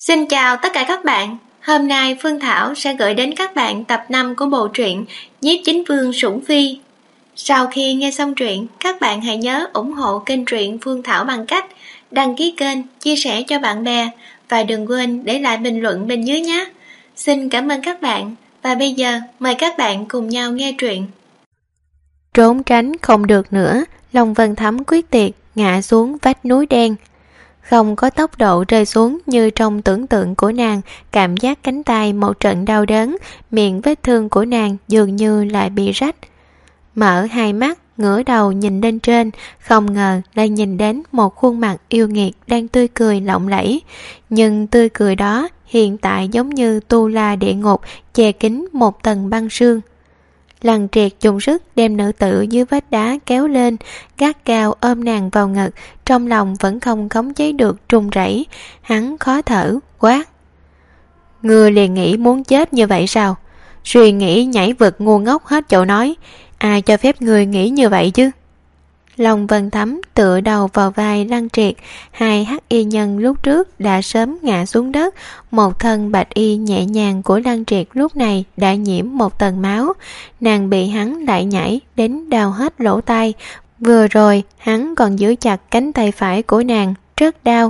Xin chào tất cả các bạn. Hôm nay Phương Thảo sẽ gửi đến các bạn tập 5 của bộ truyện Nhiếp Chính Vương Sủng Phi. Sau khi nghe xong truyện, các bạn hãy nhớ ủng hộ kênh truyện Phương Thảo bằng cách đăng ký kênh, chia sẻ cho bạn bè và đừng quên để lại bình luận bên dưới nhé. Xin cảm ơn các bạn và bây giờ mời các bạn cùng nhau nghe truyện. Trốn tránh không được nữa, Long Vân Thấm quyết tuyệt ngã xuống vách núi đen. Không có tốc độ rơi xuống như trong tưởng tượng của nàng, cảm giác cánh tay một trận đau đớn, miệng vết thương của nàng dường như lại bị rách. Mở hai mắt, ngửa đầu nhìn lên trên, không ngờ lại nhìn đến một khuôn mặt yêu nghiệt đang tươi cười lộng lẫy. Nhưng tươi cười đó hiện tại giống như tu la địa ngục che kín một tầng băng sương. Lăng Triệt dùng sức đem nữ tử dưới vách đá kéo lên, gắt cao ôm nàng vào ngực, trong lòng vẫn không khống chế được run rẩy. Hắn khó thở, quát: "Ngươi liền nghĩ muốn chết như vậy sao? Suy nghĩ nhảy vực ngu ngốc hết chỗ nói, ai cho phép ngươi nghĩ như vậy chứ?" Long Vân Thấm tựa đầu vào vai Lăng Triệt, hai hắc y nhân lúc trước đã sớm ngã xuống đất, một thân bạch y nhẹ nhàng của Lăng Triệt lúc này đã nhiễm một tầng máu, nàng bị hắn lại nhảy đến đau hết lỗ tai, vừa rồi hắn còn giữ chặt cánh tay phải của nàng, rất đau.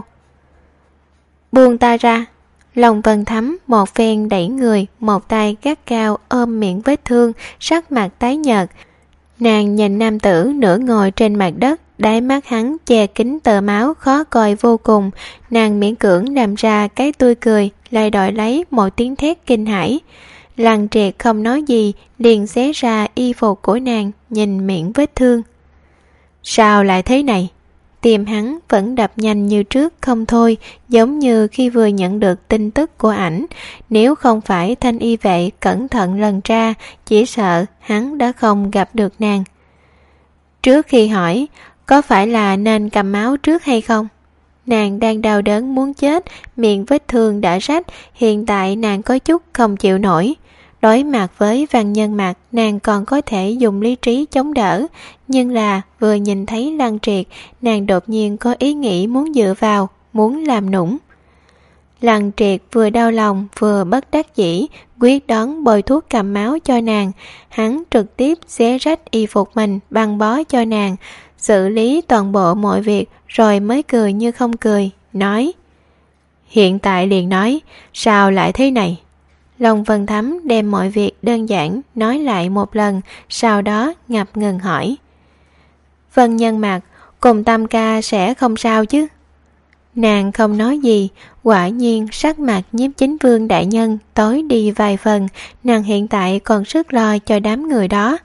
"Buông ta ra!" Long Vân Thấm một phen đẩy người, một tay gắt cao ôm miệng vết thương, sắc mặt tái nhợt. Nàng nhìn nam tử nửa ngồi trên mặt đất, đáy mắt hắn che kín tờ máu khó coi vô cùng. Nàng miễn cưỡng làm ra cái tươi cười, lại đổi lấy một tiếng thét kinh hãi. Lăng Triệt không nói gì, liền xé ra y phục của nàng, nhìn miệng vết thương. Sao lại thế này? Tim hắn vẫn đập nhanh như trước không thôi, giống như khi vừa nhận được tin tức của ảnh. Nếu không phải thanh y vệ cẩn thận lần tra, chỉ sợ hắn đã không gặp được nàng. Trước khi hỏi, có phải là nên cầm máu trước hay không? Nàng đang đau đớn muốn chết, miệng vết thương đã rách, hiện tại nàng có chút không chịu nổi. Đối mặt với Văn Nhân Mạc, nàng còn có thể dùng lý trí chống đỡ, nhưng là vừa nhìn thấy Lăng Triệt, nàng đột nhiên có ý nghĩ muốn dựa vào, muốn làm nũng. Lăng Triệt vừa đau lòng vừa bất đắc dĩ, quyết đoán bôi thuốc cầm máu cho nàng. Hắn trực tiếp xé rách y phục mình, băng bó cho nàng, xử lý toàn bộ mọi việc rồi mới cười như không cười, nói: "Hiện tại liền nói, sao lại thế này?" Long Vân Thấm đem mọi việc đơn giản nói lại một lần, sau đó ngập ngừng hỏi: "Vân Nhân Mạc cùng Tam ca sẽ không sao chứ?" Nàng không nói gì, quả nhiên sắc mặt Nhiếp Chính Vương đại nhân tối đi vài phần, nàng hiện tại còn sức lo cho đám người đó.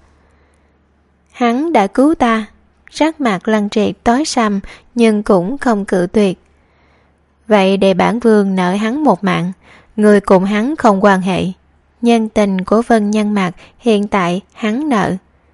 "Hắn đã cứu ta." Sắc mặt Lăng Triệt tối sầm nhưng cũng không cự tuyệt. "Vậy để bản vương nợ hắn một mạng, người cùng hắn không quan hệ. Nhân tình của Vân Nhân Mạc hiện tại hắn nợ."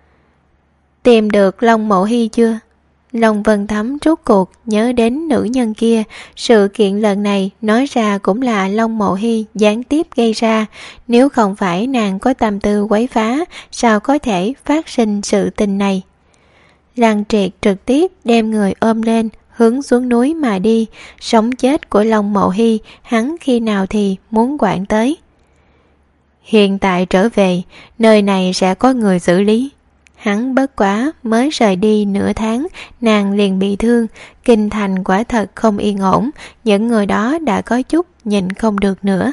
"Tìm được Long Mộ Hy chưa?" Long Vân Thấm rốt cuộc nhớ đến nữ nhân kia, sự kiện lần này nói ra cũng là Long Mộ Hy gián tiếp gây ra, nếu không phải nàng có tâm tư quấy phá, sao có thể phát sinh sự tình này. Lăng Triệt trực tiếp đem người ôm lên, hướng xuống núi mà đi, sống chết của Long Mộ Hy hắn khi nào thì muốn quản tới. "Hiện tại trở về, nơi này sẽ có người xử lý." Hắn bất quá mới rời đi nửa tháng, nàng liền bị thương, kinh thành quả thật không yên ổn, những người đó đã có chút nhìn không được nữa.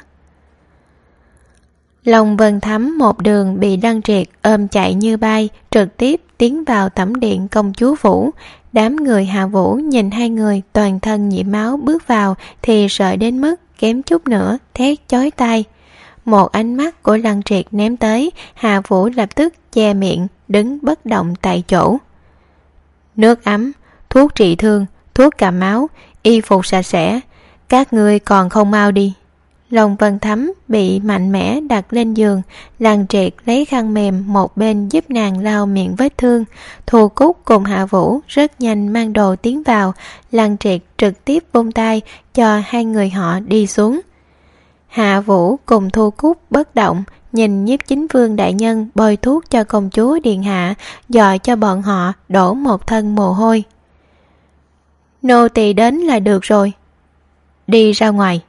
Long Vân Thấm một đường bị Lăng Triệt ôm chạy như bay, trực tiếp tiến vào tẩm điện công chúa phủ. Đám người Hạ Vũ nhìn hai người toàn thân nhiễm máu bước vào thì sợ đến mức kém chút nữa thét chói tai. Một ánh mắt của Lăng Triệt ném tới, Hạ Vũ lập tức che miệng, đứng bất động tại chỗ. "Nước ấm, thuốc trị thương, thuốc cầm máu, y phục sạch sẽ, các ngươi còn không mau đi." Long Vân Thấm bị mạnh mẽ đặt lên giường, Lăng Triệt lấy khăn mềm một bên giúp nàng lau miệng vết thương. Thu Cúc cùng Hạ Vũ rất nhanh mang đồ tiến vào, Lăng Triệt trực tiếp vung tay cho hai người họ đi xuống. Hạ Vũ cùng Thu Cúc bất động, nhìn Nhiếp Chính Vương đại nhân bôi thuốc cho công chúa điện hạ, dọa cho bọn họ đổ một thân mồ hôi. "Nô tỳ đến là được rồi." "Đi ra ngoài."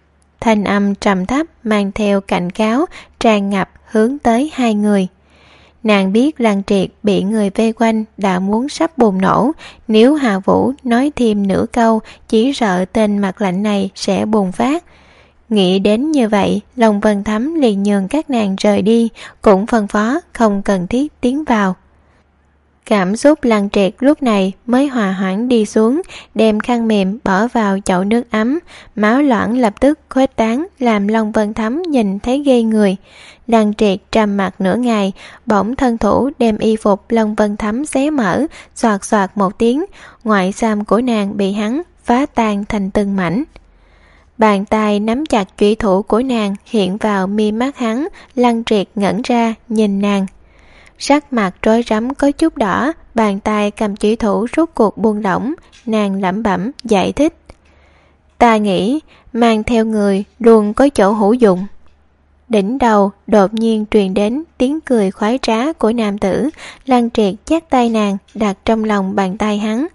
thanh âm trầm thấp mang theo cảnh cáo tràn ngập hướng tới hai người. Nàng biết Lăng Triệt bị người vây quanh đã muốn sắp bùng nổ, nếu Hạ Vũ nói thêm nửa câu chỉ sợ tên mặt lạnh này sẽ bùng phát. Nghĩ đến như vậy, Long Vân Thấm liền nhường các nàng rời đi, cũng phân phó không cần thiết tiến vào. Cảm xúc Lăng Triệt lúc này mới hòa hoãn đi xuống, đem khăn mềm bỏ vào chậu nước ấm, máu loãng lập tức khuếch tán làm Long Vân Thấm nhìn thấy ghê người. Lăng Triệt trầm mặc nửa ngày, bỗng thân thủ đem y phục Long Vân Thấm xé mở, xoạt xoạt một tiếng, ngoại xăm của nàng bị hắn phá tan thành từng mảnh. Bàn tay nắm chặt chủy thủ của nàng hiện vào mi mắt hắn. Lăng Triệt ngẩn ra nhìn nàng, sắc mặt rối rắm có chút đỏ, bàn tay cầm chủy thủ rút cuộc buông lỏng. Nàng lẩm bẩm giải thích: ta nghĩ mang theo người luôn có chỗ hữu dụng. Đỉnh đầu đột nhiên truyền đến tiếng cười khoái trá của nam tử. Lăng Triệt chát tay nàng đặt trong lòng bàn tay hắn.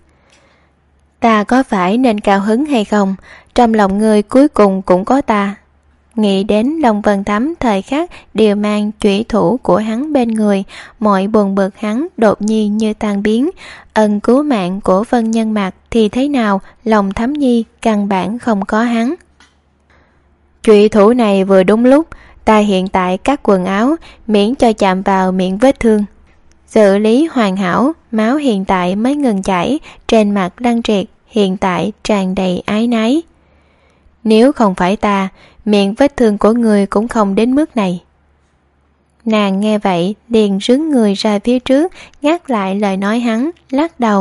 Ta có phải nên cao hứng hay không? Trong lòng người cuối cùng cũng có ta. Nghĩ đến Long Vân Thấm thời khắc đều mang chủy thủ của hắn bên người, mọi buồn bực hắn đột nhiên như tan biến. Ân cứu mạng của Vân Nhân Mặt thì thế nào, lòng Thấm Nhi căn bản không có hắn. Chủy thủ này vừa đúng lúc, ta hiện tại cắt quần áo miễn cho chạm vào miệng vết thương. Xử lý hoàn hảo, máu hiện tại mới ngừng chảy. Trên mặt Lăng Triệt hiện tại tràn đầy ái náy. Nếu không phải ta, miệng vết thương của người cũng không đến mức này. Nàng nghe vậy liền rướn người ra phía trước, ngắt lại lời nói hắn, lắc đầu.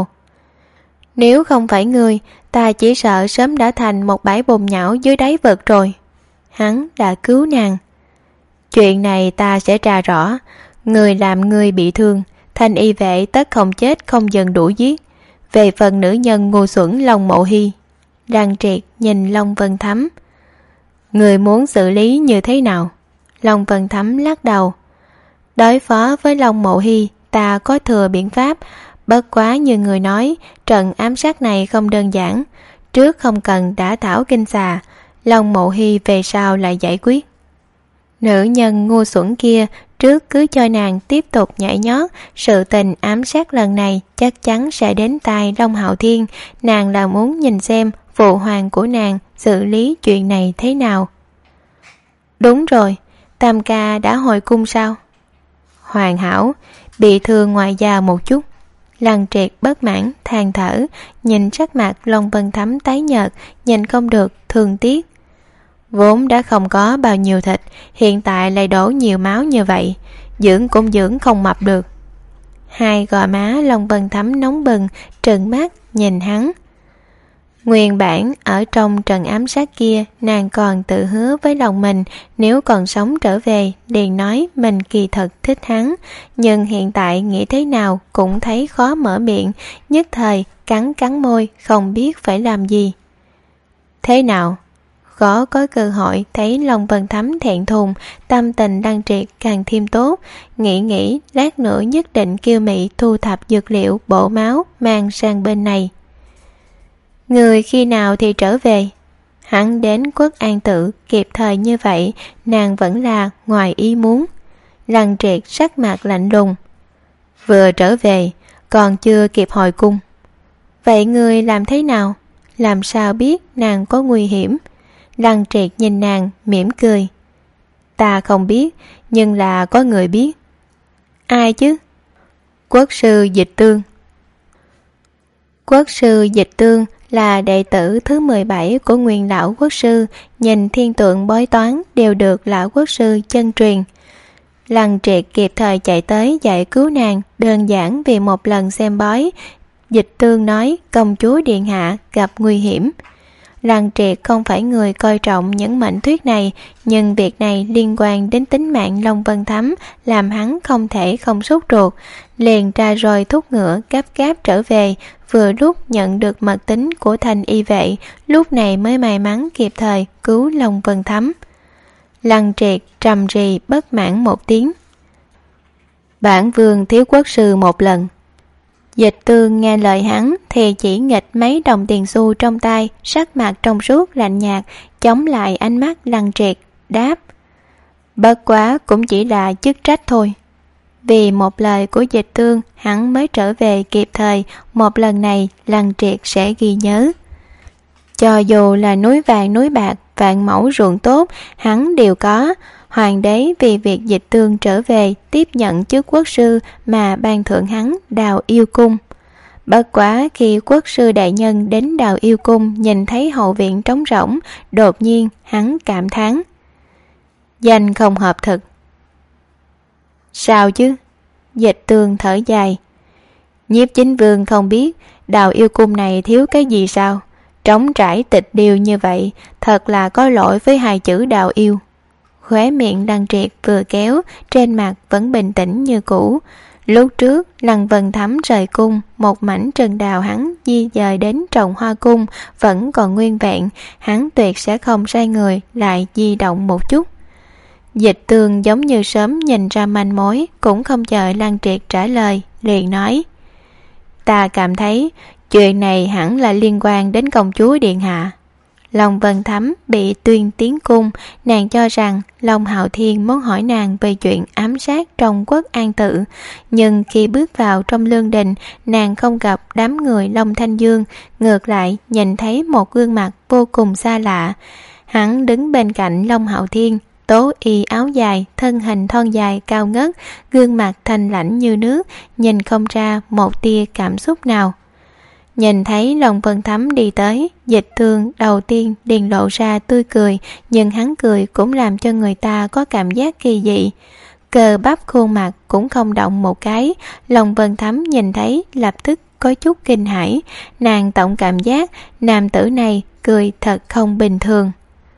Nếu không phải người, ta chỉ sợ sớm đã thành một bãi bùn nhão dưới đáy vực rồi. Hắn đã cứu nàng. Chuyện này ta sẽ tra rõ. Người làm người bị thương, Thanh y vệ tất không chết không dần đuổi giết. Về phần nữ nhân ngu xuẩn Long Mộ Hy. Lăng Triệt nhìn Long Vân Thấm. Người muốn xử lý như thế nào? Long Vân Thấm lắc đầu. Đối phó với Long Mộ Hy ta có thừa biện pháp, bất quá như người nói, trận ám sát này không đơn giản. Trước không cần đã thảo kinh xà, Long Mộ Hy về sau lại giải quyết. Nữ nhân ngu xuẩn kia trước cứ cho nàng tiếp tục nhảy nhót, sự tình ám sát lần này chắc chắn sẽ đến tai Long Hạo Thiên. Nàng là muốn nhìn xem phụ hoàng của nàng xử lý chuyện này thế nào. Đúng rồi, Tam ca đã hồi cung sao? Hoàn hảo, bị thương ngoài da một chút. Lăng Triệt bất mãn than thở, nhìn sắc mặt Long Vân Thấm tái nhợt, nhìn không được thương tiếc. Vốn đã không có bao nhiêu thịt, hiện tại lại đổ nhiều máu như vậy, dưỡng cũng dưỡng không mập được. Hai gò má Long Vân Thấm nóng bừng, trợn mắt nhìn hắn. Nguyên bản ở trong trận ám sát kia, nàng còn tự hứa với lòng mình nếu còn sống trở về liền nói mình kỳ thật thích hắn, nhưng hiện tại nghĩ thế nào cũng thấy khó mở miệng, nhất thời cắn cắn môi không biết phải làm gì. Thế nào? Khó có cơ hội thấy Long Vân Thấm thẹn thùng, tâm tình Lăng Triệt càng thêm tốt, nghĩ lát nữa nhất định kêu Mị thu thập dược liệu bổ máu mang sang bên này. Người khi nào thì trở về? Hắn đến Quốc An Tự kịp thời như vậy, nàng vẫn là ngoài ý muốn. Lăng Triệt sắc mặt lạnh lùng. Vừa trở về, còn chưa kịp hồi cung. Vậy người làm thế nào? Làm sao biết nàng có nguy hiểm? Lăng Triệt nhìn nàng mỉm cười. Ta không biết, nhưng là có người biết. Ai chứ? Quốc sư Dịch Tương. Quốc sư Dịch Tương là đệ tử thứ 17 của Nguyên lão quốc sư, nhìn thiên tượng bói toán đều được lão quốc sư chân truyền. Lăng Triệt kịp thời chạy tới giải cứu nàng, đơn giản vì một lần xem bói. Dịch Tương nói công chúa điện hạ gặp nguy hiểm. Lăng Triệt không phải người coi trọng những mệnh thuyết này, nhưng việc này liên quan đến tính mạng Long Vân Thấm, làm hắn không thể không sốt ruột, liền ra rồi thúc ngựa gấp gáp trở về, vừa lúc nhận được mật tín của Thanh y vệ, lúc này mới may mắn kịp thời cứu Long Vân Thấm. Lăng Triệt trầm rì bất mãn một tiếng. Bản vương thiếu quốc sư một lần. Dịch Tương nghe lời hắn thì chỉ nghịch mấy đồng tiền xu trong tay, sắc mặt trong suốt lạnh nhạt, chống lại ánh mắt Lăng Triệt, đáp: Bất quá cũng chỉ là chức trách thôi. Vì một lời của Dịch Tương, hắn mới trở về kịp thời, một lần này Lăng Triệt sẽ ghi nhớ. Cho dù là núi vàng núi bạc, vạn mẫu ruộng tốt, hắn đều có. Hoàng đế vì việc Dịch Tương trở về tiếp nhận chức quốc sư mà ban thưởng hắn Đào Yêu Cung. Bất quá khi quốc sư đại nhân đến Đào Yêu Cung nhìn thấy hậu viện trống rỗng, đột nhiên hắn cảm thán: danh không hợp thực. Sao chứ? Dịch Tương thở dài: Nhiếp Chính Vương không biết Đào Yêu Cung này thiếu cái gì sao? Trống trải tịch điêu như vậy, thật là có lỗi với hai chữ Đào Yêu. Khóe miệng Lăng Triệt vừa kéo, trên mặt vẫn bình tĩnh như cũ. Lúc trước Lăng Vân Thắm rời cung, một mảnh rừng đào hắn di dời đến trồng hoa cung vẫn còn nguyên vẹn, hắn tuyệt sẽ không sai người lại di động một chút. Dịch Tương giống như sớm nhìn ra manh mối, cũng không chờ Lăng Triệt trả lời, liền nói: Ta cảm thấy chuyện này hẳn là liên quan đến công chúa điện hạ. Long Vân Thắm bị tuyên tiến cung, nàng cho rằng Long Hạo Thiên muốn hỏi nàng về chuyện ám sát trong Quốc An Tự, nhưng khi bước vào trong lương đình, nàng không gặp đám người Long Thanh Dương, ngược lại nhìn thấy một gương mặt vô cùng xa lạ. Hắn đứng bên cạnh Long Hạo Thiên, tố y áo dài, thân hình thon dài cao ngất, gương mặt thanh lãnh như nước, nhìn không ra một tia cảm xúc nào. Nhìn thấy Long Vân Thắm đi tới, Dịch Tương đầu tiên liền lộ ra tươi cười, nhưng hắn cười cũng làm cho người ta có cảm giác kỳ dị. Cơ bắp khuôn mặt cũng không động một cái. Long Vân Thắm nhìn thấy lập tức có chút kinh hãi, nàng tổng cảm giác nam tử này cười thật không bình thường.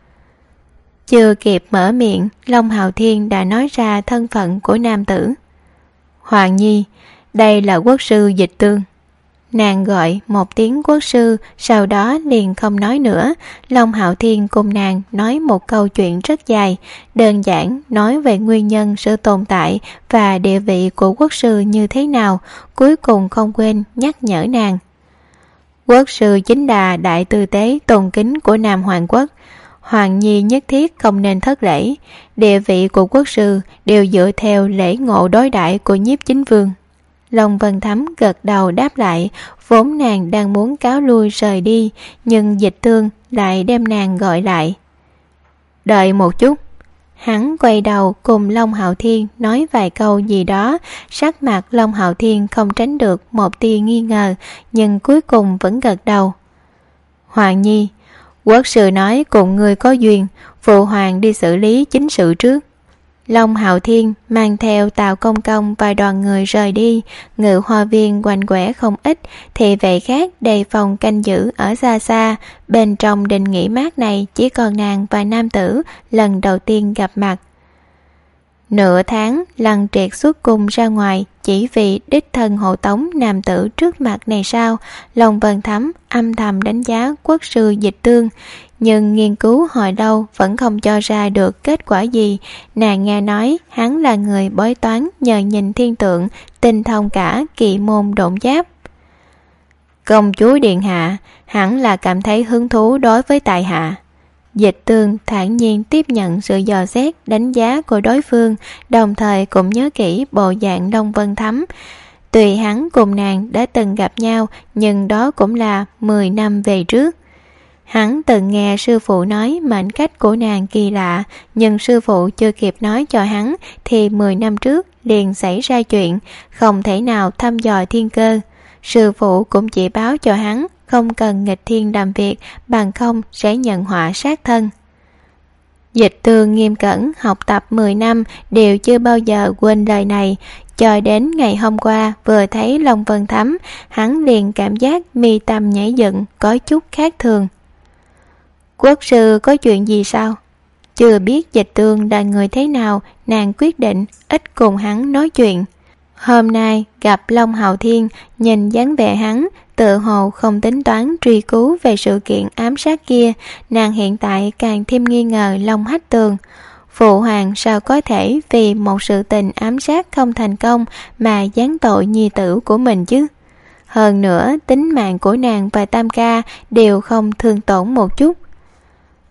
Chưa kịp mở miệng, Long Hạo Thiên đã nói ra thân phận của nam tử. Hoàng Nhi, đây là quốc sư Dịch Tương. Nàng gọi một tiếng quốc sư, sau đó liền không nói nữa. Long Hạo Thiên cùng nàng nói một câu chuyện rất dài, đơn giản nói về nguyên nhân sự tồn tại và địa vị của quốc sư như thế nào, cuối cùng không quên nhắc nhở nàng. Quốc sư chính là đại tư tế tôn kính của Nam Hoàng Quốc. Hoàng Nhi nhất thiết không nên thất lễ, địa vị của quốc sư đều dựa theo lễ ngộ đối đãi của Nhiếp Chính Vương. Long Vân Thắm gật đầu đáp lại, vốn nàng đang muốn cáo lui rời đi, nhưng Dịch Tương lại đem nàng gọi lại. Đợi một chút. Hắn quay đầu cùng Long Hạo Thiên nói vài câu gì đó, sắc mặt Long Hạo Thiên không tránh được một tia nghi ngờ, nhưng cuối cùng vẫn gật đầu. Hoàng Nhi, quốc sư nói cùng người có duyên, phụ hoàng đi xử lý chính sự trước. Long Hạo Thiên mang theo Tào Công Công và đoàn người rời đi, ngự hoa viên quanh quẻ không ít, thị vệ khác đề phòng canh giữ ở xa xa. Bên trong đình nghỉ mát này chỉ còn nàng và nam tử lần đầu tiên gặp mặt. Nửa tháng, Lăng Triệt xuất cung ra ngoài chỉ vì đích thân hộ tống nam tử trước mặt này sao? Long Vân Thắm âm thầm đánh giá quốc sư Dịch Tương, nhưng nghiên cứu hồi lâu vẫn không cho ra được kết quả gì. Nàng nghe nói hắn là người bói toán nhờ nhìn thiên tượng, tinh thông cả kỳ môn độn giáp. Công chúa điện hạ hẳn là cảm thấy hứng thú đối với tại hạ. Dịch Tương thản nhiên tiếp nhận sự dò xét đánh giá của đối phương, đồng thời cũng nhớ kỹ bộ dạng Long Vân Thắm. Tuy hắn cùng nàng đã từng gặp nhau, nhưng đó cũng là 10 năm về trước. Hắn từng nghe sư phụ nói mệnh cách của nàng kỳ lạ, nhưng sư phụ chưa kịp nói cho hắn thì 10 năm trước liền xảy ra chuyện, không thể nào thăm dò thiên cơ. Sư phụ cũng chỉ báo cho hắn không cần nghịch thiên làm việc, bằng không sẽ nhận họa sát thân. Dịch Tương nghiêm cẩn học tập 10 năm đều chưa bao giờ quên lời này, cho đến ngày hôm qua vừa thấy Long Vân Thắm, hắn liền cảm giác mi tâm nhảy dựng có chút khác thường. Quốc sư có chuyện gì sao? Chưa biết Dịch Tương là người thế nào, nàng quyết định ít cùng hắn nói chuyện. Hôm nay gặp Long Hạo Thiên, nhìn dáng vẻ hắn tự hồ không tính toán truy cứu về sự kiện ám sát kia, nàng hiện tại càng thêm nghi ngờ Long Hách Tường. Phụ hoàng sao có thể vì một sự tình ám sát không thành công mà giáng tội nhi tử của mình chứ? Hơn nữa tính mạng của nàng và Tam Ca đều không thương tổn một chút.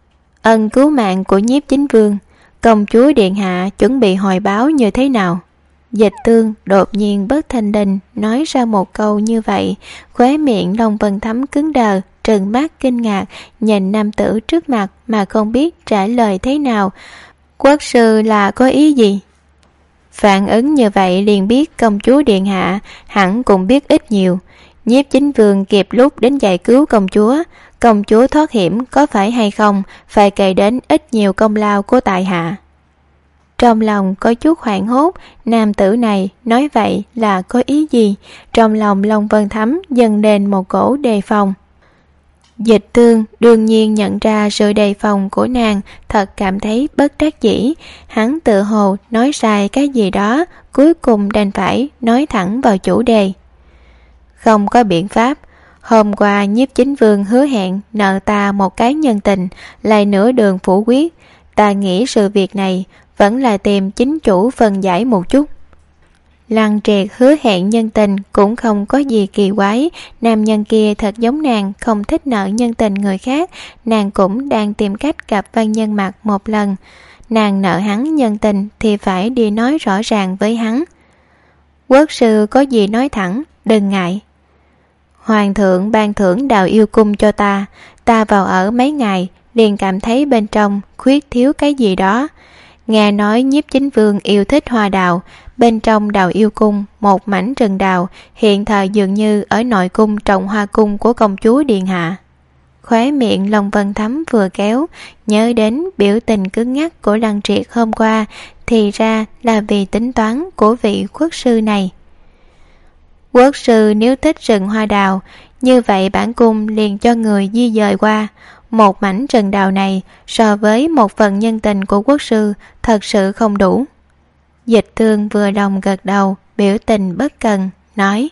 ân cứu mạng của Nhiếp Chính Vương, công chúa điện hạ chuẩn bị hồi báo như thế nào? Dịch Tương đột nhiên bất thình lình nói ra một câu như vậy, khóe miệng Long Vân Thấm cứng đờ, trừng mắt kinh ngạc nhìn nam tử trước mặt mà không biết trả lời thế nào. Quốc sư là có ý gì? Phản ứng như vậy liền biết công chúa điện hạ hẳn cũng biết ít nhiều. Nhiếp Chính Vương kịp lúc đến giải cứu công chúa thoát hiểm có phải hay không phải kể đến ít nhiều công lao của tại hạ. Trong lòng có chút hoảng hốt, nam tử này nói vậy là có ý gì? Trong lòng Long Vân Thấm dâng lên một cổ đề phòng. Dịch Tương đương nhiên nhận ra sự đề phòng của nàng, thật cảm thấy bất đắc dĩ. Hắn tự hồ nói sai cái gì đó, cuối cùng đành phải nói thẳng vào chủ đề. Không có biện pháp. Hôm qua Nhiếp Chính Vương hứa hẹn nợ ta một cái nhân tình, lại nửa đường phủ quyết. Ta nghĩ sự việc này vẫn là tìm chính chủ phân giải một chút. Lăng Triệt hứa hẹn nhân tình cũng không có gì kỳ quái. Nam nhân kia thật giống nàng, không thích nợ nhân tình người khác. Nàng cũng đang tìm cách gặp Văn Nhân Mặc một lần. Nàng nợ hắn nhân tình thì phải đi nói rõ ràng với hắn. Quốc sư có gì nói thẳng, đừng ngại. Hoàng thượng ban thưởng Đào Yêu Cung cho ta. Ta vào ở mấy ngày liền cảm thấy bên trong khuyết thiếu cái gì đó. Nghe nói Nhiếp Chính Vương yêu thích hoa đào. Bên trong Đào Yêu Cung một mảnh rừng đào, hiện thời dường như ở nội cung trồng hoa cung của công chúa điện hạ. Khóe miệng Long Vân Thấm vừa kéo, nhớ đến biểu tình cứng ngắc của Lăng Triệt hôm qua, thì ra là vì tính toán của vị quốc sư này. Quốc sư nếu thích rừng hoa đào, như vậy bản cung liền cho người di dời qua. Một mảnh rừng đào này so với một phần nhân tình của quốc sư thật sự không đủ. Dịch Tương vừa lòng gật đầu, biểu tình bất cần, nói.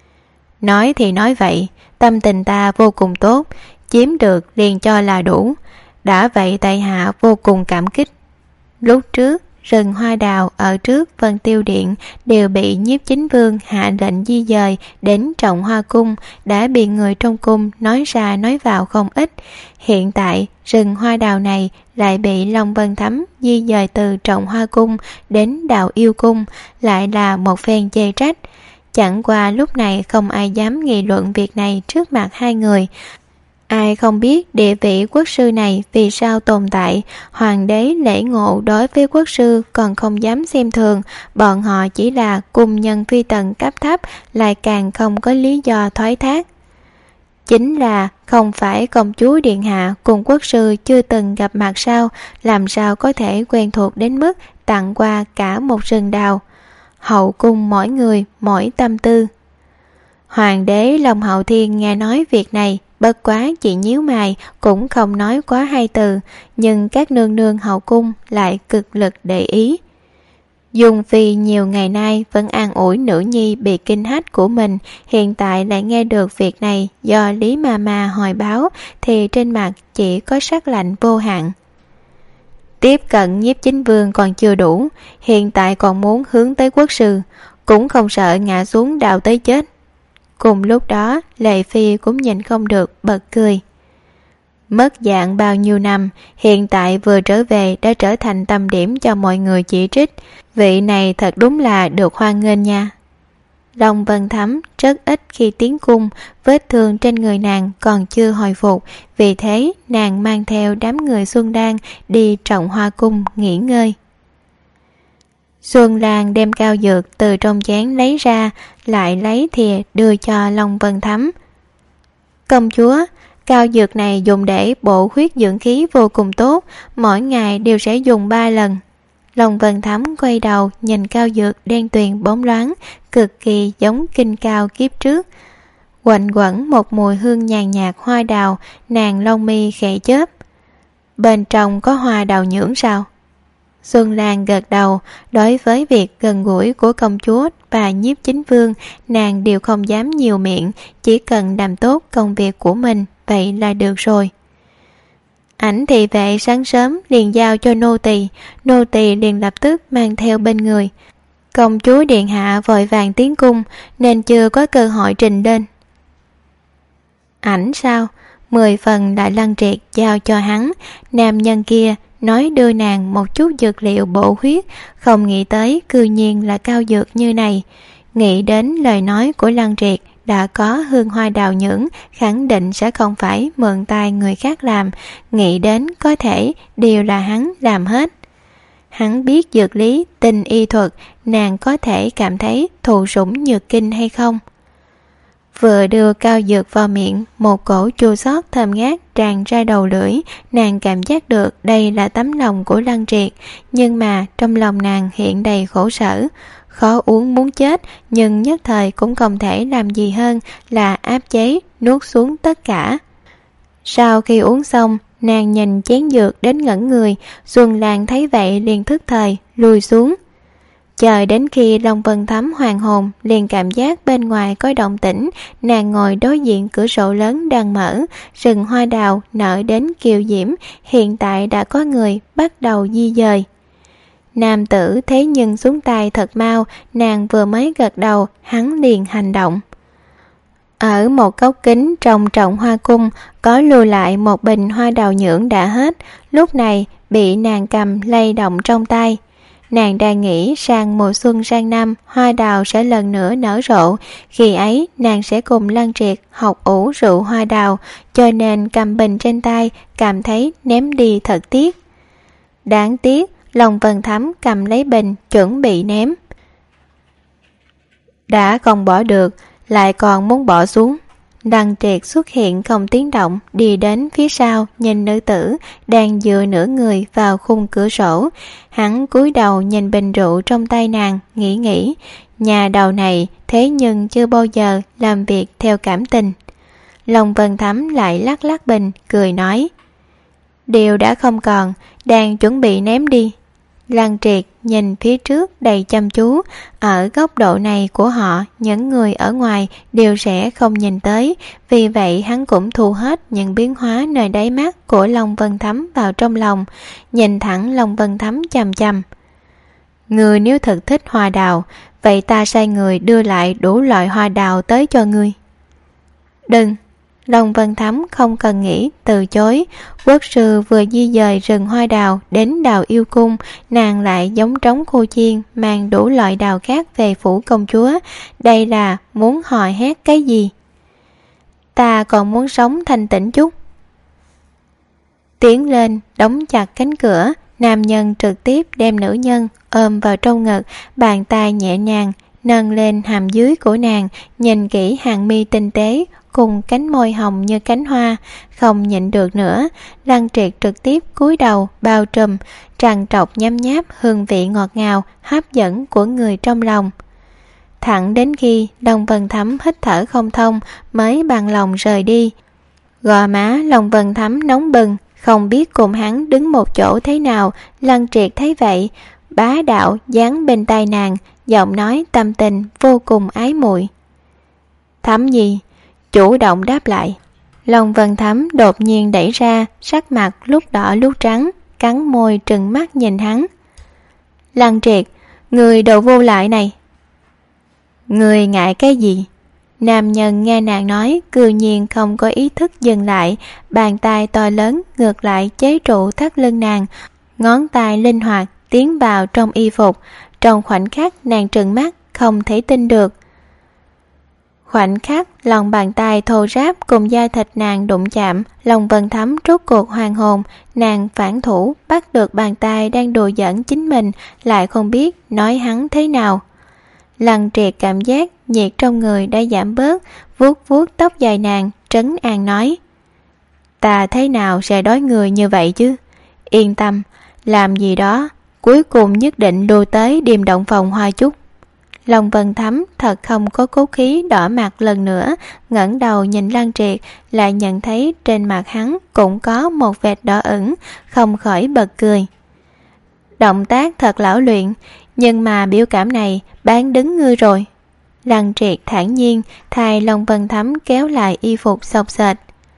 Nói thì nói vậy, tâm tình ta vô cùng tốt, chiếm được liền cho là đủ. Đã vậy tại hạ vô cùng cảm kích. Lúc trước, rừng hoa đào ở trước Vân Tiêu Điện đều bị Nhiếp Chính Vương hạ lệnh di dời đến Trọng Hoa Cung, đã bị người trong cung nói ra nói vào không ít. Hiện tại rừng hoa đào này lại bị Long Vân Thấm di dời từ Trọng Hoa Cung đến Đào Yêu Cung, lại là một phen chê trách. Chẳng qua lúc này không ai dám nghị luận việc này trước mặt hai người. Ai không biết địa vị quốc sư này vì sao tồn tại. Hoàng đế lễ ngộ đối với quốc sư còn không dám xem thường. Bọn họ chỉ là cùng nhân phi tần cấp thấp, lại càng không có lý do thoái thác. Chính là không phải công chúa điện hạ cùng quốc sư chưa từng gặp mặt sao, làm sao có thể quen thuộc đến mức tặng qua cả một rừng đào. Hậu cung mỗi người mỗi tâm tư. Hoàng đế Long Hậu Thiên nghe nói việc này, bất quá chỉ nhíu mày, cũng không nói quá hai từ, nhưng các nương nương hậu cung lại cực lực để ý. Dung Phi nhiều ngày nay vẫn an ủi nữ nhi bị kinh hách của mình, hiện tại lại nghe được việc này do Lý Mama hồi báo, thì trên mặt chỉ có sắc lạnh vô hạn. Tiếp cận Nhiếp Chính Vương còn chưa đủ, hiện tại còn muốn hướng tới quốc sư, cũng không sợ ngã xuống đào tới chết. Cùng lúc đó, Lệ Phi cũng nhìn không được bật cười. Mất dạng bao nhiêu năm, hiện tại vừa trở về đã trở thành tâm điểm cho mọi người chỉ trích. Vị này thật đúng là được hoan nghênh nha. Long Vân Thấm rất ít khi tiến cung, vết thương trên người nàng còn chưa hồi phục, vì thế nàng mang theo đám người Xuân Đan đi Trọng Hoa Cung nghỉ ngơi. Xuân Lan đem cao dược từ trong chén lấy ra, lại lấy thìa đưa cho Long Vân Thấm. Công chúa, cao dược này dùng để bổ huyết dưỡng khí vô cùng tốt, mỗi ngày đều sẽ dùng 3 lần. Long Vân Thấm quay đầu nhìn cao dược đen tuyền bóng loáng, cực kỳ giống kinh cao kiếp trước. Quạnh quẩn một mùi hương nhàn nhạt hoa đào, nàng lông mi khẽ chớp. Bên trong có hoa đào nhưỡng sao? Xuân Lan gật đầu. Đối với việc gần gũi của công chúa và Nhiếp Chính Vương, nàng đều không dám nhiều miệng, chỉ cần làm tốt công việc của mình, vậy là được rồi. Ảnh thị vệ sáng sớm liền giao cho nô tỳ liền lập tức mang theo bên người. Công chúa điện hạ vội vàng tiến cung nên chưa có cơ hội trình lên. Ảnh sao? 10 phần là Lăng Triệt giao cho hắn. Nam nhân kia nói đưa nàng một chút dược liệu bổ huyết, không nghĩ tới cư nhiên là cao dược như này. Nghĩ đến lời nói của Lăng Triệt đã có hương hoa đào nhưỡng, khẳng định sẽ không phải mượn tay người khác làm, nghĩ đến có thể đều là hắn làm hết. Hắn biết dược lý, tinh y thuật, nàng có thể cảm thấy thụ sủng nhược kinh hay không? Vừa đưa cao dược vào miệng, một cổ chua xót thơm ngát tràn ra đầu lưỡi, nàng cảm giác được đây là tấm lòng của Lăng Triệt, nhưng mà trong lòng nàng hiện đầy khổ sở, khó uống muốn chết, nhưng nhất thời cũng không thể làm gì hơn là áp chế, nuốt xuống tất cả. Sau khi uống xong, nàng nhìn chén dược đến ngẩn người, Xuân Lan thấy vậy liền thức thời, lùi xuống. Chờ đến khi Long Vân Thắm hoàn hồn, liền cảm giác bên ngoài có động tĩnh, nàng ngồi đối diện cửa sổ lớn đang mở, rừng hoa đào nở đến kiều diễm, hiện tại đã có người bắt đầu di dời. Nam tử thế nhưng xuống tay thật mau, nàng vừa mới gật đầu, hắn liền hành động. Ở một góc kính trong trọng hoa cung, có lưu lại một bình hoa đào nhưỡng đã hết, lúc này bị nàng cầm lay động trong tay. Nàng đang nghĩ sang mùa xuân sang năm, hoa đào sẽ lần nữa nở rộ, khi ấy nàng sẽ cùng Lăng Triệt học ủ rượu hoa đào, cho nên cầm bình trên tay, cảm thấy ném đi thật tiếc. Đáng tiếc, Long Vân Thắm cầm lấy bình, chuẩn bị ném. Đã không bỏ được, lại còn muốn bỏ xuống. Lăng Triệt xuất hiện không tiếng động, đi đến phía sau, nhìn nữ tử đang dựa nửa người vào khung cửa sổ. Hắn cúi đầu nhìn bình rượu trong tay nàng, nghĩ, nhà đầu này thế nhưng chưa bao giờ làm việc theo cảm tình. Long Vân Thắm lại lắc lắc bình, cười nói: điều đã không còn, đang chuẩn bị ném đi. Lăng Triệt nhìn phía trước đầy chăm chú, ở góc độ này của họ, những người ở ngoài đều sẽ không nhìn tới, vì vậy hắn cũng thu hết những biến hóa nơi đáy mắt của Long Vân Thắm vào trong lòng, nhìn thẳng Long Vân Thắm chằm chằm. Ngươi nếu thật thích hoa đào, vậy ta sai người đưa lại đủ loại hoa đào tới cho ngươi. Đừng! Long Vân Thắm không cần nghĩ, từ chối. Quốc sư vừa di dời rừng hoa đào đến Đào Yêu Cung, nàng lại giống trống khô chiên mang đủ loại đào khác về phủ công chúa. Đây là muốn hò hét cái gì? Ta còn muốn sống thanh tĩnh chút. Tiến lên, đóng chặt cánh cửa, nam nhân trực tiếp đem nữ nhân ôm vào trong ngực, bàn tay nhẹ nhàng nâng lên hàm dưới của nàng, nhìn kỹ hàng mi tinh tế cùng cánh môi hồng như cánh hoa, không nhịn được nữa, Lăng Triệt trực tiếp cúi đầu bao trùm, tràn trọc nhấm nháp hương vị ngọt ngào hấp dẫn của người trong lòng. Thẳng đến khi Long Vân Thắm hít thở không thông mới bằng lòng rời đi. Gò má Long Vân Thắm nóng bừng, không biết cùng hắn đứng một chỗ thế nào. Lăng Triệt thấy vậy, bá đạo dán bên tai nàng, giọng nói tâm tình vô cùng ái muội. Thắm gì? Chủ động đáp lại. Long Vân Thắm đột nhiên đẩy ra, sắc mặt lúc đỏ lúc trắng, cắn môi trừng mắt nhìn hắn. Lăng Triệt, người đồ vô lại này. Người ngại cái gì? Nam nhân nghe nàng nói, cư nhiên không có ý thức dừng lại, bàn tay to lớn ngược lại chế trụ thắt lưng nàng, ngón tay linh hoạt tiến vào trong y phục. Trong khoảnh khắc nàng trừng mắt, không thể tin được. Khoảnh khắc lòng bàn tay thô ráp cùng da thịt nàng đụng chạm, Long Vân Thắm rốt cuộc hoàn hồn, nàng phản thủ bắt được bàn tay đang đùa giỡn chính mình, lại không biết nói hắn thế nào. Lăng Triệt cảm giác nhiệt trong người đã giảm bớt, vuốt vuốt tóc dài nàng, trấn an nói: ta thế nào sẽ đói người như vậy chứ? Yên tâm, làm gì đó, cuối cùng nhất định đua tới điềm động phòng hoa chút. Long Vân Thắm thật không có cố khí, đỏ mặt lần nữa, ngẩng đầu nhìn Lăng Triệt, lại nhận thấy trên mặt hắn cũng có một vệt đỏ ửng, không khỏi bật cười. Động tác thật lão luyện, nhưng mà biểu cảm này bán đứng ngươi rồi. Lăng Triệt thản nhiên thay Long Vân Thắm kéo lại y phục xộc xệch.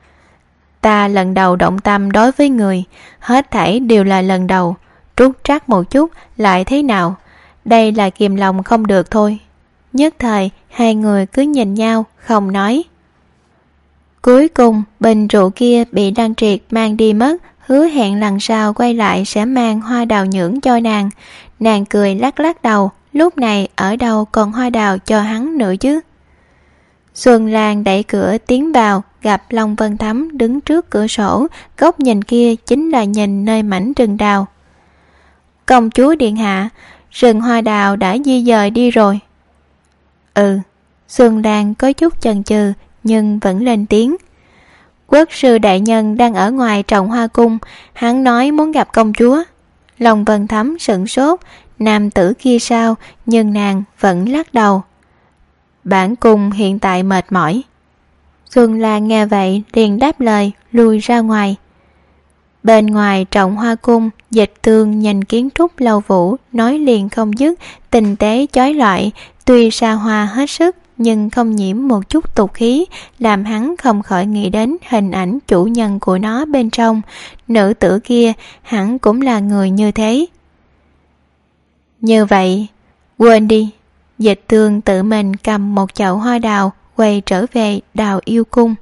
Ta lần đầu động tâm đối với người, hết thảy đều là lần đầu, trút trắc một chút lại thế nào? Đây là kìm lòng không được thôi. Nhất thời hai người cứ nhìn nhau không nói. Cuối cùng bình rượu kia bị Lăng Triệt mang đi mất, hứa hẹn lần sau quay lại sẽ mang hoa đào nhưỡng cho nàng. Nàng cười lắc lắc đầu, lúc này ở đâu còn hoa đào cho hắn nữa chứ. Xuân Lan đẩy cửa tiến vào, gặp Long Vân Thắm đứng trước cửa sổ, góc nhìn kia chính là nhìn nơi mảnh rừng đào. Công chúa điện hạ, rừng hoa đào đã di dời đi rồi. Ừ, Xuân Lan có chút chần chừ nhưng vẫn lên tiếng. Quốc sư đại nhân đang ở ngoài trồng hoa cung, hắn nói muốn gặp công chúa. Long Vân Thắm sửng sốt, nam tử kia sao, nhưng nàng vẫn lắc đầu. Bản cung hiện tại mệt mỏi. Xuân Lan nghe vậy liền đáp lời, lui ra ngoài. Bên ngoài trọng hoa cung, Dịch Tương nhìn kiến trúc lâu vũ, nói liền không dứt, tinh tế chói lọi, tuy xa hoa hết sức nhưng không nhiễm một chút tục khí, làm hắn không khỏi nghĩ đến hình ảnh chủ nhân của nó bên trong. Nữ tử kia hẳn cũng là người như thế. Như vậy, quên đi. Dịch Tương tự mình cầm một chậu hoa đào, quay trở về Đào Yêu Cung.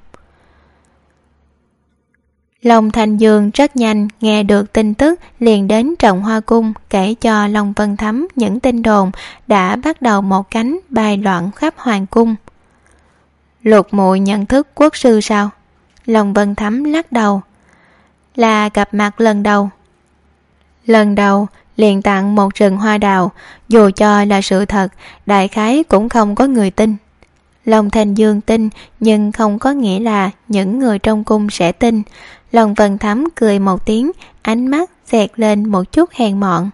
Long Thanh Dương rất nhanh nghe được tin tức, liền đến Trọng Hoa Cung kể cho Long Vân Thắm những tin đồn đã bắt đầu một cánh bay loạn khắp hoàng cung. Lục muội nhận thức quốc sư sao? Long Vân Thắm lắc đầu. Là gặp mặt lần đầu. Lần đầu liền tặng một rừng hoa đào, dù cho là sự thật, đại khái cũng không có người tin. Long Thanh Dương tin, nhưng không có nghĩa là những người trong cung sẽ tin. Long Vân Thắm cười một tiếng, ánh mắt xẹt lên một chút hèn mọn.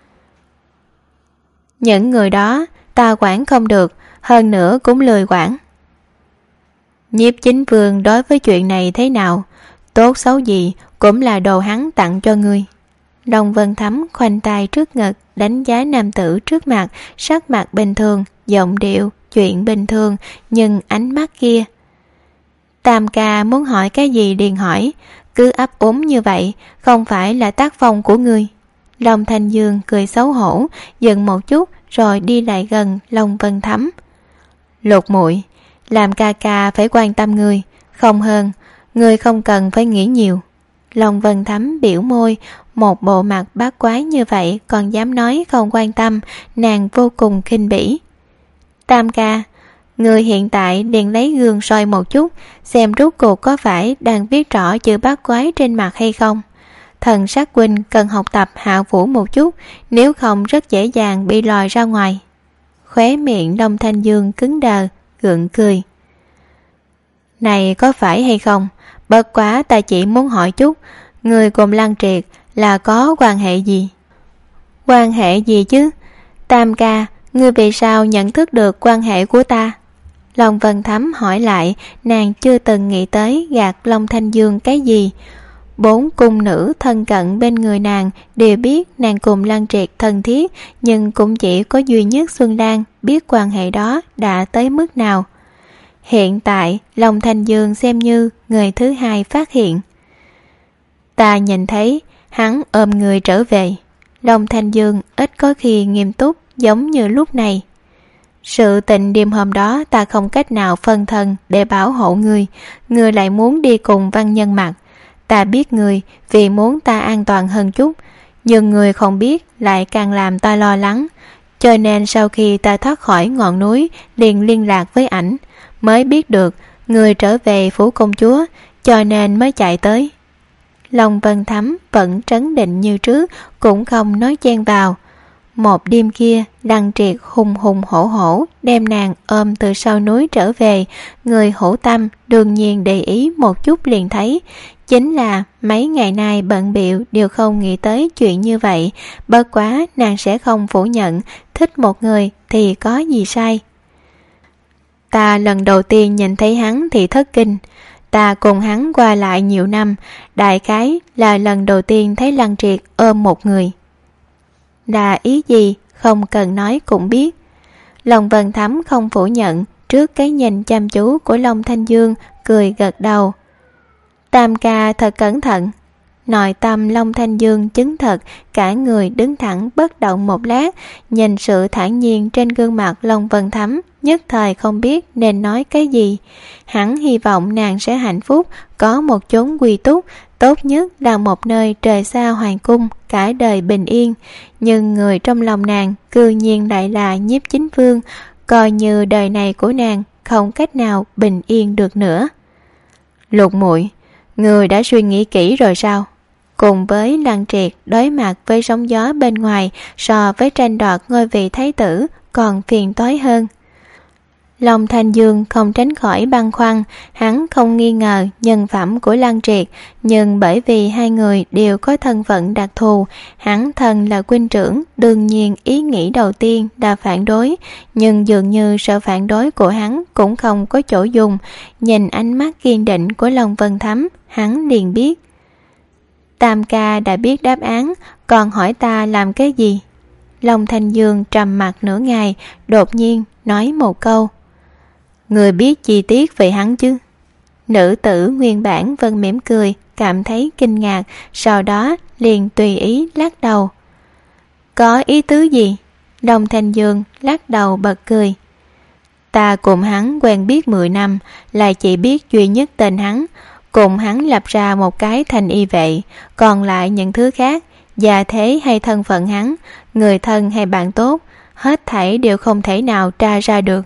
Những người đó ta quản không được, hơn nữa cũng lười quản. Nhiếp Chính Vương đối với chuyện này thế nào? Tốt xấu gì cũng là đồ hắn tặng cho ngươi. Long Vân Thắm khoanh tay trước ngực, đánh giá nam tử trước mặt, sắc mặt bình thường, giọng điệu chuyện bình thường, nhưng ánh mắt kia. Tam ca muốn hỏi cái gì liền hỏi, cứ ấp úng như vậy không phải là tác phong của ngươi. Long Thanh Dương cười xấu hổ, dừng một chút rồi đi lại gần Long Vân Thắm. Lục muội, làm ca ca phải quan tâm ngươi, không hơn, ngươi không cần phải nghĩ nhiều. Long Vân Thắm biểu môi, một bộ mặt bát quái như vậy còn dám nói không quan tâm, nàng vô cùng khinh bỉ. Tam ca, người hiện tại liền lấy gương soi một chút, xem rốt cuộc có phải đang viết rõ chữ bát quái trên mặt hay không. Thần sắc huynh cần học tập hạ vũ một chút, nếu không rất dễ dàng bị lòi ra ngoài. Khóe miệng Long Thanh Dương cứng đờ, gượng cười. Này có phải hay không? Bất quá ta chỉ muốn hỏi chút, người cùng Lăng Triệt là có quan hệ gì? Quan hệ gì chứ? Tam ca, ngươi vì sao nhận thức được quan hệ của ta? Long Vân Thắm hỏi lại, nàng chưa từng nghĩ tới gạt Long Thanh Dương cái gì. 4 cung nữ thân cận bên người nàng đều biết nàng cùng Lăng Triệt thân thiết, nhưng cũng chỉ có duy nhất Xuân Lan biết quan hệ đó đã tới mức nào. Hiện tại Long Thanh Dương xem như người thứ hai phát hiện. Ta nhìn thấy hắn ôm người trở về. Long Thanh Dương ít có khi nghiêm túc giống như lúc này. Sự tình đêm hôm đó ta không cách nào phân thân để bảo hộ ngươi, ngươi lại muốn đi cùng Văn Nhân Mặc. Ta biết ngươi vì muốn ta an toàn hơn chút, nhưng ngươi không biết lại càng làm ta lo lắng. Cho nên sau khi ta thoát khỏi ngọn núi liền liên lạc với ảnh, mới biết được ngươi trở về phủ công chúa, cho nên mới chạy tới. Long Vân Thắm vẫn trấn định như trước, cũng không nói chen vào. Một đêm kia, Lăng Triệt hùng hùng hổ hổ đem nàng ôm từ sau núi trở về. Người hữu tâm đương nhiên để ý một chút liền thấy, chính là mấy ngày nay bận bịu đều không nghĩ tới chuyện như vậy. Bất quá nàng sẽ không phủ nhận, thích một người thì có gì sai. Ta lần đầu tiên nhìn thấy hắn thì thất kinh. Ta cùng hắn qua lại nhiều năm, đại khái là lần đầu tiên thấy Lăng Triệt ôm một người. Là ý gì không cần nói cũng biết. Long Vân Thắm không phủ nhận, trước cái nhìn chăm chú của Long Thanh Dương cười gật đầu. Tam ca thật cẩn thận. Nội tâm Long Thanh Dương chứng thật, cả người đứng thẳng bất động một lát, nhìn sự thản nhiên trên gương mặt Long Vân Thắm, nhất thời không biết nên nói cái gì. Hắn hy vọng nàng sẽ hạnh phúc, có một chốn quy túc, tốt nhất là một nơi trời xa hoàng cung, cả đời bình yên. Nhưng người trong lòng nàng cư nhiên lại là Nhiếp Chính Vương, coi như đời này của nàng không cách nào bình yên được nữa. Lục muội, người đã suy nghĩ kỹ rồi sao? Cùng với Lăng Triệt đối mặt với sóng gió bên ngoài so với tranh đoạt ngôi vị thái tử còn phiền toái hơn. Long Thanh Dương không tránh khỏi băn khoăn, hắn không nghi ngờ nhân phẩm của Lăng Triệt, nhưng bởi vì hai người đều có thân phận đặc thù, hắn thân là huynh trưởng, đương nhiên ý nghĩ đầu tiên là phản đối, nhưng dường như sự phản đối của hắn cũng không có chỗ dùng. Nhìn ánh mắt kiên định của Long Vân Thắm, hắn liền biết. Tam ca đã biết đáp án, còn hỏi ta làm cái gì? Long Thanh Dương trầm mặc nửa ngày, đột nhiên nói một câu. Người biết chi tiết về hắn chứ? Nữ tử nguyên bản vẫn mỉm cười, cảm thấy kinh ngạc, sau đó liền tùy ý lắc đầu. Có ý tứ gì? Long Thanh Dương lắc đầu bật cười. Ta cùng hắn quen biết 10 năm, là chỉ biết duy nhất tên hắn, cùng hắn lập ra một cái thành y vệ, còn lại những thứ khác, gia thế hay thân phận hắn, người thân hay bạn tốt, hết thảy đều không thể nào tra ra được.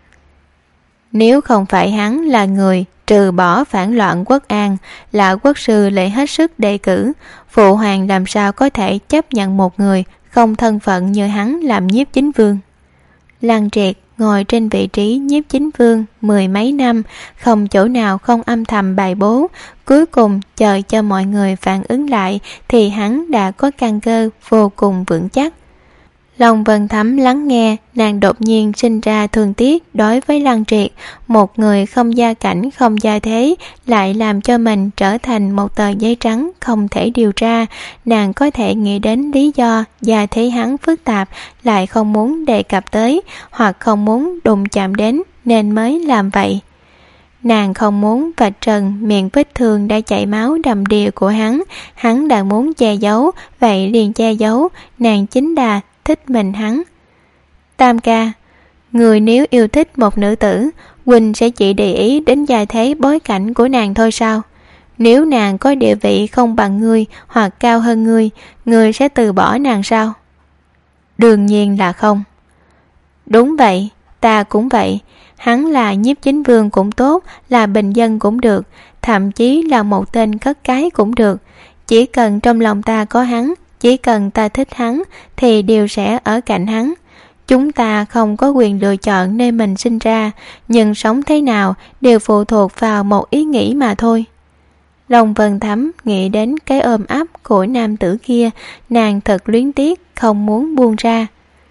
Nếu không phải hắn là người trừ bỏ phản loạn quốc an, là quốc sư lại hết sức đề cử, phụ hoàng làm sao có thể chấp nhận một người không thân phận như hắn làm Nhiếp Chính Vương. Lăng Triệt ngồi trên vị trí Nhiếp Chính Vương 10 mấy năm, không chỗ nào không âm thầm bài bố, cuối cùng chờ cho mọi người phản ứng lại thì hắn đã có căn cơ vô cùng vững chắc. Long Vân Thắm lắng nghe, nàng đột nhiên sinh ra thương tiếc đối với Lăng Triệt, một người không gia cảnh không gia thế lại làm cho mình trở thành một tờ giấy trắng không thể điều tra. Nàng có thể nghĩ đến lý do gia thế hắn phức tạp lại không muốn đề cập tới, hoặc không muốn đụng chạm đến nên mới làm vậy. Nàng không muốn vạch trần miệng vết thương đã chảy máu đầm đìa của hắn đã muốn che giấu, vậy liền che giấu, nàng chính là thích mình hắn. Tam ca, người nếu yêu thích một nữ tử, huynh sẽ chỉ để ý đến gia thế bối cảnh của nàng thôi sao? Nếu nàng có địa vị không bằng ngươi hoặc cao hơn ngươi sẽ từ bỏ nàng sao? Đương nhiên là không. Đúng vậy, ta cũng vậy. Hắn là Nhiếp Chính Vương cũng tốt, là bình dân cũng được, thậm chí là một tên cất cái cũng được. Chỉ cần trong lòng ta có hắn, chỉ cần ta thích hắn thì đều sẽ ở cạnh hắn. Chúng ta không có quyền lựa chọn nơi mình sinh ra, nhưng sống thế nào đều phụ thuộc vào một ý nghĩ mà thôi. Long Vân Thắm nghĩ đến cái ôm ấp của nam tử kia, nàng thật luyến tiếc, không muốn buông ra.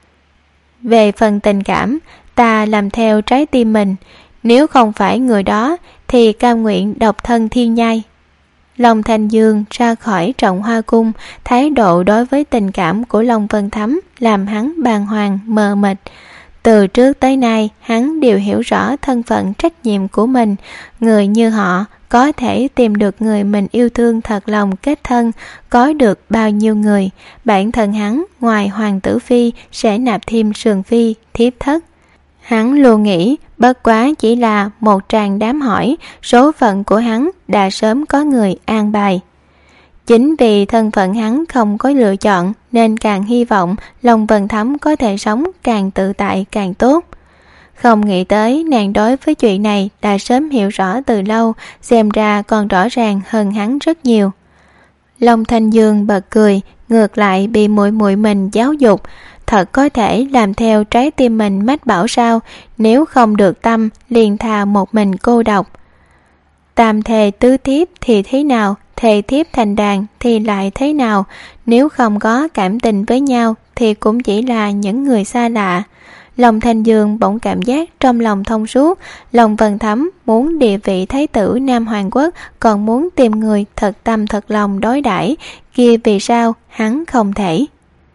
Về phần tình cảm, ta làm theo trái tim mình, nếu không phải người đó thì cam nguyện độc thân thiên nhai. Long Thanh Dương ra khỏi Trọng Hoa Cung, thái độ đối với tình cảm của Long Vân Thắm làm hắn bàng hoàng mờ mịt. Từ trước tới nay hắn đều hiểu rõ thân phận trách nhiệm của mình, người như họ có thể tìm được người mình yêu thương thật lòng kết thân, có được bao nhiêu người. Bản thân hắn ngoài hoàng tử phi sẽ nạp thêm sườn phi, thiếp thất. Hắn luôn nghĩ bất quá chỉ là một tràng đám hỏi, số phận của hắn đã sớm có người an bài. Chính vì thân phận hắn không có lựa chọn nên càng hy vọng Long Vân Thắm có thể sống càng tự tại càng tốt. Không nghĩ tới nàng đối với chuyện này đã sớm hiểu rõ từ lâu, xem ra còn rõ ràng hơn hắn rất nhiều. Long Thanh Dương bật cười, ngược lại bị muội muội mình giáo dục. Thật có thể làm theo trái tim mình mách bảo sao? Nếu không được tâm liền thà một mình cô độc. Tam thề tứ thiếp thì thế nào, thề thiếp thành đàn thì lại thế nào? Nếu không có cảm tình với nhau thì cũng chỉ là những người xa lạ. Long Thanh Dương bỗng cảm giác trong lòng thông suốt. Long Vân Thắm muốn địa vị thái tử Nam Hoàng Quốc, còn muốn tìm người thật tâm thật lòng đối đãi, kia vì sao hắn không thể?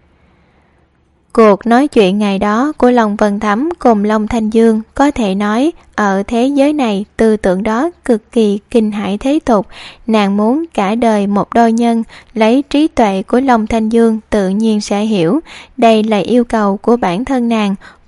Cuộc nói chuyện ngày đó của Long Vân Thắm cùng Long Thanh Dương có thể nói ở thế giới này tư tưởng đó cực kỳ kinh hãi thế tục. Nàng muốn cả đời một đôi nhân, lấy trí tuệ của Long Thanh Dương tự nhiên sẽ hiểu đây là yêu cầu của bản thân nàng,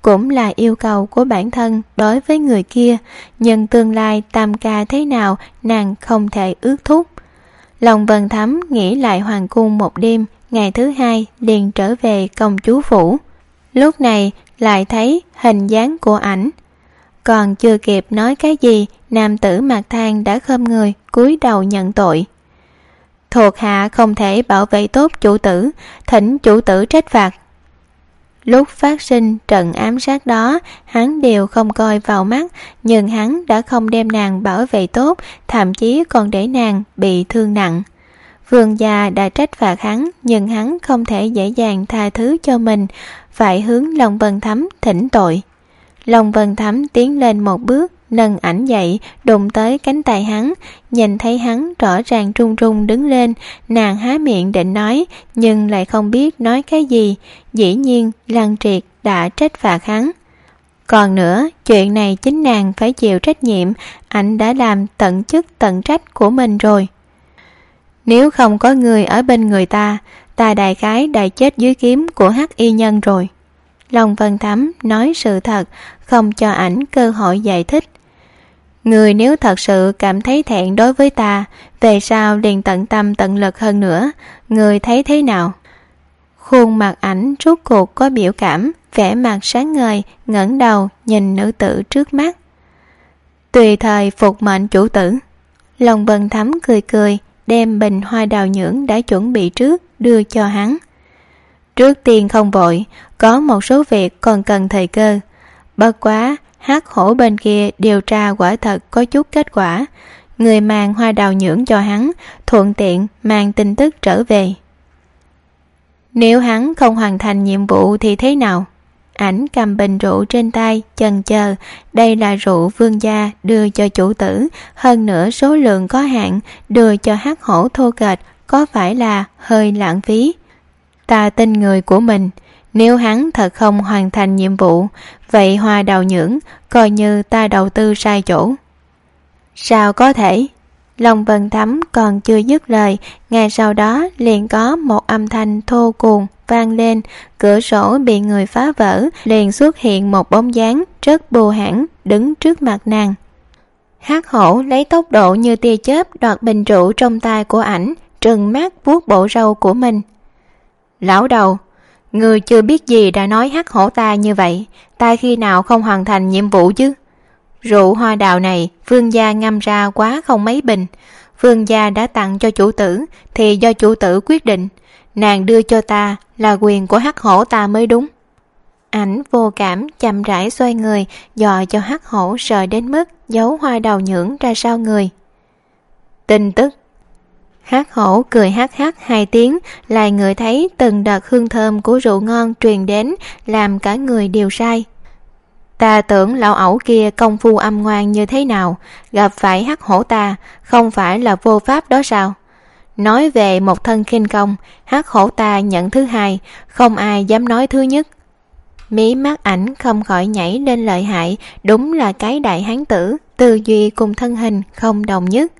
cũng là yêu cầu của bản thân đối với người kia, nhưng tương lai tam ca thế nào nàng không thể ước thúc. Long Vân Thắm nghỉ lại hoàng cung một đêm, ngày thứ hai liền trở về công chúa phủ. Lúc này lại thấy hình dáng của ảnh. Còn chưa kịp nói cái gì, nam tử Mạc Thang đã khom người cúi đầu nhận tội. Thuộc hạ không thể bảo vệ tốt chủ tử, thỉnh chủ tử trách phạt. Lúc phát sinh trận ám sát đó, hắn đều không coi vào mắt, nhưng hắn đã không đem nàng bảo vệ tốt, thậm chí còn để nàng bị thương nặng. Vương gia đã trách phạt hắn, nhưng hắn không thể dễ dàng tha thứ cho mình, phải hướng Long Vân Thắm thỉnh tội. Long Vân Thắm tiến lên một bước, nâng ảnh dậy, đụng tới cánh tay hắn, nhìn thấy hắn rõ ràng run run đứng lên, nàng há miệng định nói, nhưng lại không biết nói cái gì. Dĩ nhiên Lăng Triệt đã trách phạt hắn. Còn nữa, chuyện này chính nàng phải chịu trách nhiệm, ảnh đã làm tận chức tận trách của mình rồi. Nếu không có người ở bên người ta, ta đại khái đã chết dưới kiếm của Hắc Y Nhân rồi. Long Vân Thắm nói sự thật, không cho ảnh cơ hội giải thích. Người nếu thật sự cảm thấy thẹn đối với ta, về sau liền tận tâm tận lực hơn nữa, người thấy thế nào? Khuôn mặt ảnh rốt cuộc có biểu cảm, vẻ mặt sáng ngời, ngẩng đầu nhìn nữ tử trước mắt. Tùy thời phục mệnh chủ tử. Long Vân Thắm cười cười, đem bình hoa đào nhưỡng đã chuẩn bị trước đưa cho hắn. Trước tiên không vội, có một số việc còn cần thời cơ. Bất quá Hắc Hổ bên kia điều tra quả thật có chút kết quả. Người mang hoa đào nhưỡng cho hắn, thuận tiện mang tin tức trở về. Nếu hắn không hoàn thành nhiệm vụ thì thế nào? Ảnh cầm bình rượu trên tay, chần chờ. Đây là rượu vương gia đưa cho chủ tử, hơn nữa số lượng có hạn, đưa cho Hắc Hổ thô kệch, có phải là hơi lãng phí? Ta tin người của mình, nếu hắn thật không hoàn thành nhiệm vụ, vậy hoa đào nhưỡng coi như ta đầu tư sai chỗ. Sao có thể? Long Vân Thắm còn chưa dứt lời, ngay sau đó liền có một âm thanh thô cuồng vang lên, cửa sổ bị người phá vỡ, liền xuất hiện một bóng dáng rất bưu hãn đứng trước mặt nàng. Hắc Hổ lấy tốc độ như tia chớp đoạt bình rượu trong tay của ảnh, trừng mắt vuốt bộ râu của mình. Lão đầu, người chưa biết gì đã nói Hắc Hổ ta như vậy, ta khi nào không hoàn thành nhiệm vụ chứ? Rượu hoa đào này vương gia ngâm ra quá không mấy bình, vương gia đã tặng cho chủ tử thì do chủ tử quyết định, nàng đưa cho ta là quyền của Hắc Hổ ta mới đúng. Ảnh vô cảm chậm rãi xoay người, dò cho Hắc Hổ sợ đến mức giấu hoa đào nhưỡng ra sau người. Tin tức. Hắc Hổ cười hắc hắc hai tiếng, lại ngửi thấy từng đợt hương thơm của rượu ngon truyền đến, làm cả người đều say. Ta tưởng lão ẩu kia công phu âm ngoan như thế nào, gặp phải Hắc Hổ ta không phải là vô pháp đó sao? Nói về một thân khinh công, Hắc Hổ ta nhận thứ hai, không ai dám nói thứ nhất. Mí mắt ảnh không khỏi nhảy lên lợi hại, đúng là cái đại hán tử, tư duy cùng thân hình không đồng nhất.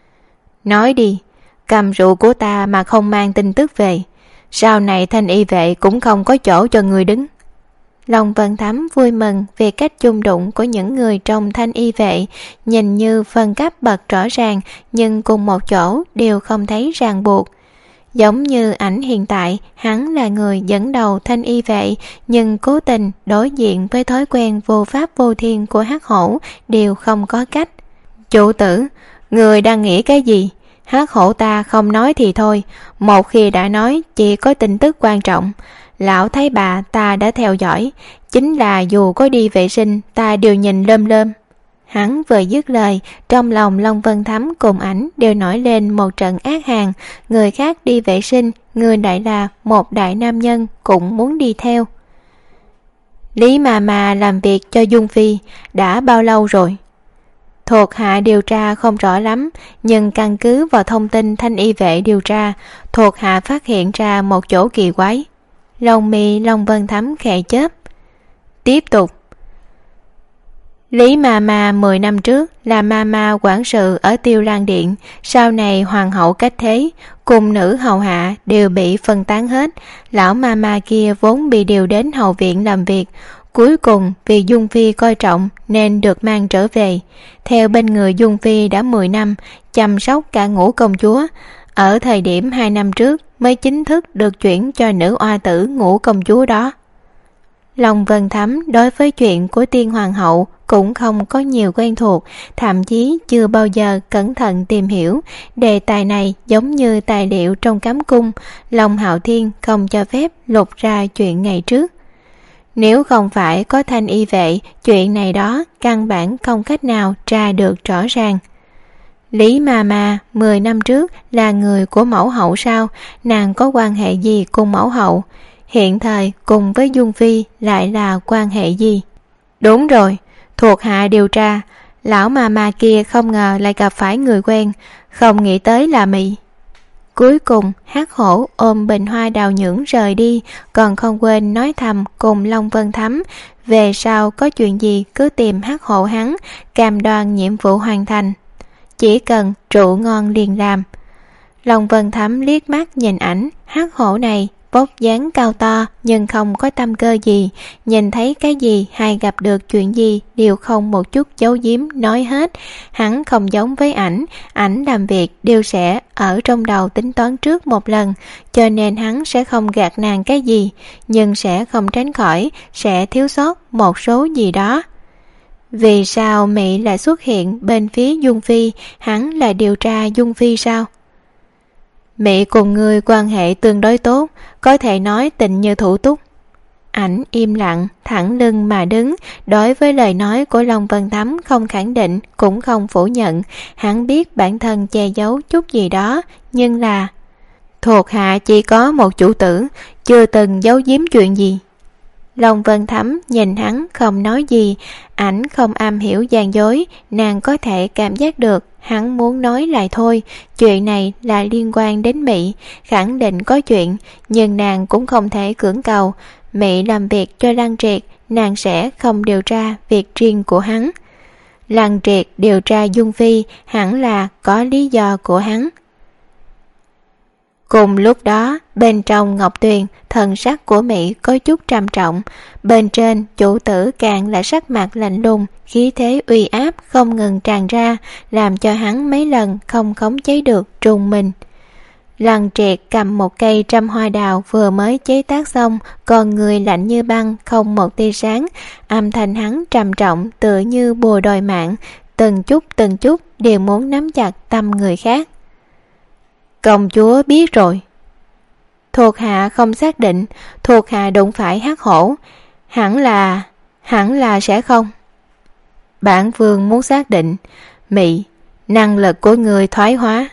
Nói đi, cầm rượu của ta mà không mang tin tức về, sau này Thanh Y vệ cũng không có chỗ cho người đứng. Long Vân Thắm vui mừng về cách chung đụng của những người trong Thanh Y vệ, nhìn như phân cấp bậc rõ ràng nhưng cùng một chỗ đều không thấy ràng buộc. Giống như ảnh hiện tại, hắn là người dẫn đầu Thanh Y vệ, nhưng cố tình đối diện với thói quen vô pháp vô thiên của Hắc Hổ đều không có cách. Chủ tử, người đang nghĩ cái gì? Hắc Hổ ta không nói thì thôi, một khi đã nói chỉ có tin tức quan trọng. Lão thấy bà ta đã theo dõi, chính là dù có đi vệ sinh ta đều nhìn lơm lơm. Hắn vừa dứt lời, trong lòng Long Vân Thắm cùng ảnh đều nổi lên một trận ác hàn. Người khác đi vệ sinh, người lại là một đại nam nhân cũng muốn đi theo. Lý mà làm việc cho Dung Phi đã bao lâu rồi? Thuộc hạ điều tra không rõ lắm, nhưng căn cứ vào thông tin Thanh Y vệ điều tra, thuộc hạ phát hiện ra một chỗ kỳ quái. Lông mi Long Vân Thắm khẽ chớp. Tiếp tục. Lý Mama 10 năm trước là Mama quản sự ở Tiêu Lan Điện, sau này hoàng hậu cách thế, cùng nữ hầu hạ đều bị phân tán hết. Lão Mama kia vốn bị điều đến hậu viện làm việc, Cuối cùng vì Dung Phi coi trọng nên được mang trở về, theo bên người Dung Phi đã 10 năm, chăm sóc cả Ngũ công chúa. Ở thời điểm 2 năm trước mới chính thức được chuyển cho nữ oa tử Ngũ công chúa đó. Long Vân Thắm đối với chuyện của Tiên Hoàng hậu cũng không có nhiều quen thuộc, thậm chí chưa bao giờ cẩn thận tìm hiểu. Đề tài này giống như tài liệu trong cấm cung, Long Hạo Thiên không cho phép lục ra chuyện ngày trước. Nếu không phải có Thanh Y vệ, chuyện này đó căn bản không cách nào tra được rõ ràng. Lý Mà 10 năm trước là người của mẫu hậu sao? Nàng có quan hệ gì cùng mẫu hậu? Hiện thời cùng với Dung Phi lại là quan hệ gì? Đúng rồi, thuộc hạ điều tra, lão mà kia không ngờ lại gặp phải người quen, không nghĩ tới là Mị. Cuối cùng Hắc Hổ ôm bình hoa đào nhưỡng rời đi, còn không quên nói thầm cùng Long Vân Thắm, về sau có chuyện gì cứ tìm Hắc Hổ hắn, cam đoan nhiệm vụ hoàn thành. Chỉ cần rượu ngon liền làm. Long Vân Thắm liếc mắt nhìn ảnh Hắc Hổ này, vóc dáng cao to nhưng không có tâm cơ gì, nhìn thấy cái gì hay gặp được chuyện gì đều không một chút giấu giếm nói hết. Hắn không giống với ảnh làm việc đều sẽ ở trong đầu tính toán trước một lần, cho nên hắn sẽ không gạt nàng cái gì, nhưng sẽ không tránh khỏi sẽ thiếu sót một số gì đó. Vì sao Mị lại xuất hiện bên phía Dung Phi? Hắn là điều tra Dung Phi sao? Mị cùng người quan hệ tương đối tốt, có thể nói tình như thủ túc. Ảnh im lặng, thẳng lưng mà đứng, đối với lời nói của Long Vân Thắm không khẳng định, cũng không phủ nhận. Hắn biết bản thân che giấu chút gì đó, nhưng là thuộc hạ chỉ có một chủ tử, chưa từng giấu giếm chuyện gì. Long Vân Thắm nhìn hắn không nói gì, ảnh không am hiểu gian dối, nàng có thể cảm giác được hắn muốn nói lại thôi. Chuyện này là liên quan đến Mị, khẳng định có chuyện, nhưng nàng cũng không thể cưỡng cầu. Mị làm việc cho Lăng Triệt, nàng sẽ không điều tra việc riêng của hắn. Lăng Triệt điều tra Dung Phi hẳn là có lý do của hắn. Cùng lúc đó, bên trong ngọc tuyền, thần sắc của Mị có chút trầm trọng. Bên trên, chủ tử càng là sắc mặt lạnh lùng, khí thế uy áp không ngừng tràn ra, làm cho hắn mấy lần không khống chế được trùng mình. Lăng Triệt cầm một cây trăm hoa đào vừa mới chế tác xong, còn người lạnh như băng, không một tia sáng. Âm thanh hắn trầm trọng tựa như bùa đòi mạng, từng chút đều muốn nắm chặt tâm người khác. Công chúa biết rồi. Thuộc hạ không xác định, thuộc hạ đụng phải Hắc Hổ, hẳn là sẽ không. Bản vương muốn xác định, Mị, năng lực của người thoái hóa.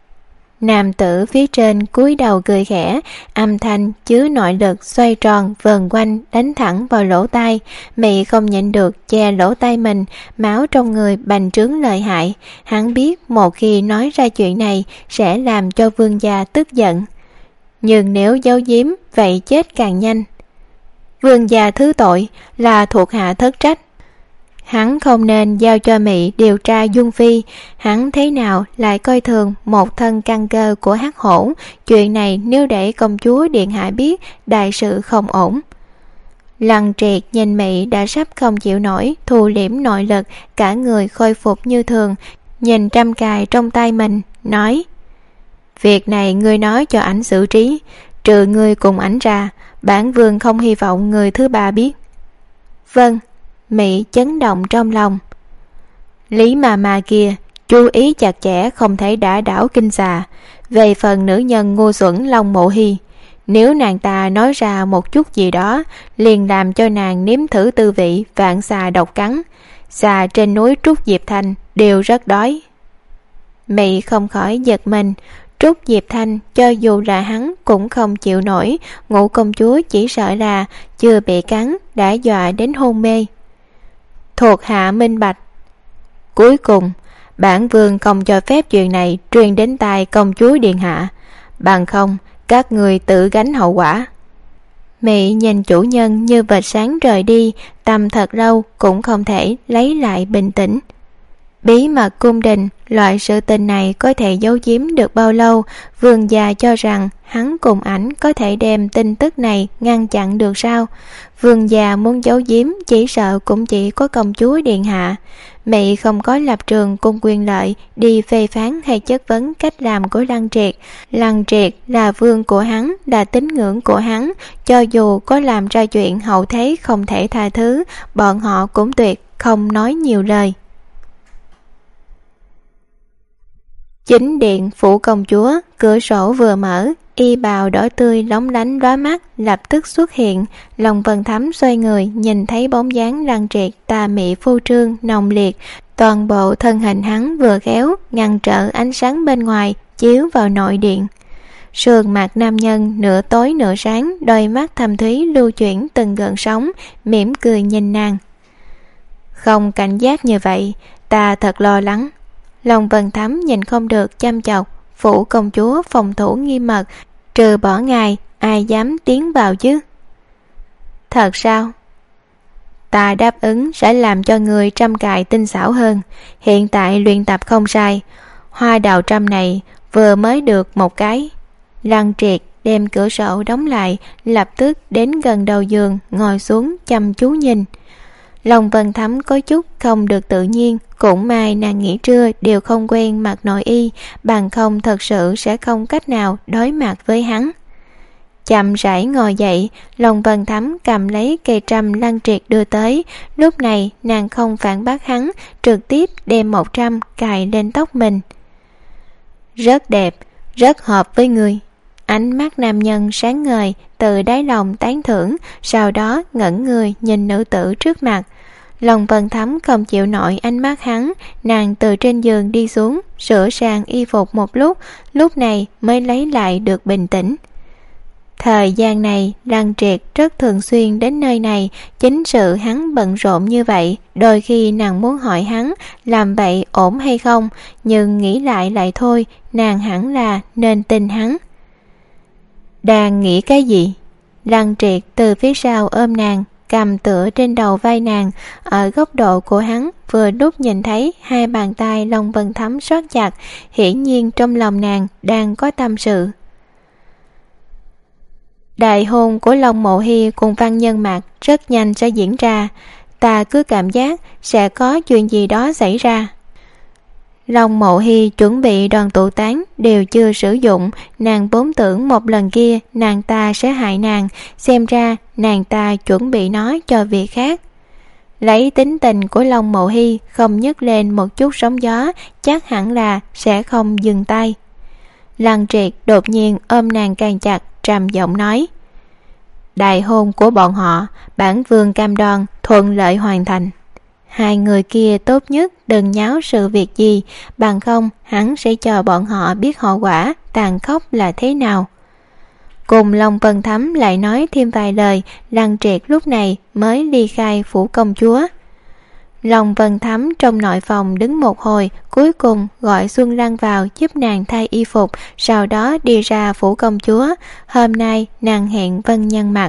Nam tử phía trên cúi đầu cười khẽ, âm thanh chứa nội lực xoay tròn vờn quanh đánh thẳng vào lỗ tai. Mị không nhịn được che lỗ tai mình, máu trong người bành trướng lợi hại. Hắn biết một khi nói ra chuyện này sẽ làm cho vương gia tức giận, nhưng nếu giấu giếm vậy chết càng nhanh. Vương gia thứ tội, là thuộc hạ thất trách. Hắn không nên giao cho Mị điều tra Dung Phi, hắn thế nào lại coi thường một thân căn cơ của Hắc Hổ. Chuyện này nếu để công chúa điện hạ biết, đại sự không ổn. Lăng Triệt nhìn Mị đã sắp không chịu nổi, thu liễm nội lực, cả người khôi phục như thường, nhìn trăm cài trong tay mình, nói: Việc này ngươi nói cho ảnh xử trí, trừ ngươi cùng ảnh ra, bản vương không hy vọng người thứ ba biết. Vâng. Mị chấn động trong lòng. Lý mà kia, chú ý chặt chẽ không thể đả đảo kinh xà. Về phần nữ nhân ngu xuẩn Long Mộ Hy, nếu nàng ta nói ra một chút gì đó, liền làm cho nàng nếm thử tư vị vạn xà độc cắn. Xà trên núi Trúc Diệp Thanh đều rất đói. Mị không khỏi giật mình. Trúc Diệp Thanh cho dù là hắn cũng không chịu nổi, Ngũ công chúa chỉ sợ là chưa bị cắn đã dọa đến hôn mê. Thuộc hạ minh bạch. Cuối cùng, bản vương không cho phép chuyện này truyền đến tai công chúa điện hạ, bằng không các người tự gánh hậu quả. Mị nhìn chủ nhân như vệt sáng rời đi, tầm thật lâu cũng không thể lấy lại bình tĩnh. Bí mật cung đình, loại sự tình này có thể giấu giếm được bao lâu? Vương gia cho rằng hắn cùng ảnh có thể đem tin tức này ngăn chặn được sao? Vương gia muốn giấu giếm chỉ sợ cũng chỉ có công chúa điện hạ. Mị không có lập trường cùng quyền lợi đi phê phán hay chất vấn cách làm của Lăng Triệt. Lăng Triệt là vương của hắn, là tín ngưỡng của hắn, cho dù có làm ra chuyện hậu thế không thể tha thứ, bọn họ cũng tuyệt không nói nhiều lời. Chính điện phủ công chúa, cửa sổ vừa mở, y bào đỏ tươi lóng lánh lóa mắt lập tức xuất hiện. Lòng Vân Thắm xoay người nhìn thấy bóng dáng Lăng Triệt tà mị phô trương nồng liệt, toàn bộ thân hình hắn vừa khéo ngăn trở ánh sáng bên ngoài chiếu vào nội điện. Sườn mặt nam nhân nửa tối nửa sáng, đôi mắt thâm thúy lưu chuyển từng gợn sóng, mỉm cười nhìn nàng. Không cảnh giác như vậy, ta thật lo lắng. Lòng Vân Thắm nhìn không được chăm chọc. Phủ công chúa phòng thủ nghiêm mật, trừ bỏ ngài ai dám tiến vào chứ? Thật sao? Ta đáp ứng sẽ làm cho người trăm cài tinh xảo hơn. Hiện tại luyện tập không sai. Hoa đào trăm này vừa mới được một cái. Lăng Triệt đem cửa sổ đóng lại, lập tức đến gần đầu giường ngồi xuống chăm chú nhìn. Lòng Vân Thắm có chút không được tự nhiên, cũng may nàng nghỉ trưa đều không quen mặc nội y, bằng không thật sự sẽ không cách nào đối mặt với hắn. Chậm rãi ngồi dậy, Lòng Vân Thắm cầm lấy cây trâm Lăng Triệt đưa tới. Lúc này nàng không phản bác hắn, trực tiếp đem một trâm cài lên tóc mình. Rất đẹp, rất hợp với người. Ánh mắt nam nhân sáng ngời, từ đáy lòng tán thưởng, sau đó ngẩng người nhìn nữ tử trước mặt. Lòng Vân Thắm không chịu nổi ánh mắt hắn, nàng từ trên giường đi xuống, sửa sang y phục một lúc này mới lấy lại được bình tĩnh. Thời gian này, Lăng Triệt rất thường xuyên đến nơi này, chính sự hắn bận rộn như vậy, đôi khi nàng muốn hỏi hắn làm vậy ổn hay không, nhưng nghĩ lại thôi, nàng hẳn là nên tin hắn. Đang nghĩ cái gì? Lăng Triệt từ phía sau ôm nàng, cầm tựa trên đầu vai nàng. Ở góc độ của hắn vừa lúc nhìn thấy hai bàn tay Long Vân Thắm siết chặt, hiển nhiên trong lòng nàng đang có tâm sự. Đại hôn của Long Mộ Hy cùng Văn Nhân Mạc rất nhanh sẽ diễn ra, ta cứ cảm giác sẽ có chuyện gì đó xảy ra. Long Mộ Hy chuẩn bị đoàn tụ tán đều chưa sử dụng, nàng vốn tưởng một lần kia nàng ta sẽ hại nàng, xem ra nàng ta chuẩn bị nói cho việc khác. Lấy tính tình của Long Mộ Hy không nhấc lên một chút sóng gió, chắc hẳn là sẽ không dừng tay. Lăng Triệt đột nhiên ôm nàng càng chặt, trầm giọng nói: đại hôn của bọn họ, bản vương cam đoan thuận lợi hoàn thành. Hai người kia tốt nhất đừng nháo sự việc gì, bằng không hắn sẽ cho bọn họ biết hậu quả tàn khốc là thế nào. Cùng Long Vân Thắm lại nói thêm vài lời, Lăng Triệt lúc này mới ly khai phủ công chúa. Long Vân Thắm trong nội phòng đứng một hồi, cuối cùng gọi Xuân Lăng vào giúp nàng thay y phục, sau đó đi ra phủ công chúa. Hôm nay nàng hẹn Vân Nhân Mạc.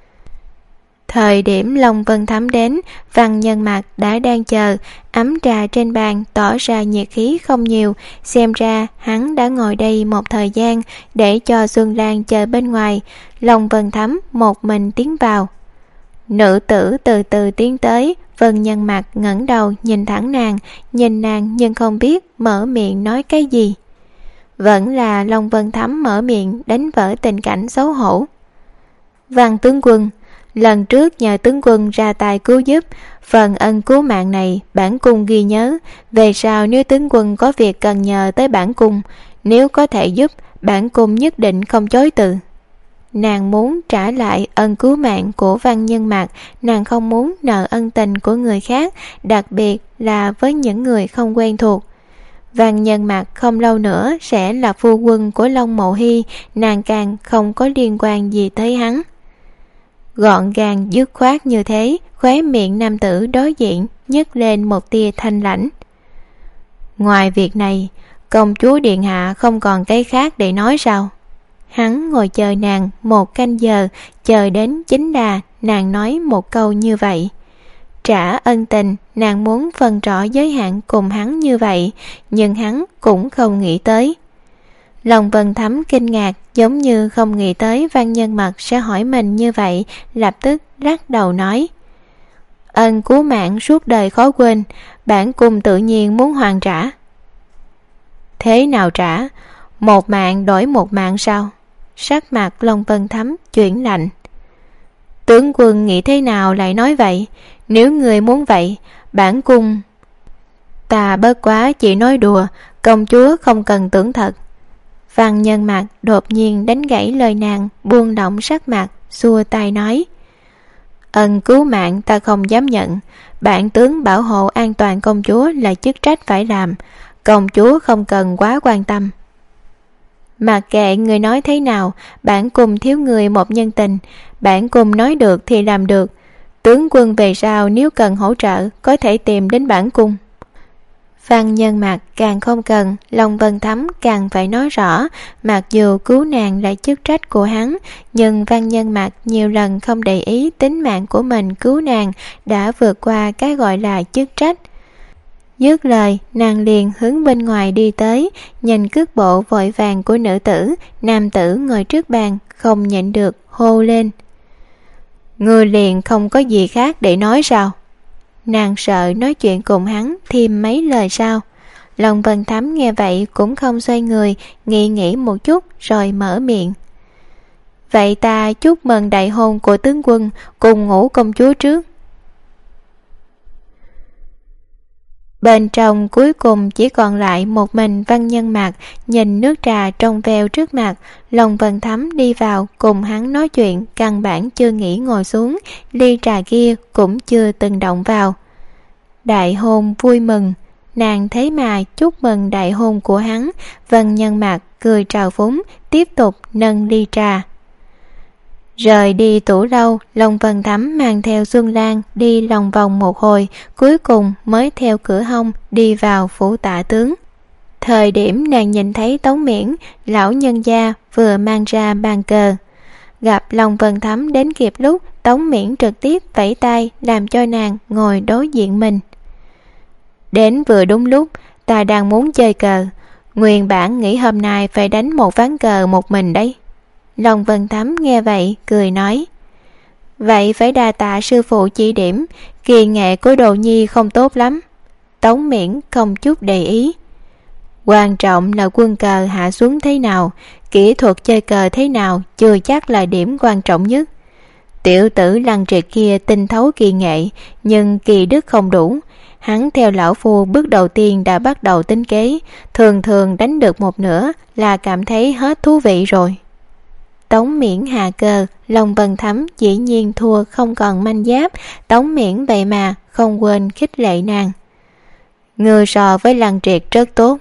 Thời điểm Long Vân Thắm đến, Văn Nhân Mạc đã đang chờ, ấm trà trên bàn tỏ ra nhiệt khí không nhiều, xem ra hắn đã ngồi đây một thời gian, để cho Xuân Lan chờ bên ngoài. Long Vân Thắm một mình tiến vào. Nữ tử từ từ tiến tới, Vân Nhân Mạc ngẩng đầu nhìn thẳng nàng, nhìn nàng nhưng không biết mở miệng nói cái gì. Vẫn là Long Vân Thắm mở miệng đánh vỡ tình cảnh xấu hổ. Văn tướng quân, lần trước nhờ tướng quân ra tay cứu giúp, phần ân cứu mạng này bản cung ghi nhớ, về sau nếu tướng quân có việc cần nhờ tới bản cung, nếu có thể giúp, bản cung nhất định không chối từ. Nàng muốn trả lại ân cứu mạng của Văn Nhân Mạc, nàng không muốn nợ ân tình của người khác, đặc biệt là với những người không quen thuộc. Văn Nhân Mạc không lâu nữa sẽ là phu quân của Long Mộ Hy, nàng càng không có liên quan gì tới hắn. Gọn gàng dứt khoát như thế, khóe miệng nam tử đối diện nhấc lên một tia thanh lãnh. Ngoài việc này, công chúa điện hạ không còn cái khác để nói sao? Hắn ngồi chờ nàng một canh giờ, chờ đến chính là nàng nói một câu như vậy. trả ân tình, nàng muốn phân rõ giới hạn cùng hắn như vậy, nhưng hắn cũng không nghĩ tới. Lòng Vân Thắm kinh ngạc, giống như không nghĩ tới Văn Nhân Mật sẽ hỏi mình như vậy, lập tức lắc đầu nói: ân cứu mạng suốt đời khó quên, bản cung tự nhiên muốn hoàn trả. Thế nào trả? Một mạng đổi một mạng sao? Sắc mặt Long Vân Thắm chuyển lạnh. Tướng quân nghĩ thế nào lại nói vậy? Nếu người muốn vậy, bản cung... Ta bất quá chỉ nói đùa, công chúa không cần tưởng thật. Văn Nhân Mạc đột nhiên đánh gãy lời nàng, buông lỏng sắc mặt, xua tay nói: ân cứu mạng ta không dám nhận, bản tướng bảo hộ an toàn công chúa là chức trách phải làm, công chúa không cần quá quan tâm. Mặc kệ người nói thế nào, bản cung thiếu người một nhân tình, bản cung nói được thì làm được. Tướng quân về sau nếu cần hỗ trợ có thể tìm đến bản cung. Văn Nhân Mạc càng không cần, Long Vân Thắm càng phải nói rõ. Mặc dù cứu nàng là chức trách của hắn, nhưng Văn Nhân Mạc nhiều lần không để ý tính mạng của mình cứu nàng đã vượt qua cái gọi là chức trách. Dứt lời, nàng liền hướng bên ngoài đi tới, nhìn cước bộ vội vàng của nữ tử. Nam tử ngồi trước bàn không nhịn được hô lên: ngươi liền không có gì khác để nói sao? Nàng sợ nói chuyện cùng hắn thêm mấy lời sao. Long Vân Thắm nghe vậy cũng không xoay người, nghĩ một chút rồi mở miệng: vậy ta chúc mừng đại hôn của tướng quân cùng Ngũ công chúa trước. Bên trong cuối cùng chỉ còn lại một mình Văn Nhân Mạc, nhìn nước trà trong veo trước mặt. Long Vân Thắm đi vào cùng hắn nói chuyện, căn bản chưa nghĩ ngồi xuống, ly trà kia cũng chưa từng động vào. Đại hôn vui mừng, nàng thấy mà chúc mừng đại hôn của hắn. Văn Nhân Mạc cười trào phúng, tiếp tục nâng ly trà. Rời đi tủ lâu, Long Vân Thắm mang theo Xuân Lan đi lòng vòng một hồi, cuối cùng mới theo cửa hông đi vào phủ tạ tướng. Thời điểm nàng nhìn thấy Tống Miễn, lão nhân gia vừa mang ra bàn cờ. Gặp Long Vân Thắm đến kịp lúc, Tống Miễn trực tiếp vẫy tay làm cho nàng ngồi đối diện mình. Đến vừa đúng lúc, ta đang muốn chơi cờ, nguyên bản nghĩ hôm nay phải đánh một ván cờ một mình đấy. Long Vân Thắm nghe vậy cười nói: vậy phải đa tạ sư phụ chỉ điểm, kỳ nghệ của đồ nhi không tốt lắm. Tống Miễn không chút để ý: quan trọng là quân cờ hạ xuống thế nào, kỹ thuật chơi cờ thế nào chưa chắc là điểm quan trọng nhất. Tiểu tử Lăng Triệt kia tinh thấu kỳ nghệ, nhưng kỳ đức không đủ. Hắn theo lão phu bước đầu tiên đã bắt đầu tính kế, thường thường đánh được một nửa là cảm thấy hết thú vị rồi. Tống Miễn hạ cờ, Long Vân Thắm dĩ nhiên thua không còn manh giáp. Tống Miễn vậy mà không quên khích lệ nàng: người so với Lăng Triệt rất tốt.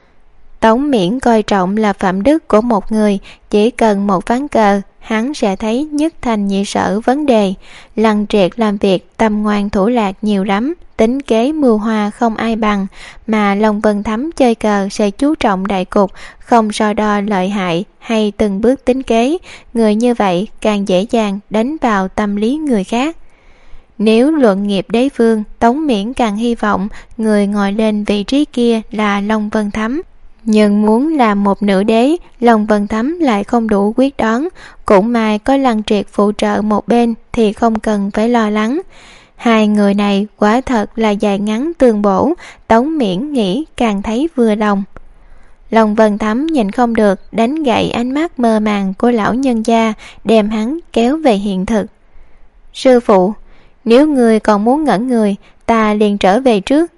Tống Miễn coi trọng là phẩm đức của một người, chỉ cần một ván cờ hắn sẽ thấy nhất thanh nhị sở vấn đề. Lăng Triệt làm việc tâm ngoan thủ lạc nhiều lắm, tính kế mưu hoa không ai bằng, mà Long Vân Thắm chơi cờ sẽ chú trọng đại cục, không so đo lợi hại hay từng bước tính kế. Người như vậy càng dễ dàng đánh vào tâm lý người khác. Nếu luận nghiệp đế vương, Tống Miễn càng hy vọng người ngồi lên vị trí kia là Long Vân Thắm. Nhưng muốn làm một nữ đế, Long Vân Thắm lại không đủ quyết đoán. Cũng may có Lăng Triệt phụ trợ một bên thì không cần phải lo lắng. Hai người này quả thật là dài ngắn tương bổ. Tống Miễn nghĩ càng thấy vừa lòng. Long Vân Thắm nhìn không được, đánh gậy ánh mắt mơ màng của lão nhân gia, đem hắn kéo về hiện thực. Sư phụ, nếu người còn muốn ngẩn người, ta liền trở về trước.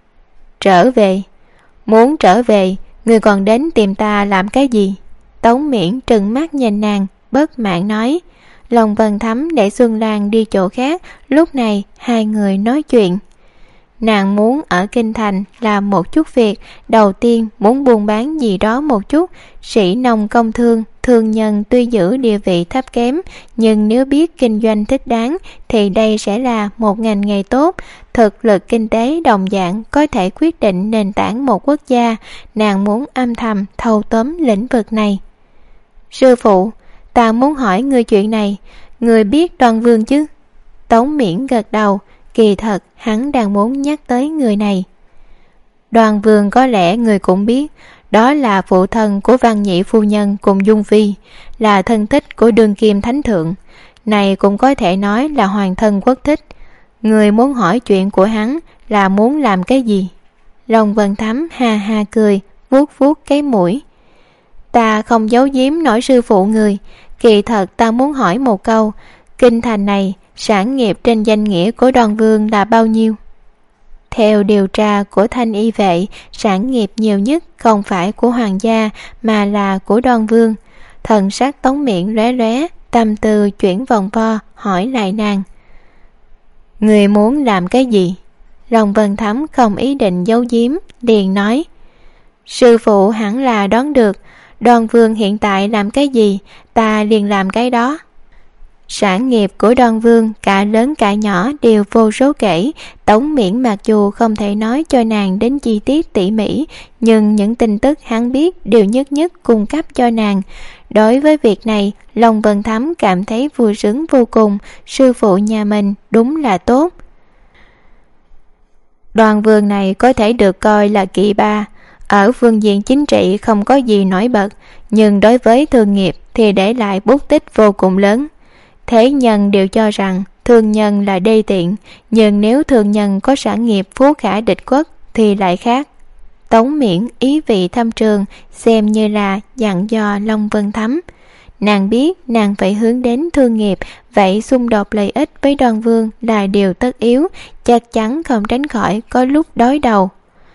Trở về? Muốn trở về, người còn đến tìm ta làm cái gì? Tống Miễn trừng mắt nhìn nàng, bất mãn nói. Long Vân Thắm để Xuân Lan đi chỗ khác, lúc này hai người nói chuyện. Nàng muốn ở Kinh Thành làm một chút việc, đầu tiên muốn buôn bán gì đó một chút. Sĩ nông công thương, thương nhân tuy giữ địa vị thấp kém, nhưng nếu biết kinh doanh thích đáng thì đây sẽ là một ngành nghề tốt. Thực lực kinh tế đồng dạng có thể quyết định nền tảng một quốc gia. Nàng muốn âm thầm thâu tóm lĩnh vực này. Sư phụ, ta muốn hỏi ngươi chuyện này, ngươi biết Đoan Vương chứ? Tống Miễn gật đầu, kỳ thật hắn đang muốn nhắc tới người này. Đoàn Vương có lẽ người cũng biết, đó là phụ thân của Văn Nhị phu nhân cùng Dung Phi, là thân thích của đương kim thánh thượng. Này cũng có thể nói là hoàng thân quốc thích. Người muốn hỏi chuyện của hắn là muốn làm cái gì? Long Vân Thắm ha ha cười, vuốt vuốt cái mũi. Ta không giấu giếm nổi sư phụ người. Kỳ thật ta muốn hỏi một câu, kinh thành này sản nghiệp trên danh nghĩa của Đoàn Vương là bao nhiêu? Theo điều tra của Thanh Y vệ, sản nghiệp nhiều nhất không phải của hoàng gia mà là của Đoàn Vương. Thần sắc Tống Miễn lóe lóe, tâm tư chuyển vòng vo, hỏi lại nàng. Người muốn làm cái gì? Long Vân Thắm không ý định giấu giếm, liền nói. Sư phụ hẳn là đoán được, Đoàn Vương hiện tại làm cái gì, ta liền làm cái đó. Sản nghiệp của Đoàn Vương cả lớn cả nhỏ đều vô số kể. Tống Miễn mặc dù không thể nói cho nàng đến chi tiết tỉ mỉ, nhưng những tin tức hắn biết đều nhất nhất cung cấp cho nàng. Đối với việc này, Long Vân Thắm cảm thấy vui sướng vô cùng. Sư phụ nhà mình đúng là tốt. Đoàn Vương này có thể được coi là kỳ ba. Ở phương diện chính trị không có gì nổi bật, nhưng đối với thương nghiệp thì để lại bút tích vô cùng lớn. Thế nhân đều cho rằng thương nhân là đê tiện, nhưng nếu thương nhân có sản nghiệp phú khả địch quốc thì lại khác. Tống Miễn ý vị thâm trường, xem như là dặn dò Long Vân Thắm. Nàng biết nàng phải hướng đến thương nghiệp, vậy xung đột lợi ích với Đoàn Vương là điều tất yếu, chắc chắn không tránh khỏi có lúc đối đầu.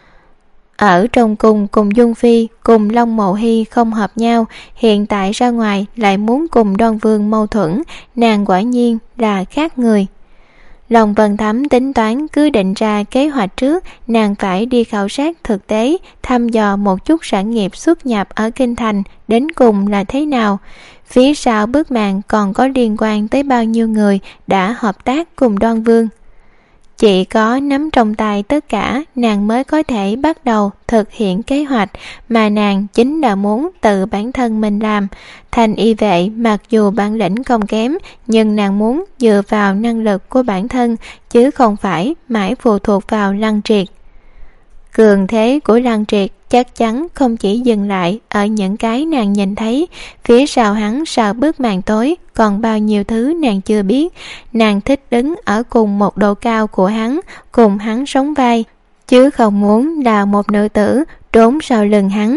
Ở trong cung cùng Dung Phi cùng Long Mộ Hy không hợp nhau, hiện tại ra ngoài lại muốn cùng Đoàn Vương mâu thuẫn, nàng quả nhiên là khác người. Long Vân Thắm tính toán cứ định ra kế hoạch trước, nàng phải đi khảo sát thực tế, thăm dò một chút sản nghiệp xuất nhập ở kinh thành đến cùng là thế nào. Phía sau bức màn còn có liên quan tới bao nhiêu người đã hợp tác cùng Đoàn Vương. Chỉ có nắm trong tay tất cả, nàng mới có thể bắt đầu thực hiện kế hoạch mà nàng chính là muốn tự bản thân mình làm. Thanh Y vệ mặc dù bản lĩnh không kém, nhưng nàng muốn dựa vào năng lực của bản thân, chứ không phải mãi phụ thuộc vào Lăng Triệt. Cường thế của Lăng Triệt chắc chắn không chỉ dừng lại ở những cái nàng nhìn thấy. Phía sau hắn sau bức màn tối còn bao nhiêu thứ nàng chưa biết. Nàng thích đứng ở cùng một độ cao của hắn, cùng hắn sống vai, chứ không muốn là một nữ tử trốn sau lưng hắn.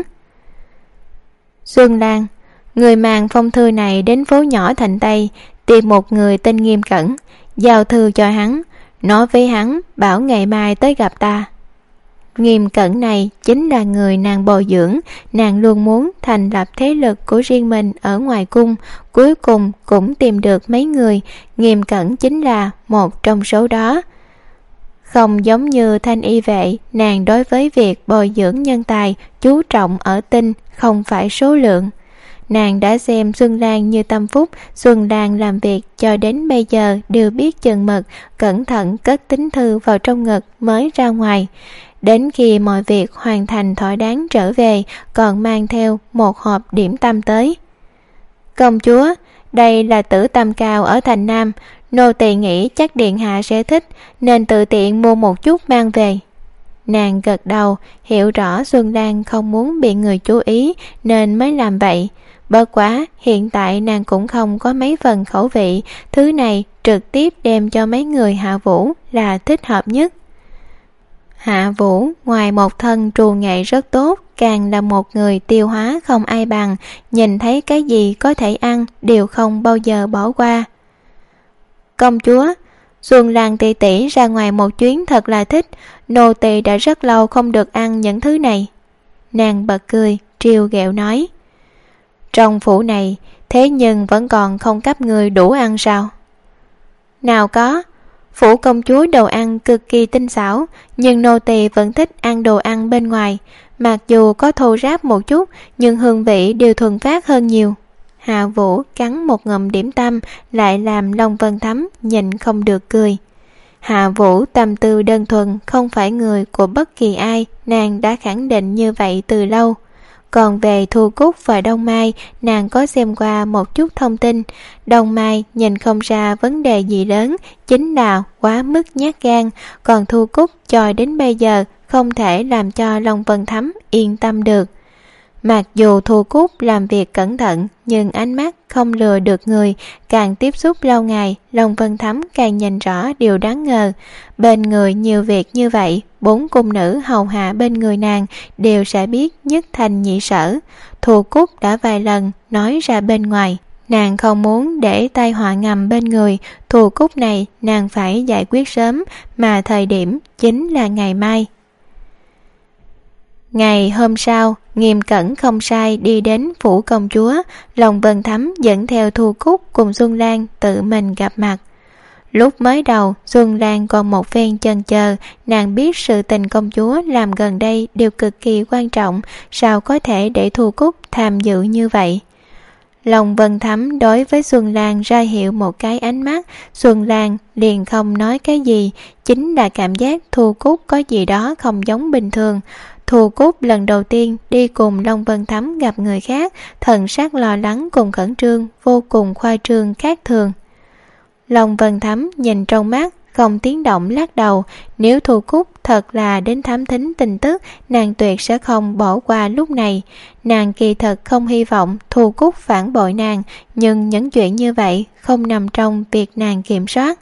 Xuân Lan, người mang phong thư này đến phố nhỏ thành Tây, tìm một người tên Nghiêm Cẩn, giao thư cho hắn, nói với hắn bảo ngày mai tới gặp ta. Nghiêm Cẩn này chính là người nàng bồi dưỡng, nàng luôn muốn thành lập thế lực của riêng mình ở ngoài cung, cuối cùng cũng tìm được mấy người, Nghiêm Cẩn chính là một trong số đó. Không giống như Thanh Y vệ, nàng đối với việc bồi dưỡng nhân tài chú trọng ở tinh, không phải số lượng. Nàng đã xem Xuân Lan như tâm phúc, Xuân Lan làm việc cho đến bây giờ đều biết chừng mực, cẩn thận cất tín thư vào trong ngực mới ra ngoài. Đến khi mọi việc hoàn thành thỏa đáng trở về, còn mang theo một hộp điểm tâm tới. Công chúa, đây là Tử Tâm Cao ở thành Nam, nô tỳ nghĩ chắc điện hạ sẽ thích, nên tự tiện mua một chút mang về. Nàng gật đầu, hiểu rõ Xuân Lan không muốn bị người chú ý nên mới làm vậy. Bất quá hiện tại nàng cũng không có mấy phần khẩu vị, thứ này trực tiếp đem cho mấy người Hạ Vũ là thích hợp nhất. Hạ Vũ ngoài một thân trù nghệ rất tốt, càng là một người tiêu hóa không ai bằng, nhìn thấy cái gì có thể ăn đều không bao giờ bỏ qua. Công chúa, Xuân Lan tỷ tỷ ra ngoài một chuyến thật là thích, nô tỳ đã rất lâu không được ăn những thứ này. Nàng bật cười, trêu ghẹo nói. Trong phủ này, thế nhưng vẫn còn không cấp người đủ ăn sao? Nào có, phủ công chúa đồ ăn cực kỳ tinh xảo, nhưng nô tỳ vẫn thích ăn đồ ăn bên ngoài, mặc dù có thô ráp một chút, nhưng hương vị đều thuần phát hơn nhiều. Hạ Vũ cắn một ngụm điểm tâm, lại làm Long Vân Thắm nhìn không được cười. Hạ Vũ tâm tư đơn thuần, không phải người của bất kỳ ai, nàng đã khẳng định như vậy từ lâu. Còn về Thu Cúc và Đông Mai, nàng có xem qua một chút thông tin. Đông Mai nhìn không ra vấn đề gì lớn, chính là quá mức nhát gan. Còn Thu Cúc cho đến bây giờ không thể làm cho Long Vân Thắm yên tâm được. Mặc dù Thu Cúc làm việc cẩn thận, nhưng ánh mắt không lừa được người. Càng tiếp xúc lâu ngày, Long Vân Thắm càng nhìn rõ điều đáng ngờ. Bên người nhiều việc như vậy, 4 cung nữ hầu hạ bên người nàng đều sẽ biết nhất thanh nhị sở. Thu Cúc đã vài lần nói ra bên ngoài, nàng không muốn để tai họa ngầm bên người. Thu Cúc này nàng phải giải quyết sớm, mà thời điểm chính là ngày mai. Ngày hôm sau, Nghiêm Cẩn không sai đi đến phủ công chúa. Long Vân Thắm dẫn theo Thu Cúc cùng Xuân Lan tự mình gặp mặt. Lúc mới đầu, Xuân Lan còn một phen chần chờ. Nàng biết sự tình công chúa làm gần đây đều cực kỳ quan trọng, sao có thể để Thu Cúc tham dự như vậy. Long Vân Thắm đối với Xuân Lan ra hiệu một cái ánh mắt. Xuân Lan liền không nói cái gì, chính là cảm giác Thu Cúc có gì đó không giống bình thường. Thu Cúc lần đầu tiên đi cùng Long Vân Thắm gặp người khác, thần sắc lo lắng cùng khẩn trương, vô cùng khoa trương khác thường. Long Vân Thắm nhìn trong mắt, không tiếng động lắc đầu. Nếu Thu Cúc thật là đến thám thính tin tức, nàng tuyệt sẽ không bỏ qua lúc này. Nàng kỳ thật không hy vọng Thu Cúc phản bội nàng, nhưng những chuyện như vậy không nằm trong việc nàng kiểm soát.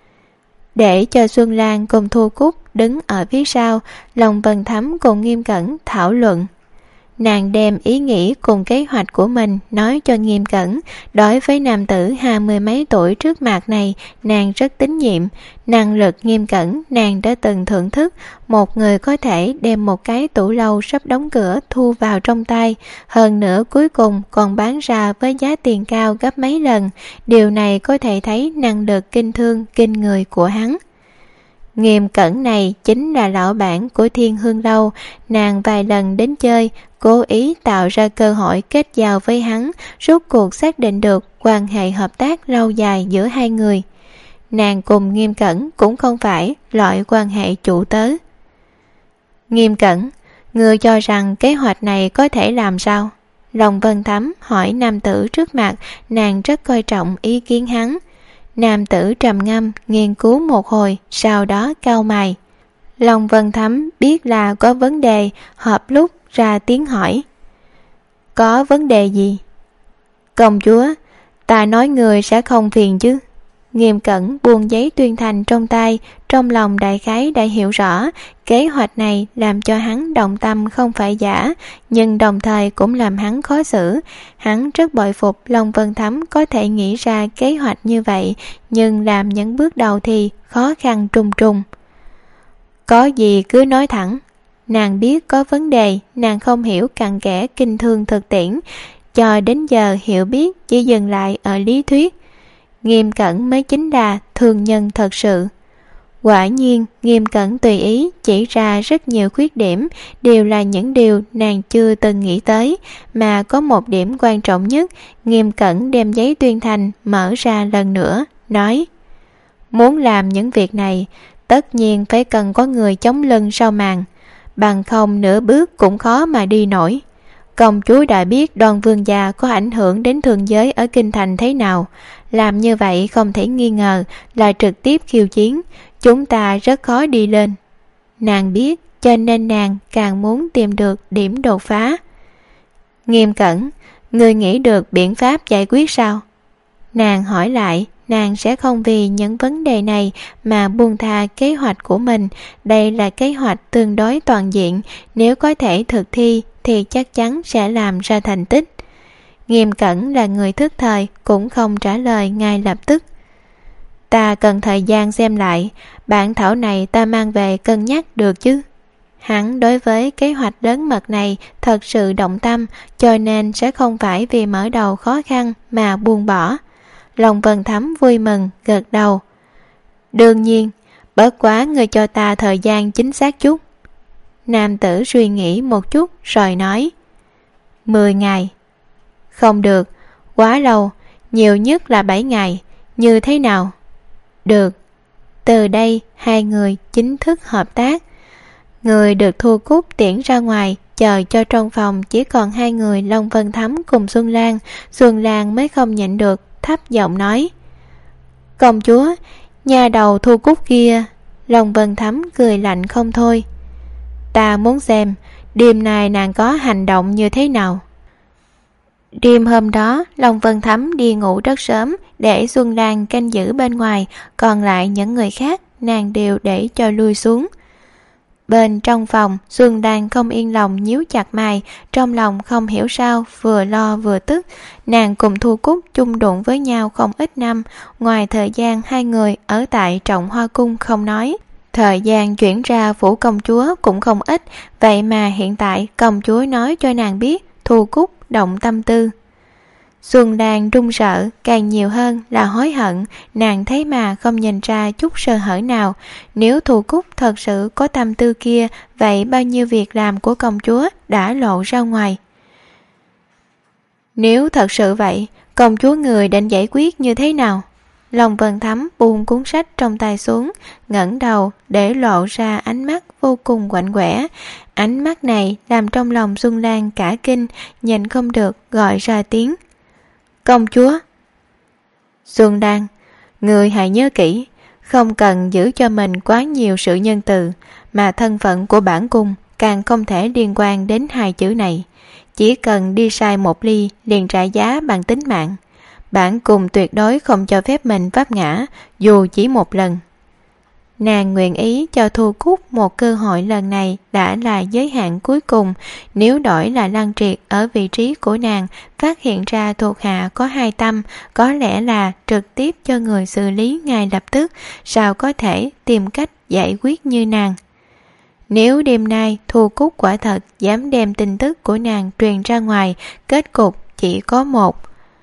Để cho Xuân Lan cùng Thu Cúc đứng ở phía sau, Long Vân Thắm cùng Nghiêm Cẩn thảo luận. Nàng đem ý nghĩ cùng kế hoạch của mình nói cho Nghiêm Cẩn. Đối với nam tử 20 mấy tuổi trước mặt này, nàng rất tín nhiệm. Năng lực Nghiêm Cẩn nàng đã từng thưởng thức. Một người có thể đem một cái tủ lâu sắp đóng cửa thu vào trong tay, hơn nữa cuối cùng còn bán ra với giá tiền cao gấp mấy lần. Điều này có thể thấy năng lực kinh thương kinh người của hắn. Nghiêm Cẩn này chính là lão bản của Thiên Hương Lâu. Nàng vài lần đến chơi, cố ý tạo ra cơ hội kết giao với hắn, rốt cuộc xác định được quan hệ hợp tác lâu dài giữa hai người. Nàng cùng Nghiêm Cẩn cũng không phải loại quan hệ chủ tớ. Nghiêm Cẩn, ngươi cho rằng kế hoạch này có thể làm sao? Long Vân Thắm hỏi nam tử trước mặt. Nàng rất coi trọng ý kiến hắn. Nam tử trầm ngâm nghiên cứu một hồi, sau đó cau mày. Long Vân Thắm biết là có vấn đề, hợp lúc ra tiếng hỏi. Có vấn đề gì? Công chúa, ta nói người sẽ không phiền chứ? Nghiêm Cẩn buông giấy tuyên thành trong tay, trong lòng đại khái đã hiểu rõ. Kế hoạch này làm cho hắn động tâm không phải giả, nhưng đồng thời cũng làm hắn khó xử. Hắn rất bội phục Long Vân Thắm có thể nghĩ ra kế hoạch như vậy, nhưng làm những bước đầu thì khó khăn trùng trùng. Có gì cứ nói thẳng. Nàng biết có vấn đề, nàng không hiểu cặn kẽ kinh thương thực tiễn, cho đến giờ hiểu biết chỉ dừng lại ở lý thuyết. Nghiêm Cẩn mới chính là thương nhân thật sự. Quả nhiên, Nghiêm Cẩn tùy ý chỉ ra rất nhiều khuyết điểm, đều là những điều nàng chưa từng nghĩ tới, mà có một điểm quan trọng nhất. Nghiêm Cẩn đem giấy tuyên thành mở ra lần nữa, nói: muốn làm những việc này, tất nhiên phải cần có người chống lưng sau màn, bằng không nửa bước cũng khó mà đi nổi. Công chúa đã biết Đoan Vương gia có ảnh hưởng đến thường giới ở kinh thành thế nào, làm như vậy không thể nghi ngờ là trực tiếp khiêu chiến, chúng ta rất khó đi lên. Nàng biết, cho nên nàng càng muốn tìm được điểm đột phá. Nghiêm Cẩn, ngươi nghĩ được biện pháp giải quyết sao? Nàng hỏi lại. Nàng sẽ không vì những vấn đề này mà buông tha kế hoạch của mình. Đây là kế hoạch tương đối toàn diện, nếu có thể thực thi thì chắc chắn sẽ làm ra thành tích. Nghiêm Cẩn là người thức thời, cũng không trả lời ngay lập tức. Ta cần thời gian xem lại, bản thảo này ta mang về cân nhắc được chứ? Hắn đối với kế hoạch lớn mật này thật sự động tâm, cho nên sẽ không phải vì mở đầu khó khăn mà buông bỏ. Long Vân Thắm vui mừng gật đầu. Đương nhiên, bớt quá người cho ta thời gian chính xác chút. Nam tử suy nghĩ một chút rồi nói: 10 ngày. Không được, quá lâu, nhiều nhất là 7 ngày, như thế nào? Được. Từ đây hai người chính thức hợp tác. Người được Thu Cúc tiễn ra ngoài, chờ cho trong phòng chỉ còn hai người Long Vân Thắm cùng Xuân Lan mới không nhịn được thấp giọng nói: "Công chúa, nhà đầu Thu Cúc kia." Long Vân Thắm cười lạnh không thôi: "Ta muốn xem đêm nay nàng có hành động như thế nào." Đêm hôm đó, Long Vân Thắm đi ngủ rất sớm, để Xuân Lan canh giữ bên ngoài, còn lại những người khác nàng đều để cho lui xuống. Bên trong phòng, Xuân Lan không yên lòng nhíu chặt mày, trong lòng không hiểu sao vừa lo vừa tức. Nàng cùng Thu Cúc chung đụng với nhau không ít năm, ngoài thời gian hai người ở tại Trọng Hoa Cung không nói, thời gian chuyển ra phủ công chúa cũng không ít, vậy mà hiện tại công chúa nói cho nàng biết Thu Cúc động tâm tư. Xuân Lan run sợ, càng nhiều hơn là hối hận, nàng thấy mà không nhìn ra chút sơ hở nào. Nếu Thu Cúc thật sự có tâm tư kia, vậy bao nhiêu việc làm của công chúa đã lộ ra ngoài. Nếu thật sự vậy, công chúa người định giải quyết như thế nào? Long Vân Thắm buông cuốn sách trong tay xuống, ngẩng đầu để lộ ra ánh mắt vô cùng quạnh quẻ. Ánh mắt này làm trong lòng Xuân Lan cả kinh, nhìn không được gọi ra tiếng: "Công chúa." "Xuân Lan, người hãy nhớ kỹ, không cần giữ cho mình quá nhiều sự nhân từ, mà thân phận của bản cung càng không thể liên quan đến hai chữ này. Chỉ cần đi sai một ly liền trả giá bằng tính mạng. Bản cung tuyệt đối không cho phép mình vấp ngã, dù chỉ một lần." Nàng nguyện ý cho Thu Cúc một cơ hội lần này đã là giới hạn cuối cùng. Nếu đổi là Lăng Triệt ở vị trí của nàng, phát hiện ra thuộc hạ có hai tâm, có lẽ là trực tiếp cho người xử lý ngay lập tức, sao có thể tìm cách giải quyết như nàng. Nếu đêm nay Thu Cúc quả thật dám đem tin tức của nàng truyền ra ngoài, kết cục chỉ có một.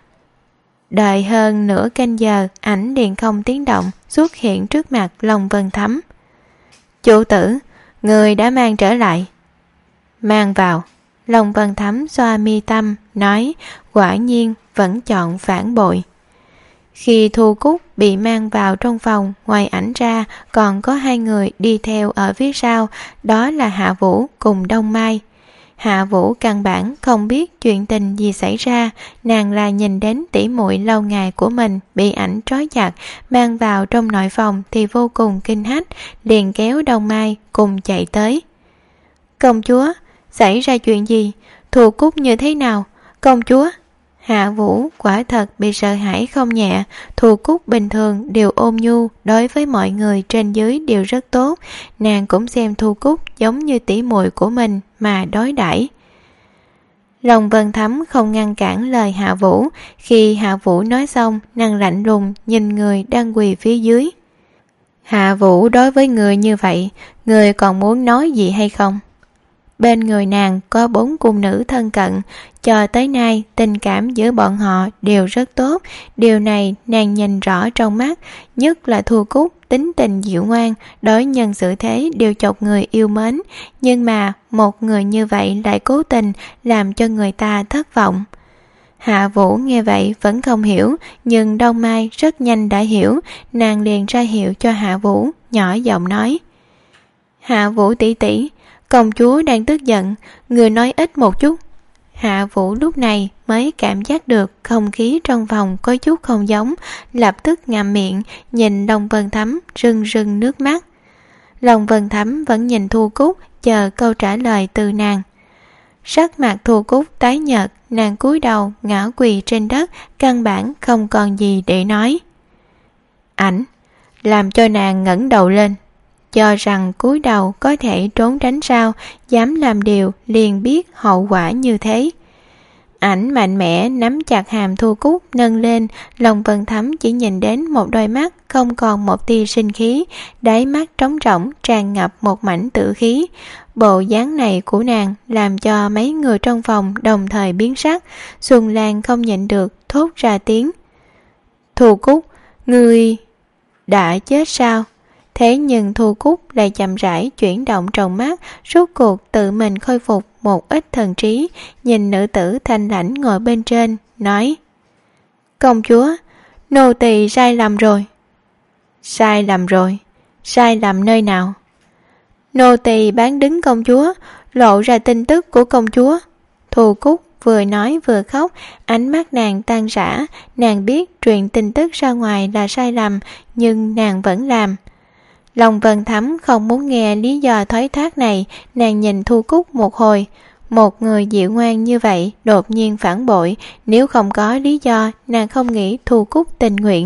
Đợi hơn nửa canh giờ, ảnh liền không tiếng động xuất hiện trước mặt Long Vân Thắm. "Chủ tử, người đã mang trở lại." "Mang vào." Long Vân Thắm xoa mi tâm, nói, quả nhiên vẫn chọn phản bội. Khi Thu Cúc bị mang vào trong phòng, ngoài ảnh ra còn có hai người đi theo ở phía sau, đó là Hạ Vũ cùng Đông Mai. Hạ Vũ căn bản không biết chuyện tình gì xảy ra, nàng là nhìn đến tỉ muội lâu ngày của mình bị ảnh trói chặt, mang vào trong nội phòng thì vô cùng kinh hách, liền kéo Đông Mai cùng chạy tới. "Công chúa, xảy ra chuyện gì? Thu Cúc như thế nào? Công chúa!" Hạ Vũ quả thật bị sợ hãi không nhẹ. Thu Cúc bình thường đều ôn nhu, đối với mọi người trên dưới đều rất tốt, nàng cũng xem Thu Cúc giống như tỉ muội của mình mà đối đãi. Long Vân Thắm không ngăn cản lời Hạ Vũ. Khi Hạ Vũ nói xong, nàng lạnh lùng nhìn người đang quỳ phía dưới. "Hạ Vũ đối với người như vậy, người còn muốn nói gì hay không?" Bên người nàng có 4 cung nữ thân cận, cho tới nay tình cảm giữa bọn họ đều rất tốt, điều này nàng nhìn rõ trong mắt, nhất là Thu Cúc tính tình dịu ngoan, đối nhân xử thế đều chọc người yêu mến, nhưng mà một người như vậy lại cố tình làm cho người ta thất vọng. Hạ Vũ nghe vậy vẫn không hiểu, nhưng Đông Mai rất nhanh đã hiểu, nàng liền ra hiệu cho Hạ Vũ, nhỏ giọng nói: "Hạ Vũ tỷ tỷ, công chúa đang tức giận, người nói ít một chút." Hạ Vũ lúc này mới cảm giác được không khí trong phòng có chút không giống, lập tức ngậm miệng, nhìn Long Vân Thắm rưng rưng nước mắt. Long Vân Thắm vẫn nhìn Thu Cúc, chờ câu trả lời từ nàng. Sắc mặt Thu Cúc tái nhợt, nàng cúi đầu ngã quỳ trên đất, căn bản không còn gì để nói. Ảnh làm cho nàng ngẩng đầu lên, cho rằng cúi đầu có thể trốn tránh sao, dám làm điều liền biết hậu quả như thế. Ảnh mạnh mẽ nắm chặt hàm Thu Cúc nâng lên, Long Vân Thắm chỉ nhìn đến một đôi mắt không còn một tia sinh khí, đáy mắt trống rỗng tràn ngập một mảnh tử khí. Bộ dáng này của nàng làm cho mấy người trong phòng đồng thời biến sắc. Xuân Lan không nhịn được thốt ra tiếng: "Thu Cúc, ngươi đã chết sao?" Thế nhưng Thu Cúc lại chậm rãi chuyển động trong mắt, rốt cuộc tự mình khôi phục một ít thần trí, nhìn nữ tử thanh lãnh ngồi bên trên, nói: "Công chúa, nô tỳ sai lầm rồi." "Sai lầm rồi? Sai lầm nơi nào?" Nô tỳ bán đứng công chúa, lộ ra tin tức của công chúa. Thu Cúc vừa nói vừa khóc, ánh mắt nàng tan rã. Nàng biết truyền tin tức ra ngoài là sai lầm, nhưng nàng vẫn làm. Long Vân Thắm không muốn nghe lý do thoái thác này. Nàng nhìn Thu Cúc một hồi. Một người dịu ngoan như vậy đột nhiên phản bội, nếu không có lý do, nàng không nghĩ Thu Cúc tình nguyện.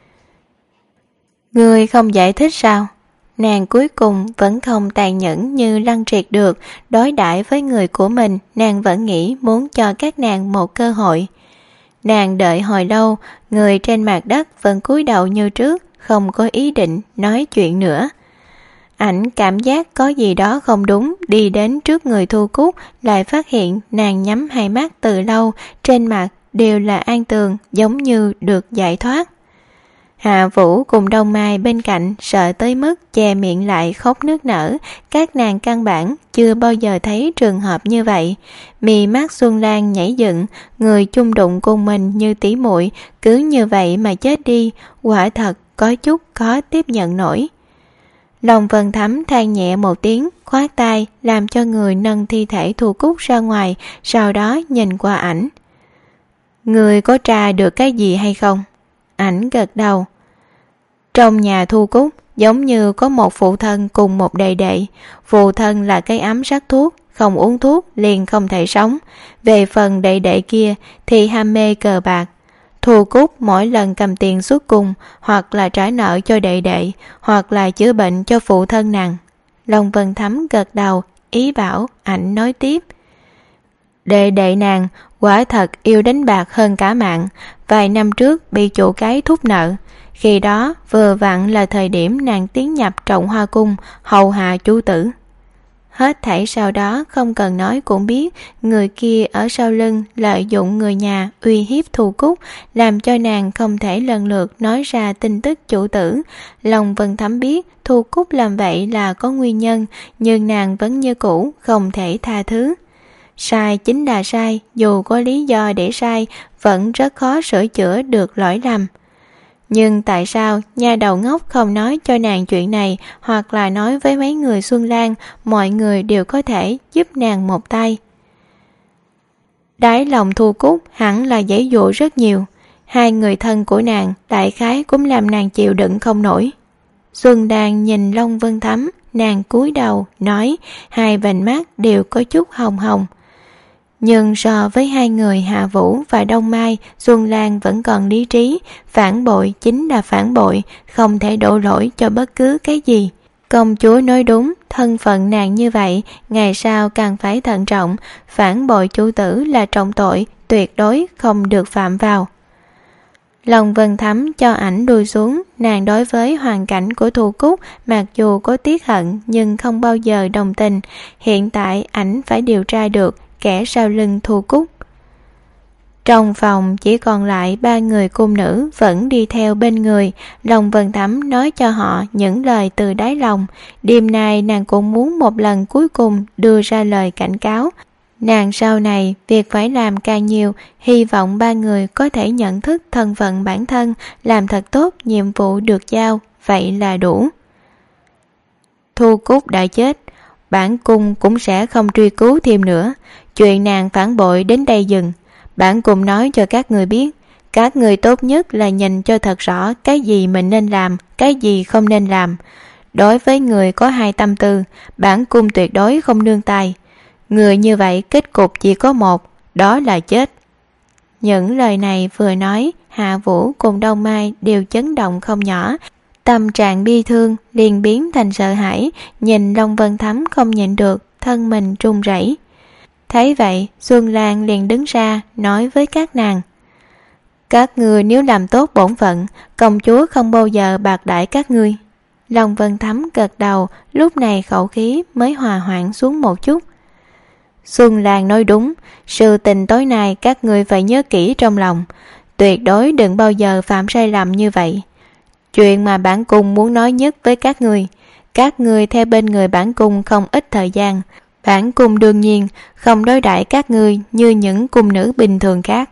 Ngươi không giải thích sao? Nàng cuối cùng vẫn không tàn nhẫn như Lăng Triệt được. Đối đãi với người của mình, nàng vẫn nghĩ muốn cho các nàng một cơ hội. Nàng đợi hồi lâu, người trên mặt đất vẫn cúi đầu như trước, không có ý định nói chuyện nữa. Ảnh cảm giác có gì đó không đúng, đi đến trước người Thu Cúc, lại phát hiện nàng nhắm hai mắt từ lâu, trên mặt đều là an tường, giống như được giải thoát. Hạ Vũ cùng Đông Mai bên cạnh sợ tới mức che miệng lại khóc nức nở. Các nàng căn bản chưa bao giờ thấy trường hợp như vậy. Mì mắt Xuân Lan nhảy dựng, người chung đụng cùng mình như tỉ muội cứ như vậy mà chết đi, quả thật có chút khó tiếp nhận nổi. Long Vân Thắm than nhẹ một tiếng, khoát tay làm cho người nâng thi thể Thu Cúc ra ngoài, sau đó nhìn qua ảnh. Người có tra được cái gì hay không? Ảnh gật đầu. Trong nhà Thu Cúc giống như có một phụ thân cùng một đệ đệ. Phụ thân là cái ấm sắc thuốc, không uống thuốc liền không thể sống. Về phần đệ đệ kia thì ham mê cờ bạc. Thu Cúc mỗi lần cầm tiền xuất cung, hoặc là trả nợ cho đệ đệ, hoặc là chữa bệnh cho phụ thân nàng. Long Vân Thắm gật đầu, ý bảo ảnh nói tiếp. Đệ đệ nàng quả thật yêu đánh bạc hơn cả mạng. Vài năm trước bị chủ cái thúc nợ. Khi đó vừa vặn là thời điểm nàng tiến nhập Trọng Hoa Cung, hầu hạ chủ tử. Hết thảy sau đó không cần nói cũng biết, người kia ở sau lưng lợi dụng người nhà uy hiếp Thu Cúc, làm cho nàng không thể lần lượt nói ra tin tức chủ tử. Long Vân Thắm biết Thu Cúc làm vậy là có nguyên nhân, nhưng nàng vẫn như cũ không thể tha thứ. Sai chính là sai, dù có lý do để sai, vẫn rất khó sửa chữa được lỗi lầm. Nhưng tại sao nhà đầu ngốc không nói cho nàng chuyện này, hoặc là nói với mấy người Xuân Lan, mọi người đều có thể giúp nàng một tay. Đáy lòng Thu Cúc hẳn là giãy giụa rất nhiều. Hai người thân của nàng đại khái cũng làm nàng chịu đựng không nổi. Xuân Đàn nhìn Long Vân Thắm, nàng cúi đầu nói, hai vành mắt đều có chút hồng hồng. Nhưng so với hai người Hạ Vũ và Đông Mai, Xuân Lan vẫn còn lý trí. Phản bội chính là phản bội, không thể đổ lỗi cho bất cứ cái gì. Công chúa nói đúng, thân phận nàng như vậy, ngày sau càng phải thận trọng. Phản bội chủ tử là trọng tội, tuyệt đối không được phạm vào. Long Vân Thắm cho ảnh đuôi xuống. Nàng đối với hoàn cảnh của Thu Cúc mặc dù có tiếc hận nhưng không bao giờ đồng tình. Hiện tại ảnh phải điều tra được kẻ sau lưng Thu Cúc. Trong phòng chỉ còn lại ba người cung nữ vẫn đi theo bên người. Long Vân Thắm nói cho họ những lời từ đáy lòng. Đêm nay nàng cũng muốn một lần cuối cùng đưa ra lời cảnh cáo. Nàng sau này việc phải làm càng nhiều, hy vọng ba người có thể nhận thức thân phận bản thân, làm thật tốt nhiệm vụ được giao, vậy là đủ. Thu Cúc đã chết, bản cung cũng sẽ không truy cứu thêm nữa. Chuyện nàng phản bội đến đây dừng. Bản cung nói cho các người biết, các người tốt nhất là nhìn cho thật rõ cái gì mình nên làm, cái gì không nên làm. Đối với người có hai tâm tư, bản cung tuyệt đối không nương tay. Người như vậy kết cục chỉ có một, đó là chết. Những lời này vừa nói, Hạ Vũ cùng Đông Mai đều chấn động không nhỏ. Tâm trạng bi thương liền biến thành sợ hãi, nhìn Long Vân Thắm không nhịn được, thân mình run rẩy. Thấy vậy, Xuân Lan liền đứng ra nói với các nàng. Các ngươi nếu làm tốt bổn phận, công chúa không bao giờ bạc đãi các ngươi. Long Vân Thắm gật đầu, lúc này khẩu khí mới hòa hoãn xuống một chút. Xuân Lan nói đúng, sự tình tối nay các ngươi phải nhớ kỹ trong lòng. Tuyệt đối đừng bao giờ phạm sai lầm như vậy. Chuyện mà bản cung muốn nói nhất với các ngươi theo bên người bản cung không ít thời gian. Bản cung đương nhiên không đối đãi các ngươi như những cung nữ bình thường khác.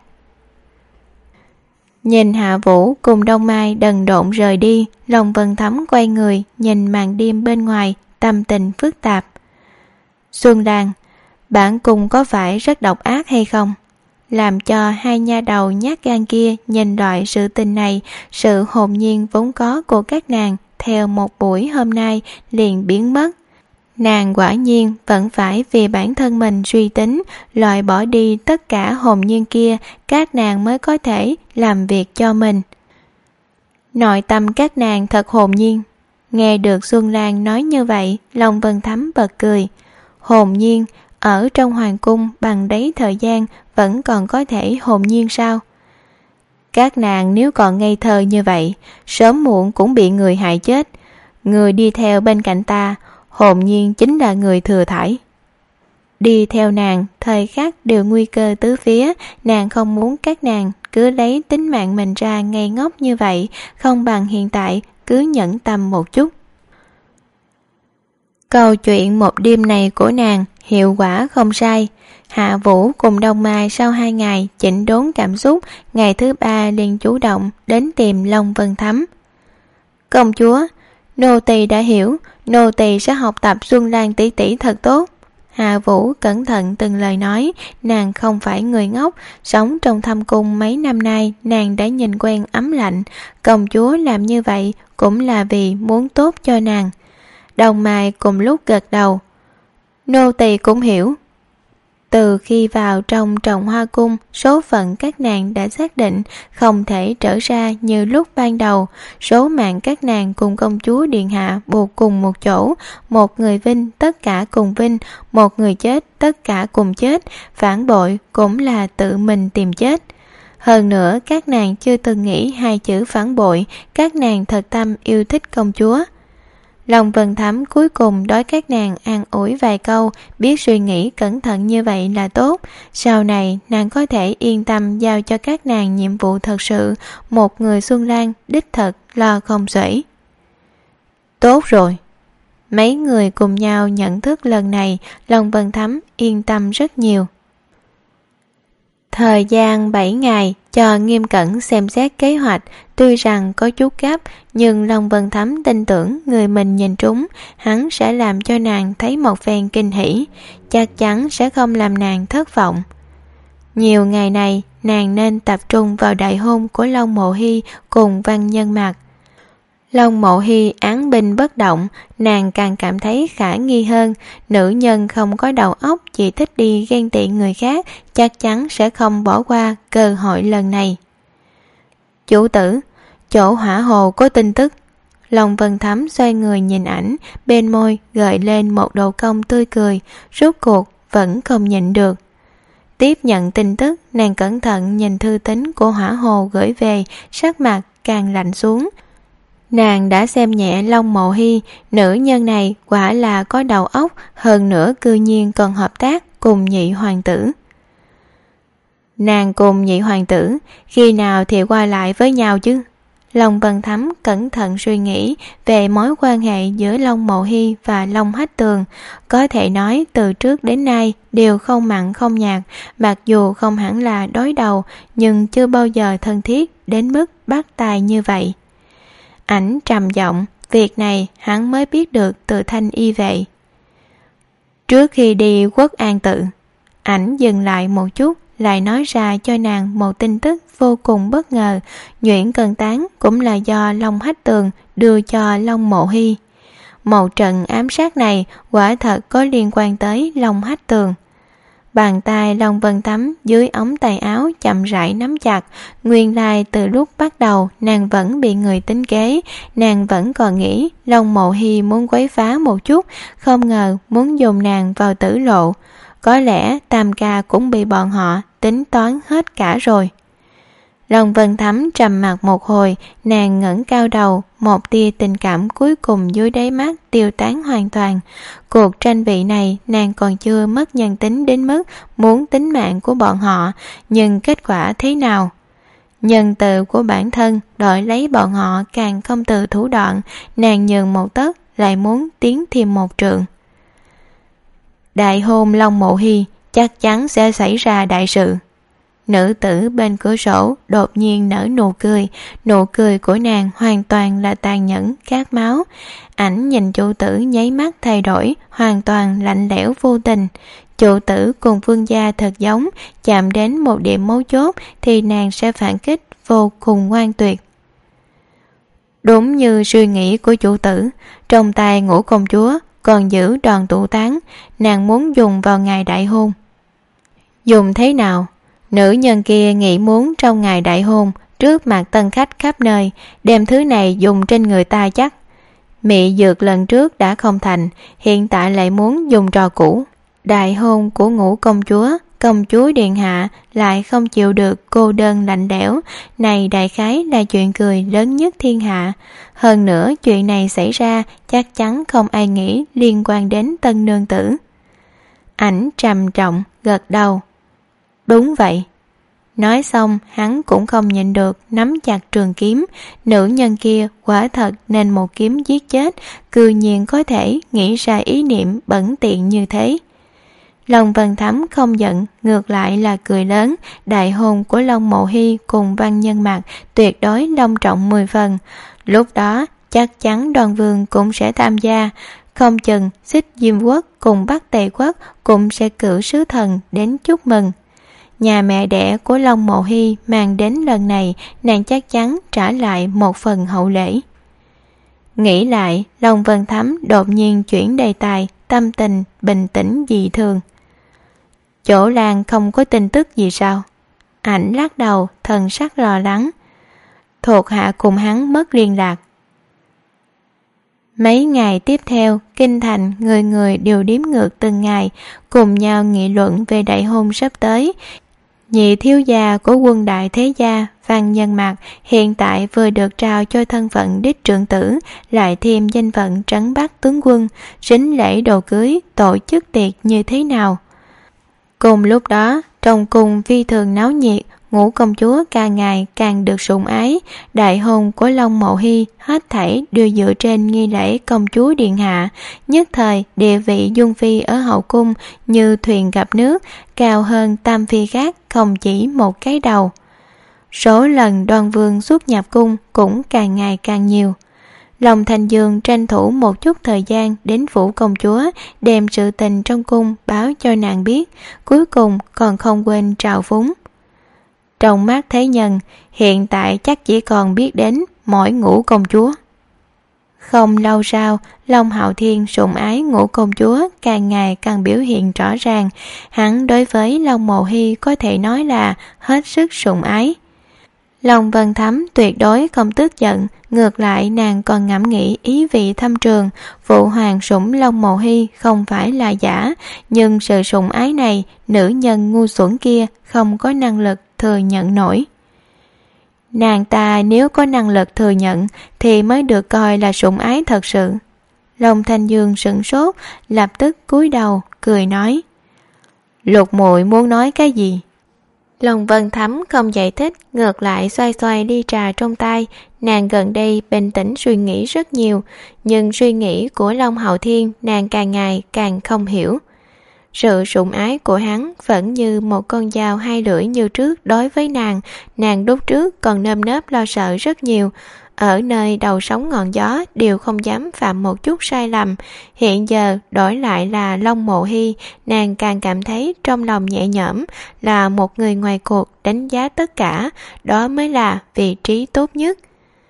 Nhìn Hạ Vũ cùng Đông Mai đần độn rời đi, Long Vân Thắm quay người nhìn màn đêm bên ngoài, tâm tình phức tạp. Xuân Lan, bản cung có phải rất độc ác hay không? Làm cho hai nha đầu nhát gan kia nhìn loại sự tình này, sự hồn nhiên vốn có của các nàng theo một buổi hôm nay liền biến mất. Nàng quả nhiên vẫn phải vì bản thân mình suy tính, loại bỏ đi tất cả hồn nhiên kia, các nàng mới có thể làm việc cho mình. Nội tâm các nàng thật hồn nhiên. Nghe được Xuân Lan nói như vậy, Long Vân Thắm bật cười. Hồn nhiên, ở trong hoàng cung bằng đấy thời gian vẫn còn có thể hồn nhiên sao? Các nàng nếu còn ngây thơ như vậy, sớm muộn cũng bị người hại chết. Người đi theo bên cạnh ta, hồn nhiên chính là người thừa thải. Đi theo nàng, thời khắc đều nguy cơ tứ phía, nàng không muốn các nàng cứ lấy tính mạng mình ra ngây ngốc như vậy, không bằng hiện tại cứ nhẫn tâm một chút. Câu chuyện một đêm này của nàng hiệu quả không sai. Hạ Vũ cùng Đông Mai sau 2 ngày chỉnh đốn cảm xúc, ngày thứ 3 liền chủ động đến tìm Long Vân Thắm. Công chúa, nô tỳ đã hiểu, nô tỳ sẽ học tập Xuân Lan tỷ tỷ thật tốt. Hạ Vũ cẩn thận từng lời nói, nàng không phải người ngốc, sống trong thâm cung mấy năm nay nàng đã nhìn quen ấm lạnh, công chúa làm như vậy cũng là vì muốn tốt cho nàng. Đồng Mai cùng lúc gật đầu. Nô tỳ cũng hiểu. Từ khi vào trong Trọng Hoa Cung, số phận các nàng đã xác định không thể trở ra như lúc ban đầu. Số mạng các nàng cùng công chúa điện hạ buộc cùng một chỗ, một người vinh tất cả cùng vinh, một người chết tất cả cùng chết, phản bội cũng là tự mình tìm chết. Hơn nữa các nàng chưa từng nghĩ 2 chữ phản bội, các nàng thật tâm yêu thích công chúa. Long Vân Thắm cuối cùng đối các nàng an ủi vài câu, biết suy nghĩ cẩn thận như vậy là tốt. Sau này nàng có thể yên tâm giao cho các nàng nhiệm vụ thật sự, một người Xuân Lan đích thật lo không xuể. Tốt rồi. Mấy người cùng nhau nhận thức lần này, Long Vân Thắm yên tâm rất nhiều. Thời gian 7 ngày cho nghiêm cẩn xem xét kế hoạch, tuy rằng có chút gấp, nhưng Long Vân Thắm tin tưởng người mình nhìn trúng, hắn sẽ làm cho nàng thấy một phen kinh hỉ, chắc chắn sẽ không làm nàng thất vọng. Nhiều ngày này, nàng nên tập trung vào đại hôn của Long Mộ Hy cùng Văn Nhân Mạc. Long Mộ Hy án binh bất động, nàng càng cảm thấy khả nghi hơn. Nữ nhân không có đầu óc, chỉ thích đi ghen tị người khác, chắc chắn sẽ không bỏ qua cơ hội lần này. Chủ tử, chỗ hỏa hồ có tin tức. Long Vân Thắm xoay người nhìn ảnh, bên môi gợi lên một độ cong tươi cười, rốt cuộc vẫn không nhịn được. Tiếp nhận tin tức, nàng cẩn thận nhìn thư tín của hỏa hồ gửi về, sắc mặt càng lạnh xuống. Nàng đã xem nhẹ Long Mộ Hy, nữ nhân này quả là có đầu óc, hơn nữa cư nhiên còn hợp tác cùng nhị hoàng tử. Nàng cùng nhị hoàng tử khi nào thì qua lại với nhau chứ? Long Vân Thắm cẩn thận suy nghĩ về mối quan hệ giữa Long Mộ Hy và Long Hách Tường. Có thể nói từ trước đến nay đều không mặn không nhạt, mặc dù không hẳn là đối đầu, nhưng chưa bao giờ thân thiết đến mức bắt tay như vậy. Ảnh trầm giọng, việc này hắn mới biết được từ Thanh Y vệ. Trước khi đi Quốc An Tự, ảnh dừng lại một chút, lại nói ra cho nàng một tin tức vô cùng bất ngờ. Nhuyễn Cân Tán cũng là do Long Hách Tường đưa cho Long Mộ Hy. Một trận ám sát này quả thật có liên quan tới Long Hách Tường. Bàn tay Long Vân Thắm dưới ống tay áo chậm rãi nắm chặt. Nguyên lai từ lúc bắt đầu nàng vẫn bị người tính kế, nàng vẫn còn nghĩ Long Mộ Hy muốn quấy phá một chút, không ngờ muốn dùng nàng vào tử lộ. Có lẽ Tam Ca cũng bị bọn họ tính toán hết cả rồi. Long Vân Thắm trầm mặc một hồi, nàng ngẩng cao đầu, một tia tình cảm cuối cùng dưới đáy mắt tiêu tán hoàn toàn. Cuộc tranh vị này nàng còn chưa mất nhân tính đến mức muốn tính mạng của bọn họ, nhưng kết quả thế nào? Nhân từ của bản thân đổi lấy bọn họ càng không từ thủ đoạn, nàng nhường một tấc lại muốn tiến thêm một trượng. Đại hôn Long Mộ Hy chắc chắn sẽ xảy ra đại sự. Nữ tử bên cửa sổ đột nhiên nở nụ cười của nàng hoàn toàn là tàn nhẫn khát máu. Ảnh nhìn chủ tử nháy mắt thay đổi, hoàn toàn lạnh lẽo vô tình. Chủ tử cùng vương gia thật giống, chạm đến một điểm mấu chốt thì nàng sẽ phản kích vô cùng ngoan tuyệt. Đúng như suy nghĩ của chủ tử, trong tay Ngũ công chúa còn giữ đòn tụ tán, nàng muốn dùng vào ngày đại hôn. Dùng thế nào? Nữ nhân kia nghĩ muốn trong ngày đại hôn, trước mặt tân khách khắp nơi, đem thứ này dùng trên người ta chắc. Mị dược lần trước đã không thành, hiện tại lại muốn dùng trò cũ. Đại hôn của Ngũ công chúa điện hạ lại không chịu được cô đơn lạnh lẽo, này đại khái là chuyện cười lớn nhất thiên hạ. Hơn nữa chuyện này xảy ra chắc chắn không ai nghĩ liên quan đến tân nương tử. Ảnh trầm trọng gật đầu. Đúng vậy. Nói xong hắn cũng không nhịn được nắm chặt trường kiếm. Nữ nhân kia quả thật nên một kiếm giết chết, cư nhiên có thể nghĩ ra ý niệm bẩn tiện như thế. Long Vân Thắm không giận, ngược lại là cười lớn. Đại hôn của Long Mộ Hy cùng Văn Nhân Mặc tuyệt đối long trọng 10 phần. Lúc đó chắc chắn Đoan Vương cũng sẽ tham gia, không chừng Xích Diêm Quốc cùng Bắc Tề Quốc cũng sẽ cử sứ thần đến chúc mừng. Nhà mẹ đẻ của Long Mộ Hy mang đến lần này, nàng chắc chắn trả lại một phần hậu lễ. Nghĩ lại, Long Vân Thắm đột nhiên chuyển đề tài, tâm tình bình tĩnh dị thường. Chỗ làng không có tin tức gì sao? Ảnh lắc đầu, thần sắc lo lắng. Thuộc hạ cùng hắn mất liên lạc. Mấy ngày tiếp theo, kinh thành người người đều đếm ngược từng ngày, cùng nhau nghị luận về đại hôn sắp tới. Nhị thiếu gia của quân đại thế gia Văn Nhân Mặc hiện tại vừa được trao cho thân phận đích trưởng tử, lại thêm danh phận trấn Bắc tướng quân, sính lễ đồ cưới, tổ chức tiệc như thế nào. Cùng lúc đó, trong cung phi thường náo nhiệt, Ngũ công chúa càng ngày càng được sủng ái. Đại hôn của Long Mộ Hy hết thảy đều dựa trên nghi lễ công chúa điện hạ. Nhất thời địa vị dung phi ở hậu cung như thuyền gặp nước, cao hơn tam phi khác không chỉ một cái đầu. Số lần Đoan Vương xuất nhập cung cũng càng ngày càng nhiều. Long Thanh Dương tranh thủ một chút thời gian đến phủ công chúa, đem sự tình trong cung báo cho nàng biết, cuối cùng còn không quên trào phúng. Trong mắt thế nhân, hiện tại chắc chỉ còn biết đến mỗi Ngũ công chúa. Không lâu sau, Long Hạo Thiên sủng ái Ngũ công chúa càng ngày càng biểu hiện rõ ràng. Hắn đối với Long Mộ Hy có thể nói là hết sức sủng ái. Long Vân Thắm tuyệt đối không tức giận, ngược lại nàng còn ngẫm nghĩ ý vị thâm trường. Phụ hoàng sủng Long Mộ Hy không phải là giả, nhưng sự sủng ái này nữ nhân ngu xuẩn kia không có năng lực thừa nhận nổi. Nàng ta nếu có năng lực thừa nhận thì mới được coi là sủng ái thật sự. Long Thanh Dương sửng sốt, lập tức cúi đầu cười nói: Lục muội muốn nói cái gì? Long Vân Thắm không giải thích, ngược lại xoay xoay ly trà trong tay. Nàng gần đây bình tĩnh suy nghĩ rất nhiều, nhưng suy nghĩ của Long Hạo Thiên nàng càng ngày càng không hiểu. Sự sủng ái của hắn vẫn như một con dao hai lưỡi như trước đối với nàng. Nàng lúc trước còn nơm nớp lo sợ rất nhiều, ở nơi đầu sóng ngọn gió đều không dám phạm một chút sai lầm. Hiện giờ đổi lại là Long Mộ Hy, nàng càng cảm thấy trong lòng nhẹ nhõm, là một người ngoài cuộc đánh giá tất cả, đó mới là vị trí tốt nhất.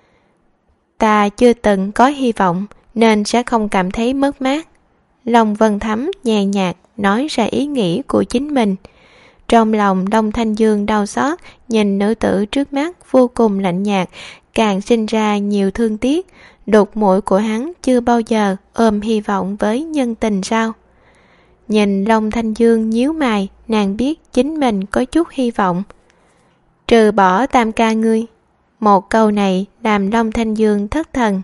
Ta chưa từng có hy vọng nên sẽ không cảm thấy mất mát. Long Vân Thắm nhàn nhạt nói ra ý nghĩ của chính mình. Trong lòng Long Thanh Dương đau xót, nhìn nữ tử trước mắt vô cùng lạnh nhạt, càng sinh ra nhiều thương tiếc. Đục mũi của hắn chưa bao giờ ôm hy vọng với nhân tình sao? Nhìn Long Thanh Dương nhíu mày, nàng biết chính mình có chút hy vọng. Trừ bỏ tam ca ngươi. Một câu này làm Long Thanh Dương thất thần.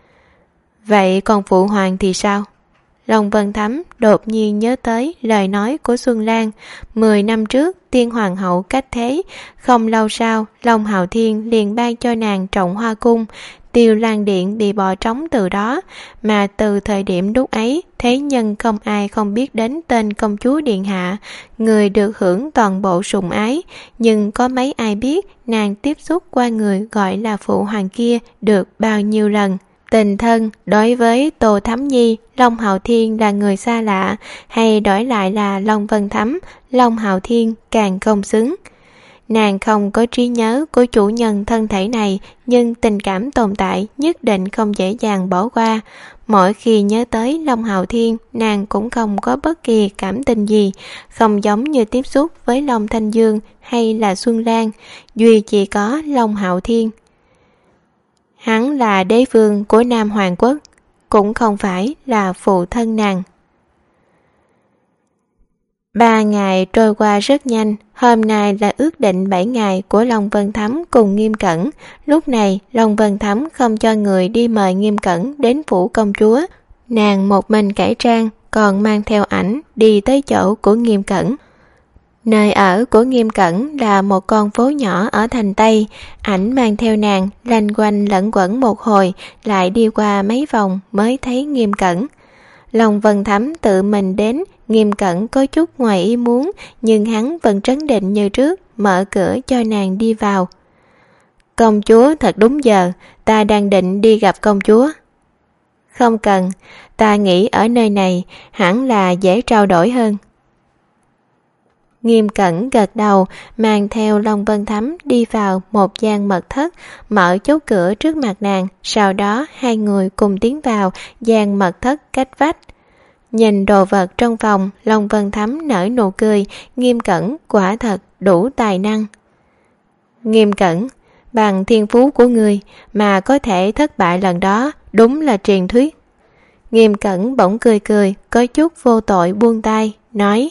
Vậy còn phụ hoàng thì sao? Long Vân Thắm đột nhiên nhớ tới lời nói của Xuân Lan. 10 năm trước tiên hoàng hậu cách thế, không lâu sau Long Hạo Thiên liền ban cho nàng Trọng Hoa Cung. Tiêu Lan Điện bị bỏ trống từ đó, mà từ thời điểm lúc ấy, thế nhân không ai không biết đến tên công chúa điện hạ, người được hưởng toàn bộ sủng ái, nhưng có mấy ai biết nàng tiếp xúc qua người gọi là phụ hoàng kia được bao nhiêu lần. Tình thân đối với Tô Thắm Nhi, Long Hạo Thiên là người xa lạ, hay đổi lại là Long Vân Thắm, Long Hạo Thiên càng không xứng. Nàng không có trí nhớ của chủ nhân thân thể này, nhưng tình cảm tồn tại nhất định không dễ dàng bỏ qua. Mỗi khi nhớ tới Long Hạo Thiên, nàng cũng không có bất kỳ cảm tình gì, không giống như tiếp xúc với Long Thanh Dương hay là Xuân Lan, duy chỉ có Long Hạo Thiên. Hắn là đế vương của Nam Hoàng Quốc, cũng không phải là phụ thân nàng. 3 ngày trôi qua rất nhanh, hôm nay là ước định 7 ngày của Long Vân Thắm cùng Nghiêm Cẩn. Lúc này, Long Vân Thắm không cho người đi mời Nghiêm Cẩn đến phủ công chúa. Nàng một mình cải trang, còn mang theo ảnh đi tới chỗ của Nghiêm Cẩn. Nơi ở của Nghiêm Cẩn là một con phố nhỏ ở thành Tây. Ảnh mang theo nàng, lanh quanh lẫn quẩn một hồi, lại đi qua mấy vòng mới thấy Nghiêm Cẩn. Long Vân Thắm tự mình đến, Nghiêm Cẩn có chút ngoài ý muốn, nhưng hắn vẫn trấn định như trước, mở cửa cho nàng đi vào. Công chúa thật đúng giờ, ta đang định đi gặp công chúa. Không cần, ta nghĩ ở nơi này hẳn là dễ trao đổi hơn. Nghiêm Cẩn gật đầu, mang theo Long Vân Thắm đi vào một gian mật thất, mở chốt cửa trước mặt nàng, sau đó hai người cùng tiến vào gian mật thất cách vách. Nhìn đồ vật trong phòng, Long Vân Thắm nở nụ cười, Nghiêm Cẩn quả thật đủ tài năng. Nghiêm Cẩn, bằng thiên phú của người mà có thể thất bại lần đó, đúng là truyền thuyết. Nghiêm Cẩn bỗng cười cười, có chút vô tội buông tay, nói: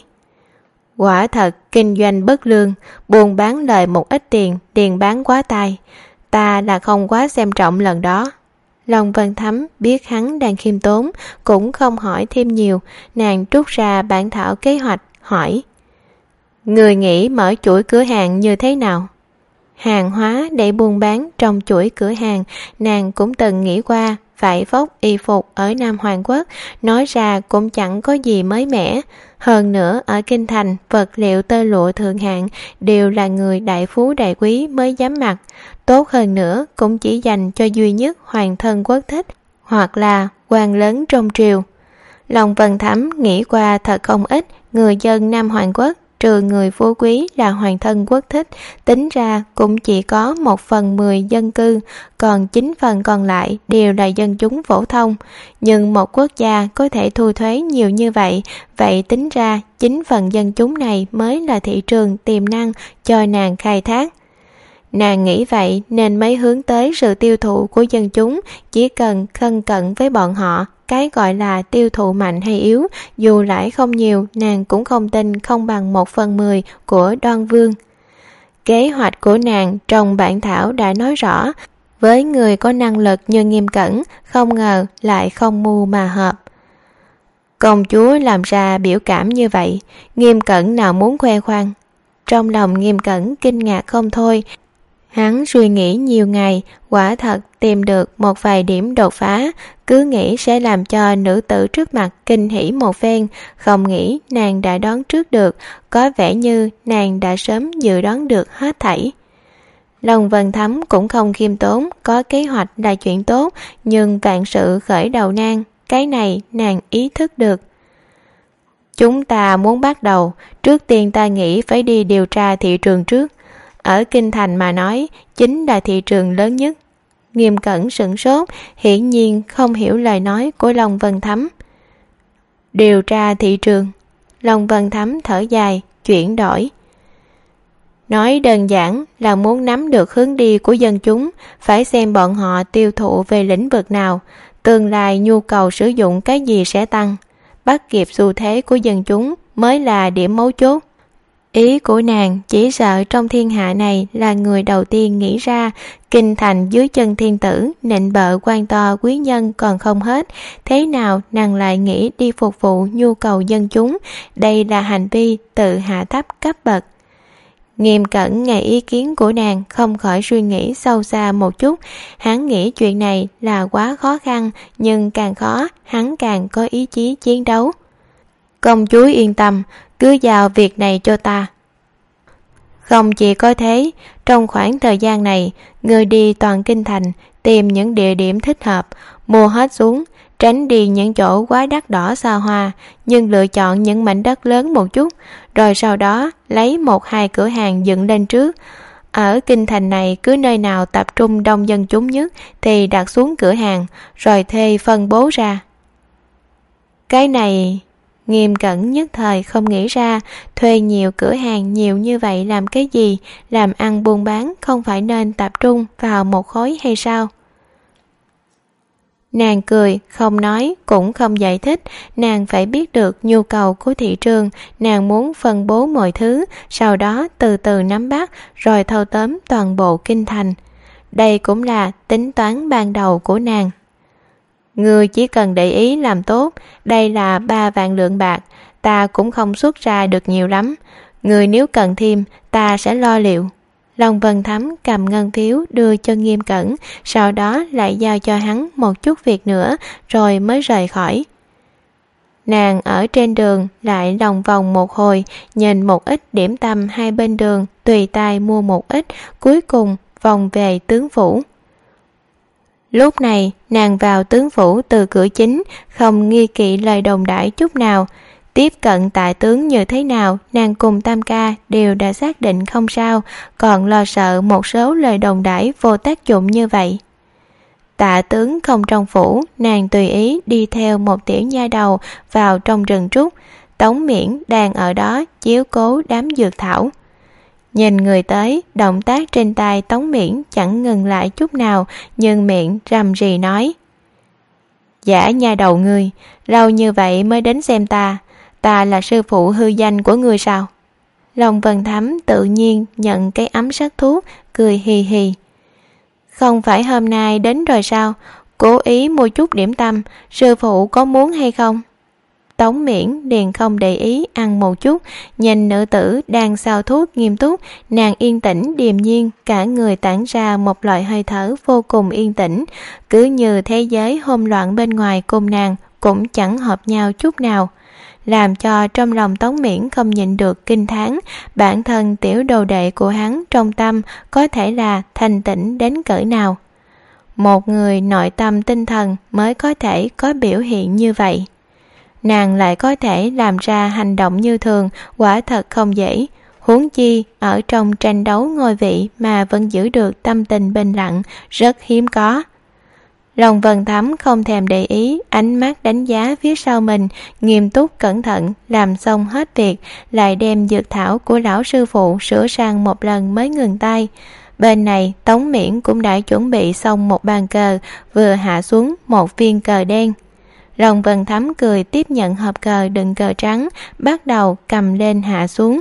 Quả thật kinh doanh bất lương, buôn bán lời một ít tiền, tiền bán quá tài. Ta là không quá xem trọng lần đó. Long Vân Thắm biết hắn đang khiêm tốn, cũng không hỏi thêm nhiều, nàng trút ra bản thảo kế hoạch, hỏi: Người nghĩ mở chuỗi cửa hàng như thế nào? Hàng hóa để buôn bán trong chuỗi cửa hàng, nàng cũng từng nghĩ qua. Vải vóc y phục ở Nam Hoàng Quốc, nói ra cũng chẳng có gì mới mẻ. Hơn nữa ở Kinh Thành, vật liệu tơ lụa thượng hạng đều là người đại phú đại quý mới dám mặc. Tốt hơn nữa cũng chỉ dành cho duy nhất hoàng thân quốc thích, hoặc là quan lớn trong triều. Long Vân Thắm nghĩ qua thật không ít, người dân Nam Hoàng Quốc trừ người phú quý là hoàng thân quốc thích, tính ra cũng chỉ có 1/10 dân cư, còn 9 phần còn lại đều là dân chúng phổ thông. Nhưng một quốc gia có thể thu thuế nhiều như vậy, vậy tính ra 9 phần dân chúng này mới là thị trường tiềm năng cho nàng khai thác. Nàng nghĩ vậy nên mới hướng tới sự tiêu thụ của dân chúng, chỉ cần thân cận với bọn họ. Cái gọi là tiêu thụ mạnh hay yếu, dù lãi không nhiều, nàng cũng không tin không bằng 1/10 của Đoan Vương. Kế hoạch của nàng trong bản thảo đã nói rõ, với người có năng lực như Nghiêm Cẩn, không ngờ lại không mưu mà hợp. Công chúa làm ra biểu cảm như vậy, Nghiêm Cẩn nào muốn khoe khoang. Trong lòng Nghiêm Cẩn kinh ngạc không thôi. Hắn suy nghĩ nhiều ngày, quả thật tìm được một vài điểm đột phá, cứ nghĩ sẽ làm cho nữ tử trước mặt kinh hỉ một phen, không nghĩ nàng đã đoán trước được, có vẻ như nàng đã sớm dự đoán được hết thảy. Long Vân Thắm cũng không khiêm tốn, có kế hoạch là chuyện tốt, nhưng vạn sự khởi đầu nan, cái này nàng ý thức được. Chúng ta muốn bắt đầu, trước tiên ta nghĩ phải đi điều tra thị trường trước. Ở Kinh Thành mà nói, chính là thị trường lớn nhất. Nghiêm Cẩn sửng sốt, hiển nhiên không hiểu lời nói của Long Vân Thắm. Điều tra thị trường. Long Vân Thắm thở dài, chuyển đổi. Nói đơn giản là muốn nắm được hướng đi của dân chúng, phải xem bọn họ tiêu thụ về lĩnh vực nào, tương lai nhu cầu sử dụng cái gì sẽ tăng. Bắt kịp xu thế của dân chúng mới là điểm mấu chốt. Ý của nàng chỉ sợ trong thiên hạ này là người đầu tiên nghĩ ra Kinh Thành dưới chân thiên tử, nịnh bợ quan to quý nhân còn không hết, thế nào nàng lại nghĩ đi phục vụ nhu cầu dân chúng, đây là hành vi tự hạ thấp cấp bậc. Nghiêm Cẩn nghe ý kiến của nàng không khỏi suy nghĩ sâu xa một chút. Hắn nghĩ chuyện này là quá khó khăn, nhưng càng khó hắn càng có ý chí chiến đấu. Công chúa yên tâm, cứ giao việc này cho ta. Không chỉ có thế, trong khoảng thời gian này, người đi toàn kinh thành, tìm những địa điểm thích hợp, mua hết xuống, tránh đi những chỗ quá đắt đỏ xa hoa, nhưng lựa chọn những mảnh đất lớn một chút, rồi sau đó lấy 1-2 cửa hàng dựng lên trước. Ở kinh thành này, cứ nơi nào tập trung đông dân chúng nhất thì đặt xuống cửa hàng, rồi thuê phân bố ra. Cái này... Nghiêm Cẩn nhất thời không nghĩ ra, thuê nhiều cửa hàng nhiều như vậy làm cái gì, làm ăn buôn bán không phải nên tập trung vào một khối hay sao? Nàng cười, không nói, cũng không giải thích, nàng phải biết được nhu cầu của thị trường, nàng muốn phân bố mọi thứ, sau đó từ từ nắm bắt, rồi thâu tóm toàn bộ kinh thành. Đây cũng là tính toán ban đầu của nàng. Ngươi chỉ cần để ý làm tốt, đây là 3 vạn lượng bạc, ta cũng không xuất ra được nhiều lắm. Ngươi nếu cần thêm, ta sẽ lo liệu. Long Vân Thắm cầm ngân phiếu đưa cho Nghiêm Cẩn, sau đó lại giao cho hắn một chút việc nữa, rồi mới rời khỏi. Nàng ở trên đường lại lòng vòng một hồi, nhìn một ít điểm tâm hai bên đường, tùy tay mua một ít, cuối cùng vòng về tướng phủ. Lúc này, nàng vào tướng phủ từ cửa chính, không nghi kỵ lời đồn đãi chút nào. Tiếp cận Tạ tướng như thế nào, nàng cùng Tam ca đều đã xác định không sao, còn lo sợ một số lời đồn đãi vô tác dụng như vậy. Tạ tướng không trong phủ, nàng tùy ý đi theo một tiểu nha đầu vào trong rừng trúc. Tống Miễn đang ở đó chiếu cố đám dược thảo. Nhìn người tới, động tác trên tay Tống Miễn chẳng ngừng lại chút nào, nhưng miệng rầm rì nói: Giả nha đầu ngươi, lâu như vậy mới đến xem ta, ta là sư phụ hư danh của ngươi sao? Long Vân Thắm tự nhiên nhận cái ấm sắc thuốc, cười hì hì. Không phải hôm nay đến rồi sao? Cố ý mua chút điểm tâm, sư phụ có muốn hay không? Tống Miễn liền không để ý ăn một chút, nhìn nữ tử đang xào thuốc nghiêm túc, nàng yên tĩnh điềm nhiên, cả người tản ra một loại hơi thở vô cùng yên tĩnh, cứ như thế giới hỗn loạn bên ngoài cùng nàng cũng chẳng hợp nhau chút nào, làm cho trong lòng Tống Miễn không nhịn được kinh thán, bản thân tiểu đồ đệ của hắn trong tâm có thể là thanh tĩnh đến cỡ nào. Một người nội tâm tinh thần mới có thể có biểu hiện như vậy. Nàng lại có thể làm ra hành động như thường, quả thật không dễ. Huống chi ở trong tranh đấu ngôi vị mà vẫn giữ được tâm tình bình lặng, rất hiếm có. Long Vân Thắm không thèm để ý, ánh mắt đánh giá phía sau mình, nghiêm túc cẩn thận, làm xong hết việc, lại đem dược thảo của lão sư phụ sửa sang một lần mới ngừng tay. Bên này Tống Miễn cũng đã chuẩn bị xong một bàn cờ, vừa hạ xuống một viên cờ đen. Long Vân Thắm cười tiếp nhận hộp cờ đựng cờ trắng, bắt đầu cầm lên hạ xuống.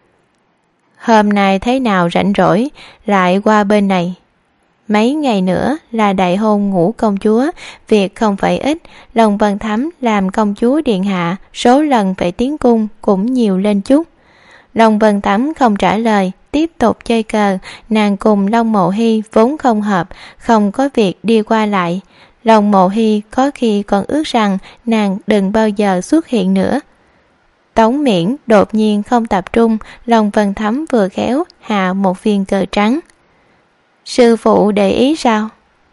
Hôm nay thế nào rảnh rỗi, lại qua bên này. Mấy ngày nữa là đại hôn Ngũ công chúa, việc không phải ít, Long Vân Thắm làm công chúa điện hạ, số lần phải tiến cung cũng nhiều lên chút. Long Vân Thắm không trả lời, tiếp tục chơi cờ, nàng cùng Long Mộ Hy vốn không hợp, không có việc đi qua lại. Long Mộ Hy có khi còn ước rằng nàng đừng bao giờ xuất hiện nữa. Tống Miễn đột nhiên không tập trung, Long Vân Thắm vừa khéo hạ một viên cờ trắng. Sư phụ để ý sao?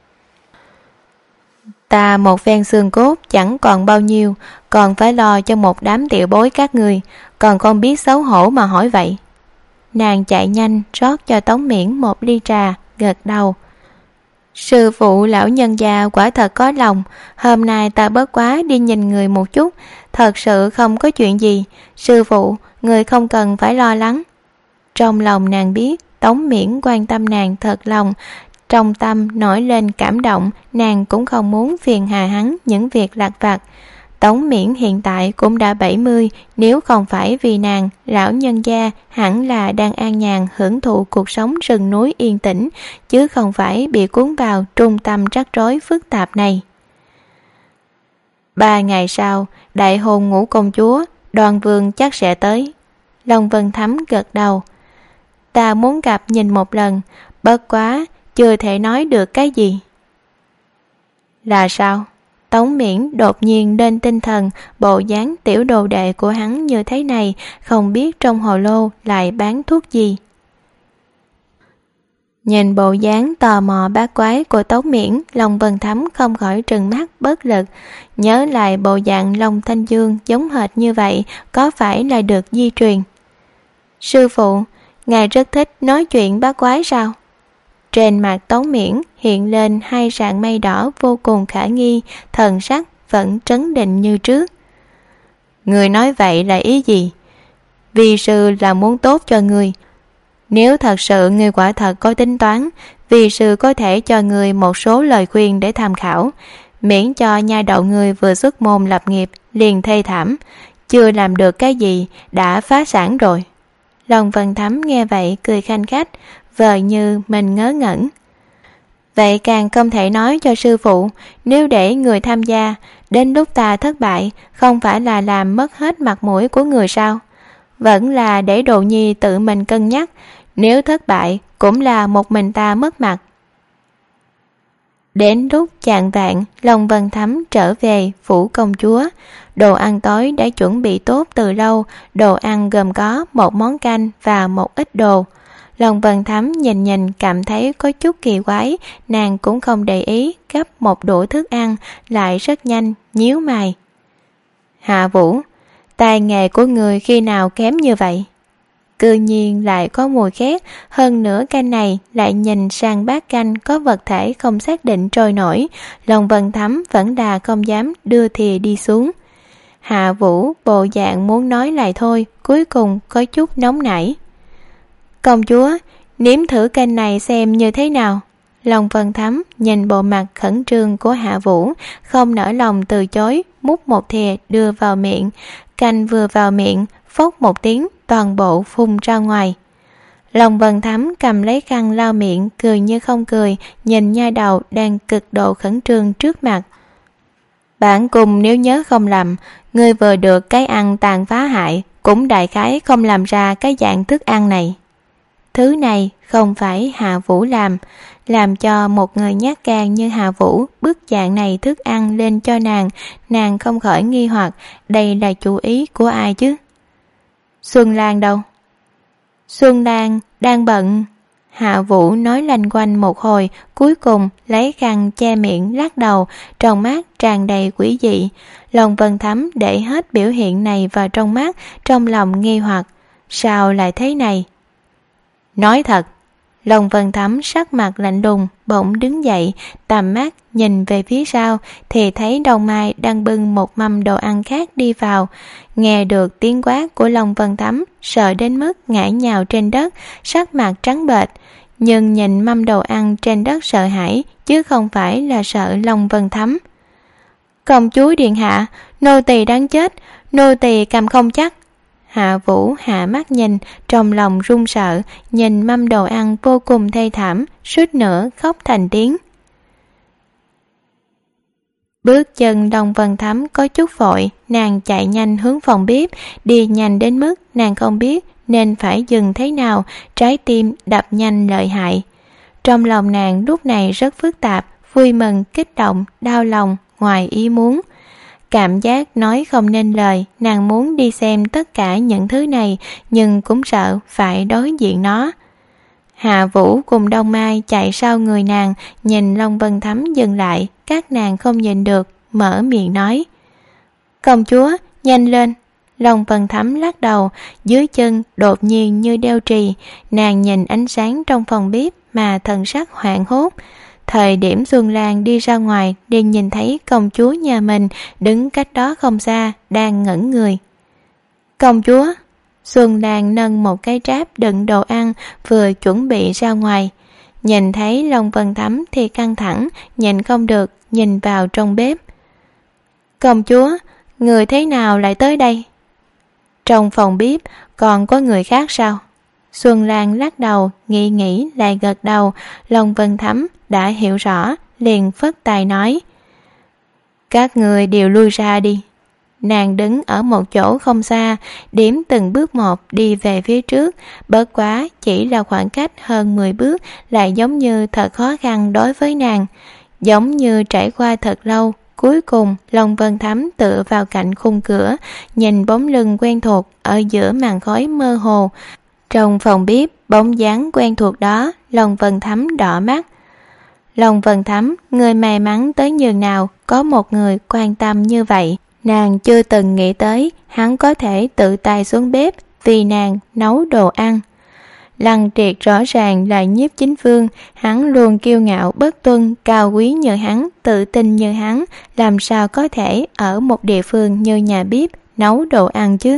Ta một ven xương cốt chẳng còn bao nhiêu, còn phải lo cho một đám tiểu bối các người, còn không biết xấu hổ mà hỏi vậy. Nàng chạy nhanh rót cho Tống Miễn một ly trà, gật đầu. Sư phụ lão nhân già quả thật có lòng, hôm nay ta bớt quá đi nhìn người một chút, thật sự không có chuyện gì, sư phụ, người không cần phải lo lắng. Trong lòng nàng biết Tống Miễn quan tâm nàng thật lòng, trong tâm nổi lên cảm động, nàng cũng không muốn phiền hà hắn những việc lặt vặt. Tống Miễn hiện tại cũng đã 70, nếu không phải vì nàng, lão nhân gia hẳn là đang an nhàn hưởng thụ cuộc sống rừng núi yên tĩnh, chứ không phải bị cuốn vào trung tâm rắc rối phức tạp này. 3 ngày sau, đại hôn Ngũ công chúa, Đoan Vương chắc sẽ tới. Long Vân Thắm gật đầu. ta muốn gặp nhìn một lần, bất quá chưa thể nói được cái gì. Là sao? Tống Miễn đột nhiên lên tinh thần, bộ dáng tiểu đồ đệ của hắn như thế này, không biết trong hồ lô lại bán thuốc gì. Nhìn bộ dáng tò mò bát quái của Tống Miễn, Long Vân Thắm không khỏi trừng mắt bất lực. Nhớ lại bộ dạng Long Thanh Dương giống hệt như vậy, có phải là được di truyền? Sư phụ, ngài rất thích nói chuyện bát quái sao? Trên mặt Tống Miễn hiện lên hai rạng mây đỏ vô cùng khả nghi, thần sắc vẫn trấn định như trước. Người nói vậy là ý gì? Vi sư là muốn tốt cho người. Nếu thật sự người quả thật có tính toán, vi sư có thể cho người một số lời khuyên để tham khảo, miễn cho nha đầu người vừa xuất môn lập nghiệp liền thê thảm, chưa làm được cái gì đã phá sản rồi. Long Vân Thắm nghe vậy cười khanh khách, vờ như mình ngớ ngẩn. Vậy càng không thể nói cho sư phụ, nếu để người tham gia, đến lúc ta thất bại, không phải là làm mất hết mặt mũi của người sao? Vẫn là để Đồ Nhi tự mình cân nhắc, nếu thất bại cũng là một mình ta mất mặt. Đến lúc chạng vạng, Long Vân Thắm trở về phủ công chúa. Đồ ăn tối đã chuẩn bị tốt từ lâu, đồ ăn gồm có một món canh và một ít đồ. Long Vân Thắm nhìn cảm thấy có chút kỳ quái, nàng cũng không để ý, gấp một đũa thức ăn, lại rất nhanh, nhíu mày. Hạ Vũ, tài nghề của người khi nào kém như vậy? Cư nhiên lại có mùi khét, hơn nữa canh này lại nhìn sang bát canh có vật thể không xác định trôi nổi, Long Vân Thắm vẫn là không dám đưa thìa đi xuống. Hạ Vũ bộ dạng muốn nói lại thôi, cuối cùng có chút nóng nảy. Công chúa, nếm thử canh này xem như thế nào. Long Vân Thắm nhìn bộ mặt khẩn trương của Hạ Vũ, không nỡ lòng từ chối, múc một thìa đưa vào miệng. Canh vừa vào miệng, phốc một tiếng, toàn bộ phun ra ngoài. Long Vân Thắm cầm lấy khăn lau miệng, cười như không cười, nhìn nha đầu đang cực độ khẩn trương trước mặt. Bản cung nếu nhớ không lầm, ngươi vừa được cái ăn tàn phá hại, cũng đại khái không làm ra cái dạng thức ăn này. Thứ này không phải Hạ Vũ làm cho một người nhát gan như Hạ Vũ bức dạng này thức ăn lên cho nàng không khỏi nghi hoặc, đây là chủ ý của ai chứ? Xuân Lan đâu? Xuân Lan đang bận. Hạ Vũ nói lanh quanh một hồi, cuối cùng lấy khăn che miệng lắc đầu, trong mắt tràn đầy quỷ dị. Long Vân Thắm để hết biểu hiện này vào trong mắt, trong lòng nghi hoặc, sao lại thế này? Nói thật. Long Vân Thắm sắc mặt lạnh lùng, bỗng đứng dậy, tầm mắt nhìn về phía sau thì thấy Đông Mai đang bưng một mâm đồ ăn khác đi vào. Nghe được tiếng quát của Long Vân Thắm, sợ đến mức ngã nhào trên đất, sắc mặt trắng bệch, nhưng nhìn mâm đồ ăn trên đất sợ hãi, chứ không phải là sợ Long Vân Thắm. Công chúa điện hạ, nô tỳ đáng chết, nô tỳ cầm không chắc. Hạ Vũ hạ mắt nhìn, trong lòng run sợ, nhìn mâm đồ ăn vô cùng thê thảm, suýt nữa khóc thành tiếng. Bước chân Long Vân Thắm có chút vội, nàng chạy nhanh hướng phòng bếp, đi nhanh đến mức nàng không biết nên phải dừng thế nào, trái tim đập nhanh lợi hại. Trong lòng nàng lúc này rất phức tạp, vui mừng, kích động, đau lòng, ngoài ý muốn. Cảm giác nói không nên lời, nàng muốn đi xem tất cả những thứ này, nhưng cũng sợ phải đối diện nó. Hạ Vũ cùng Đông Mai chạy sau người nàng, nhìn Long Vân Thắm dừng lại, các nàng không nhìn được, mở miệng nói. Công chúa, nhanh lên. Long Vân Thắm lắc đầu, dưới chân đột nhiên như đeo trì, nàng nhìn ánh sáng trong phòng bếp mà thần sắc hoảng hốt. Thời điểm Xuân Lan đi ra ngoài, liền nhìn thấy công chúa nhà mình đứng cách đó không xa, đang ngẩn người. Công chúa! Xuân Lan nâng một cái tráp đựng đồ ăn, vừa chuẩn bị ra ngoài. Nhìn thấy Long Vân Thắm thì căng thẳng, nhìn không được, nhìn vào trong bếp. Công chúa, người thế nào lại tới đây? Trong phòng bếp còn có người khác sao? Xuân Lan lắc đầu, nghĩ lại gật đầu. Long Vân Thắm đã hiểu rõ, liền phất tay nói. Các người đều lui ra đi. nàng đứng ở một chỗ không xa, điểm từng bước một đi về phía trước, bất quá chỉ là khoảng cách hơn 10 bước lại giống như thật khó khăn đối với nàng, giống như trải qua thật lâu. Cuối cùng Long Vân Thắm tựa vào cạnh khung cửa, nhìn bóng lưng quen thuộc ở giữa màn khói mơ hồ. Trong phòng bếp, bóng dáng quen thuộc đó, Long Vân Thắm đỏ mắt. Long Vân Thắm, người may mắn tới nhường nào có một người quan tâm như vậy. Nàng chưa từng nghĩ tới hắn có thể tự tay xuống bếp vì nàng nấu đồ ăn. Lăng Triệt rõ ràng là Nhiếp Chính Vương, hắn luôn kiêu ngạo bất tuân, cao quý như hắn, tự tin như hắn, làm sao có thể ở một địa phương như nhà bếp nấu đồ ăn chứ?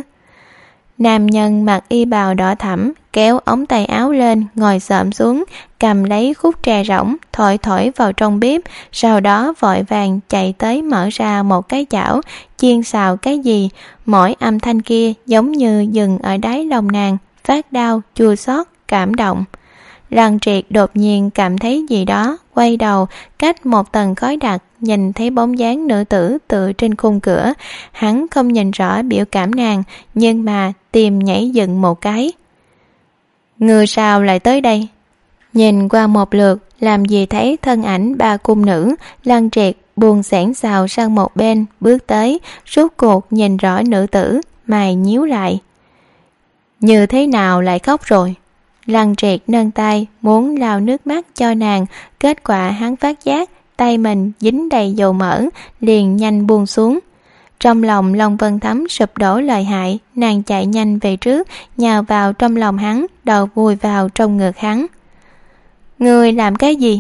Nam nhân mặc y bào đỏ thẫm, kéo ống tay áo lên, ngồi xổm xuống, cầm lấy khúc tre rỗng, thổi thổi vào trong bếp, sau đó vội vàng chạy tới mở ra một cái chảo, chiên xào cái gì. Mỗi âm thanh kia giống như dừng ở đáy lòng nàng, phát đau, chua xót, cảm động. Lăng Triệt đột nhiên cảm thấy gì đó, quay đầu, cách một tầng khói đặc, nhìn thấy bóng dáng nữ tử tựa trên khung cửa. Hắn không nhìn rõ biểu cảm nàng, nhưng mà tim nhảy dựng một cái. Người sao lại tới đây? Nhìn qua một lượt, làm gì thấy thân ảnh ba cung nữ. Lăng Triệt buông xẻng xào sang một bên, bước tới, rốt cuộc nhìn rõ nữ tử, mày nhíu lại. Như thế nào lại khóc rồi? Lăng Triệt nâng tay muốn lau nước mắt cho nàng, kết quả hắn phát giác tay mình dính đầy dầu mỡ, liền nhanh buông xuống. Trong lòng Long Vân Thắm sụp đổ lợi hại, nàng chạy nhanh về trước, nhào vào trong lòng hắn, đầu vùi vào trong ngực hắn. Ngươi làm cái gì?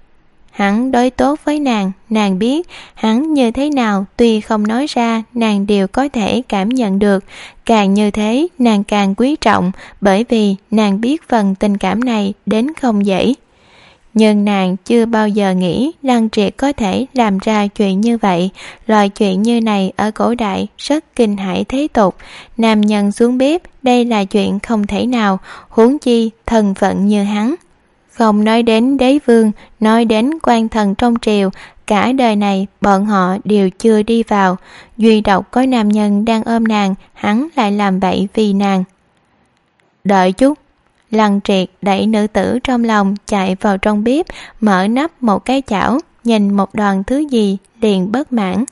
Hắn đối tốt với nàng biết hắn như thế nào, tuy không nói ra, nàng đều có thể cảm nhận được. Càng như thế, nàng càng quý trọng, bởi vì nàng biết phần tình cảm này đến không dễ. Nhưng nàng chưa bao giờ nghĩ Lăng Triệt có thể làm ra chuyện như vậy. Loại chuyện như này ở cổ đại rất kinh hãi thế tục. Nam nhân xuống bếp, đây là chuyện không thể nào, huống chi thân phận như hắn. Không nói đến đế vương, nói đến quan thần trong triều, cả đời này bọn họ đều chưa đi vào. Duy độc có nam nhân đang ôm nàng, hắn lại làm vậy vì nàng. Đợi chút. Lăng Triệt đẩy nữ tử trong lòng chạy vào trong bếp, mở nắp một cái chảo, nhìn một đoàn thứ gì liền bất mãn.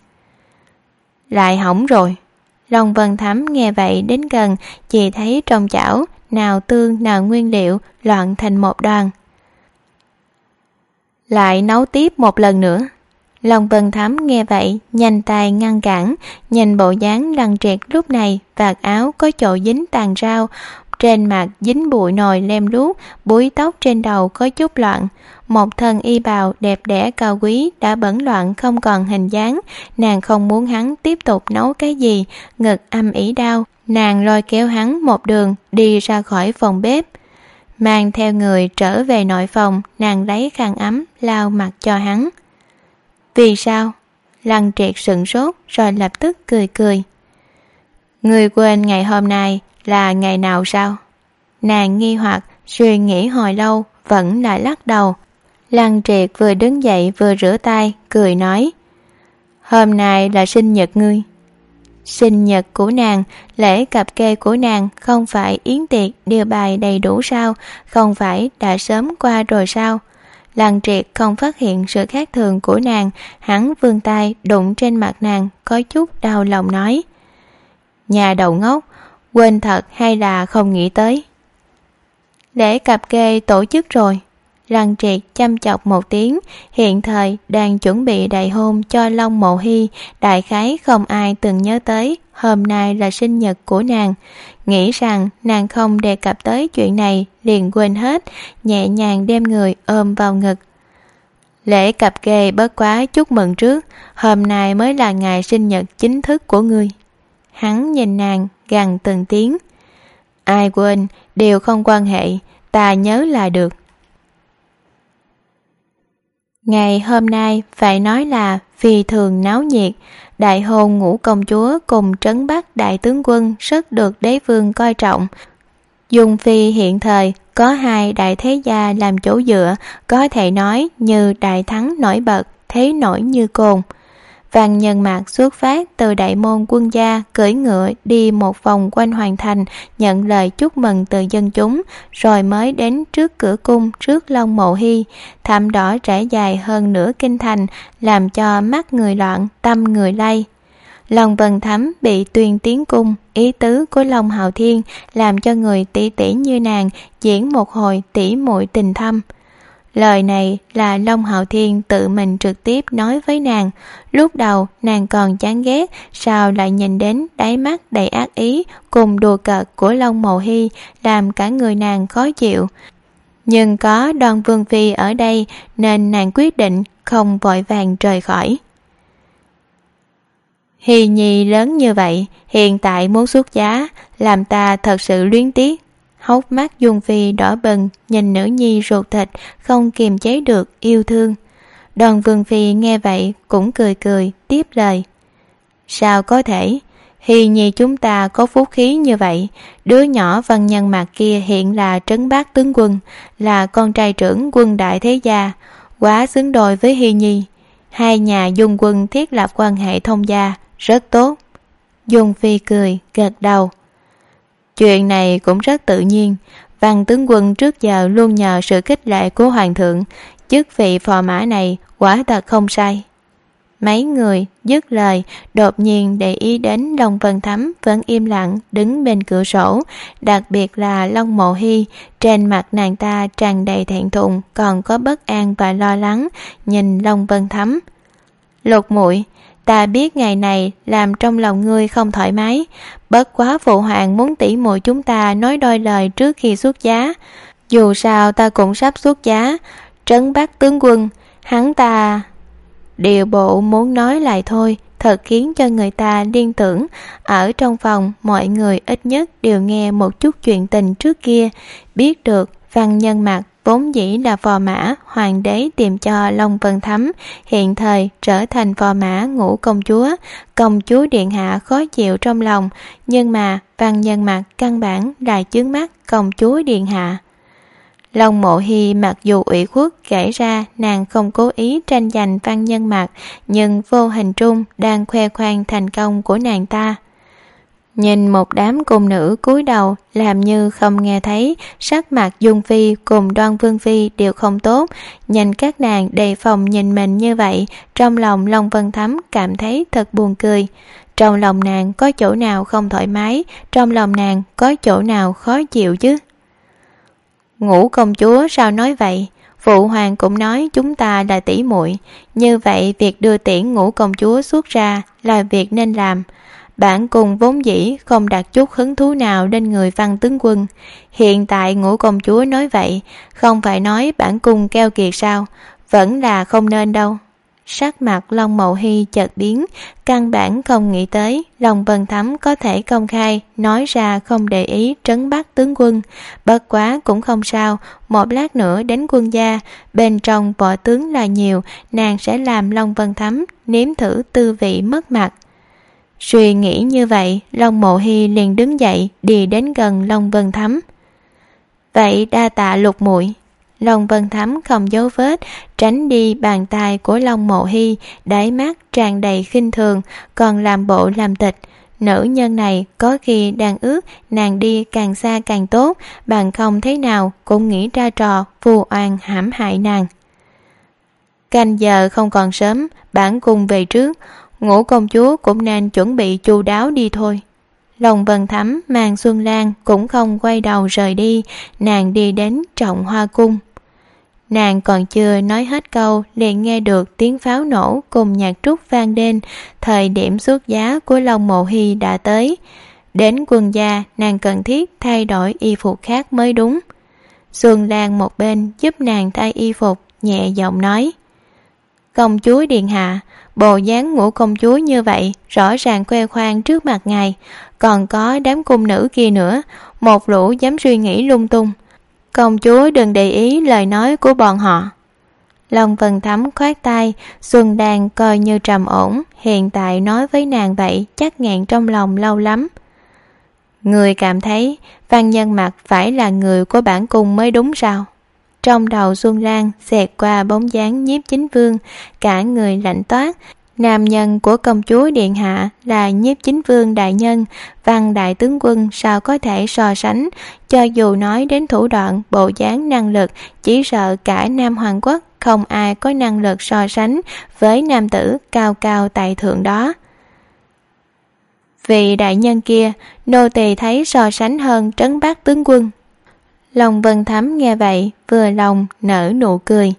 Lại hỏng rồi. Long Vân Thắm nghe vậy đến gần, chỉ thấy trong chảo nào tương nào nguyên liệu loạn thành một đoàn. Lại nấu tiếp một lần nữa. Long Vân Thắm nghe vậy nhanh tay ngăn cản, nhìn bộ dáng Lăng Triệt lúc này, vạt áo có chỗ dính tàn rau, trên mặt dính bụi nồi lem luốc, búi tóc trên đầu có chút loạn. Một thân y bào đẹp đẽ cao quý đã bẩn loạn không còn hình dáng. Nàng không muốn hắn tiếp tục nấu cái gì, ngực âm ỉ đau. Nàng lôi kéo hắn một đường đi ra khỏi phòng bếp, mang theo người trở về nội phòng. Nàng lấy khăn ấm lau mặt cho hắn. Vì sao? Lăng Triệt sửng sốt rồi lập tức cười cười. Người quên ngày hôm nay là ngày nào sao? Nàng nghi hoặc suy nghĩ hồi lâu vẫn lại lắc đầu. Lăng Triệt vừa đứng dậy vừa rửa tay, cười nói: Hôm nay là sinh nhật ngươi. Sinh nhật của nàng, lễ cặp kê của nàng không phải yến tiệc điều bài đầy đủ sao? Không phải đã sớm qua rồi sao? Lăng Triệt không phát hiện sự khác thường của nàng, hắn vươn tay đụng trên mặt nàng, có chút đau lòng nói: Nhà đầu ngốc, quên thật hay là không nghĩ tới? Lễ cặp kê tổ chức rồi. Lăng Triệt chăm chọc một tiếng, hiện thời đang chuẩn bị đại hôn cho Long Mộ Hy, đại khái không ai từng nhớ tới hôm nay là sinh nhật của nàng. Nghĩ rằng nàng không đề cập tới chuyện này, liền quên hết, nhẹ nhàng đem người ôm vào ngực. Lễ cặp kê bất quá chúc mừng trước, hôm nay mới là ngày sinh nhật chính thức của ngươi. Hắn nhìn nàng gằn từng tiếng. Ai quên, đều không quan hệ, ta nhớ là được. Ngày hôm nay phải nói là phi thường náo nhiệt. Đại hôn ngũ công chúa cùng trấn Bắc đại tướng quân rất được đế vương coi trọng. Dung phi hiện thời có hai đại thế gia làm chỗ dựa, có thể nói như đại thắng nổi bật, thế nổi như cồn. Văn Nhân Mạc xuất phát từ đại môn quân gia, cưỡi ngựa đi một vòng quanh hoàng thành, nhận lời chúc mừng từ dân chúng, rồi mới đến trước cửa cung trước Long Mộ Hy. Thảm đỏ trải dài hơn nửa kinh thành, làm cho mắt người loạn, tâm người lay. Long Vân Thắm bị tuyên tiến cung, ý tứ của Long Hạo Thiên làm cho người tỷ tỷ như nàng diễn một hồi tỷ muội tình thâm. Lời này là Long Hạo Thiên tự mình trực tiếp nói với nàng. Lúc đầu nàng còn chán ghét, sao lại nhìn đến đáy mắt đầy ác ý cùng đùa cợt của Long Mộ Hy, làm cả người nàng khó chịu. Nhưng có Đoan Vương Phi ở đây nên nàng quyết định không vội vàng rời khỏi. Hy nhi lớn như vậy, hiện tại muốn xuất giá, làm ta thật sự luyến tiếc. Hốc mắt Dung Phi đỏ bừng, nhìn nữ nhi ruột thịt, không kiềm chế được yêu thương. Đoan Vương Phi nghe vậy cũng cười cười, tiếp lời. Sao có thể? Hy nhi chúng ta có phúc khí như vậy. Đứa nhỏ Văn Nhân Mạc kia hiện là trấn bác tướng quân, là con trai trưởng quân đại thế gia, quá xứng đôi với Hy nhi. Hai nhà Dung quân thiết lập quan hệ thông gia, rất tốt. Dung Phi cười, gật đầu. Chuyện này cũng rất tự nhiên. Văn tướng quân trước giờ luôn nhờ sự khích lệ của hoàng thượng, chức vị phò mã này quả thật không sai. Mấy người dứt lời, đột nhiên để ý đến Long Vân Thắm vẫn im lặng đứng bên cửa sổ, đặc biệt là Long Mộ Hy, trên mặt nàng ta tràn đầy thẹn thùng, còn có bất an và lo lắng, nhìn Long Vân Thắm. Lục muội, ta biết ngày này làm trong lòng ngươi không thoải mái, bất quá phụ hoàng muốn tỷ muội chúng ta nói đôi lời trước khi xuất giá. Dù sao ta cũng sắp xuất giá, trấn Bắc tướng quân, hắn ta... Điều bộ muốn nói lại thôi, thật khiến cho người ta liên tưởng. Ở trong phòng, mọi người ít nhất đều nghe một chút chuyện tình trước kia, biết được Văn Nhân Mạc vốn dĩ là phò mã hoàng đế tìm cho Long Vân Thắm, hiện thời trở thành phò mã Ngũ công chúa điện hạ khó chịu trong lòng, nhưng mà Văn Nhân Mạc căn bản là chướng mắt công chúa điện hạ. Long Mộ Hy mặc dù ủy khuất kể ra nàng không cố ý tranh giành Văn Nhân Mạc, nhưng vô hình trung đang khoe khoang thành công của nàng ta. Nhìn một đám cung nữ cúi đầu làm như không nghe thấy, sắc mặt Dung Phi cùng Đoan Vương Phi đều không tốt, nhìn các nàng đề phòng nhìn mình như vậy, trong lòng Long Vân Thắm cảm thấy thật buồn cười. Trong lòng nàng có chỗ nào không thoải mái, trong lòng nàng có chỗ nào khó chịu chứ? Ngũ công chúa sao nói vậy? Phụ hoàng cũng nói chúng ta là tỷ muội, như vậy việc đưa tiễn Ngũ công chúa xuất ra là việc nên làm. Bản cung vốn dĩ không đặt chút hứng thú nào lên người Văn tướng quân, hiện tại Ngũ công chúa nói vậy, không phải nói bản cung keo kiệt sao? Vẫn là không nên đâu. Sắc mặt Long Mộ Hy chợt biến, căn bản không nghĩ tới Long Vân Thắm có thể công khai nói ra không để ý trấn Bắc tướng quân. Bất quá cũng không sao, một lát nữa đến quân gia, bên trong võ tướng là nhiều, nàng sẽ làm Long Vân Thắm nếm thử tư vị mất mặt. Suy nghĩ như vậy, Long Mộ Hy liền đứng dậy đi đến gần Long Vân Thắm. Vậy đa tạ lục muội. Long Vân Thắm không giấu vết tránh đi bàn tay của Long Mộ Hy, đáy mắt tràn đầy khinh thường, còn làm bộ làm tịch. Nữ nhân này có khi đang ước nàng đi càng xa càng tốt, bằng không thế nào cũng nghĩ ra trò vu oan hãm hại nàng. Canh giờ không còn sớm, bản cung về trước, Ngũ công chúa cũng nên chuẩn bị chu đáo đi thôi. Long Vân Thắm mang Xuân Lan cũng không quay đầu rời đi, nàng đi đến Trọng Hoa cung. Nàng còn chưa nói hết câu liền nghe được tiếng pháo nổ cùng nhạc trúc vang lên, thời điểm xuất giá của Long Mộ Hy đã tới. Đến quân gia nàng cần thiết thay đổi y phục khác mới đúng. Xuân Lan một bên giúp nàng thay y phục, nhẹ giọng nói. Công chúa điện hạ, bộ dáng Ngũ công chúa như vậy rõ ràng khoe khoang trước mặt ngài, còn có đám cung nữ kia nữa, một lũ dám suy nghĩ lung tung. Công chúa đừng để ý lời nói của bọn họ. Long Vân Thắm khoát tay, Xuân Đan coi như trầm ổn, hiện tại nói với nàng vậy chắc nghẹn trong lòng lâu lắm. Người cảm thấy Văn Nhân Mạc phải là người của bản cung mới đúng sao? Trong đầu Xuân Lan xẹt qua bóng dáng Nhiếp Chính Vương, cả người lạnh toát, Nam nhân của công chúa điện hạ là Nhiếp Chính Vương đại nhân, Văn đại tướng quân sao có thể so sánh. Cho dù nói đến thủ đoạn, bộ dáng, năng lực, chỉ sợ cả Nam Hoàng quốc không ai có năng lực so sánh với nam tử cao cao tại thượng đó. Vị đại nhân kia, nô tỳ thấy so sánh hơn Trấn Bắc tướng quân. Long Vân Thắm nghe vậy, vừa lòng nở nụ cười.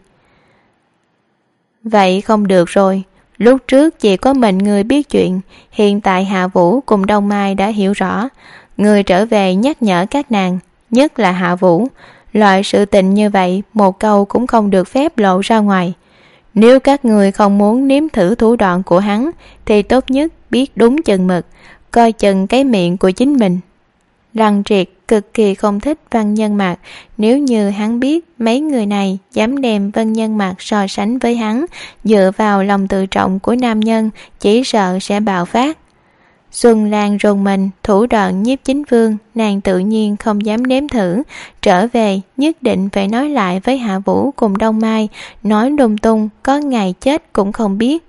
Vậy không được rồi, lúc trước chỉ có mình người biết chuyện, hiện tại Hạ Vũ cùng Đông Mai đã hiểu rõ. Người trở về nhắc nhở các nàng, nhất là Hạ Vũ, loại sự tình như vậy một câu cũng không được phép lộ ra ngoài. Nếu các người không muốn nếm thử thủ đoạn của hắn thì tốt nhất biết đúng chừng mực, coi chừng cái miệng của chính mình. Lăng Triệt cực kỳ không thích Văn Nhân Mạc, nếu như hắn biết mấy người này dám đem Văn Nhân Mạc so sánh với hắn, dựa vào lòng tự trọng của nam nhân, chỉ sợ sẽ bạo phát. Xuân Lan rùng mình, thủ đoạn Nhiếp Chính Vương nàng tự nhiên không dám nếm thử, trở về nhất định phải nói lại với Hạ Vũ cùng Đông Mai, nói lung tung có ngày chết cũng không biết.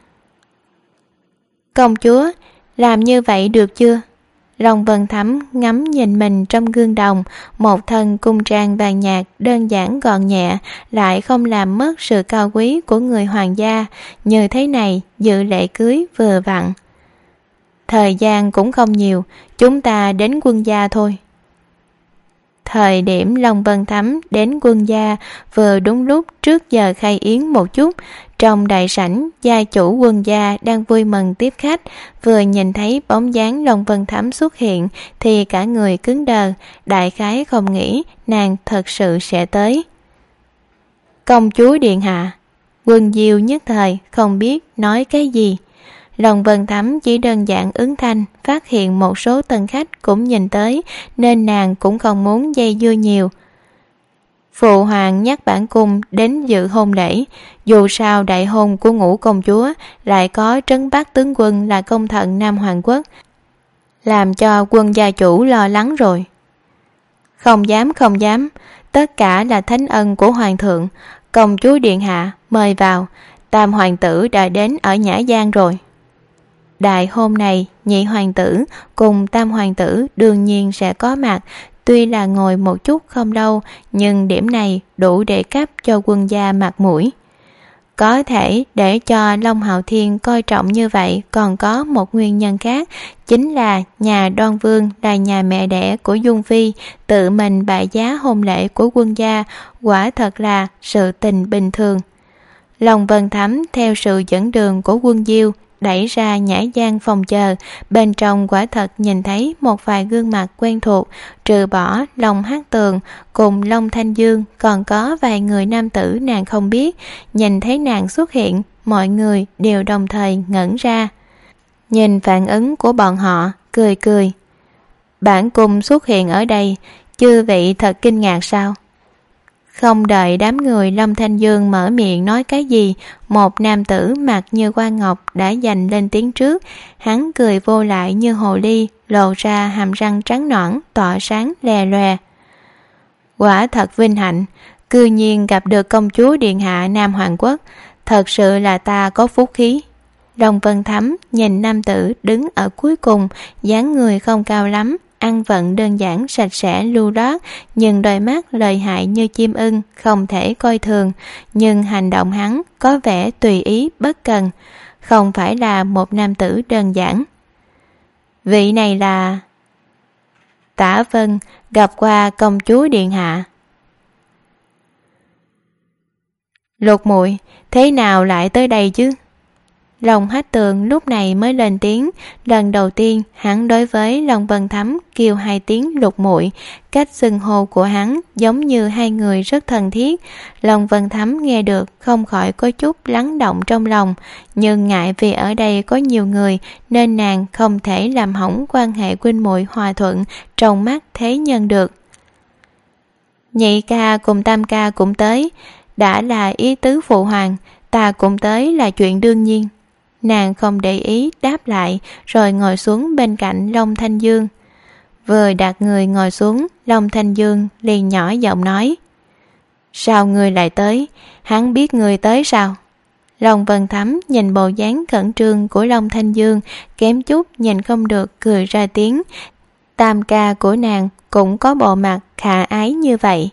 Công chúa, làm như vậy được chưa? Long Vân Thắm ngắm nhìn mình trong gương đồng, một thân cung trang vàng nhạt đơn giản gọn nhẹ, lại không làm mất sự cao quý của người hoàng gia. Như thế này dự lễ cưới vừa vặn. Thời gian cũng không nhiều, chúng ta đến quân gia thôi. Thời điểm Long Vân Thắm đến quân gia vừa đúng lúc trước giờ khai yến một chút. Trong đại sảnh, gia chủ quân gia đang vui mừng tiếp khách, vừa nhìn thấy bóng dáng Long Vân Thắm xuất hiện thì cả người cứng đờ, đại khái không nghĩ nàng thật sự sẽ tới. Công chúa điện hạ. Quân Diêu nhất thời không biết nói cái gì. Long Vân Thắm chỉ đơn giản ứng thanh, phát hiện một số tân khách cũng nhìn tới nên nàng cũng không muốn dây dưa nhiều. Phụ hoàng nhắc bản cung đến dự hôn lễ, dù sao đại hôn của Ngũ công chúa lại có Trấn Bắc tướng quân là công thần Nam Hoàng quốc, làm cho quân gia chủ lo lắng rồi. Không dám, tất cả là thánh ân của hoàng thượng. Công chúa điện hạ mời vào, tam hoàng tử đã đến ở Nhã Giang rồi. Đại hôn này, nhị hoàng tử cùng tam hoàng tử đương nhiên sẽ có mặt, tuy là ngồi một chút không lâu, nhưng điểm này đủ để cấp cho quân gia mặt mũi. Có thể để cho Long Hạo Thiên coi trọng như vậy còn có một nguyên nhân khác, chính là nhà Đoan Vương là nhà mẹ đẻ của Dung Phi, tự mình bại giá hôn lễ của quân gia, quả thật là sự tình bình thường. Long Vân Thắm theo sự dẫn đường của Quân Diêu đẩy ra Nhã Giang phòng chờ, bên trong quả thật nhìn thấy một vài gương mặt quen thuộc, trừ bỏ Long Hắc Tường cùng Long Thanh Dương, còn có vài người nam tử nàng không biết. Nhìn thấy nàng xuất hiện, mọi người đều đồng thời ngẩn ra. Nhìn phản ứng của bọn họ, cười. Bản cung xuất hiện ở đây, chư vị thật kinh ngạc sao? Không đợi đám người Long Thanh Dương mở miệng nói cái gì, một nam tử mặt như hoa ngọc đã giành lên tiếng trước. Hắn cười vô lại như hồ ly, lộ ra hàm răng trắng nõn tỏa sáng lè lòe. Quả thật vinh hạnh, cư nhiên gặp được công chúa điện hạ Nam Hoàng quốc, thật sự là ta có phúc khí. Long Vân Thắm nhìn nam tử đứng ở cuối cùng, dáng người không cao lắm, ăn vận đơn giản sạch sẽ lưu loát, nhưng đôi mắt lợi hại như chim ưng, không thể coi thường. Nhưng hành động hắn có vẻ tùy ý bất cần, không phải là một nam tử đơn giản. Vị này là Tả Vân, gặp qua công chúa điện hạ. Lục muội, thế nào lại tới đây chứ? Long Hách Tường lúc này mới lên tiếng, lần đầu tiên hắn đối với Long Vân Thắm kêu hai tiếng lục muội, cách xưng hô của hắn giống như hai người rất thân thiết. Long Vân Thắm nghe được không khỏi có chút lắng động trong lòng, nhưng ngại vì ở đây có nhiều người nên nàng không thể làm hỏng quan hệ huynh muội hòa thuận trong mắt thế nhân được. Nhị ca cùng tam ca cũng tới, đã là ý tứ phụ hoàng, ta cũng tới là chuyện đương nhiên. Nàng không để ý đáp lại, rồi ngồi xuống bên cạnh Long Thanh Dương. Vừa đặt người ngồi xuống, Long Thanh Dương liền nhỏ giọng nói: Sao ngươi lại tới? Hắn biết ngươi tới sao? Long Vân Thắm nhìn bộ dáng khẩn trương của Long Thanh Dương, kém chút nhìn không được cười ra tiếng. Tam ca của nàng cũng có bộ mặt khả ái như vậy.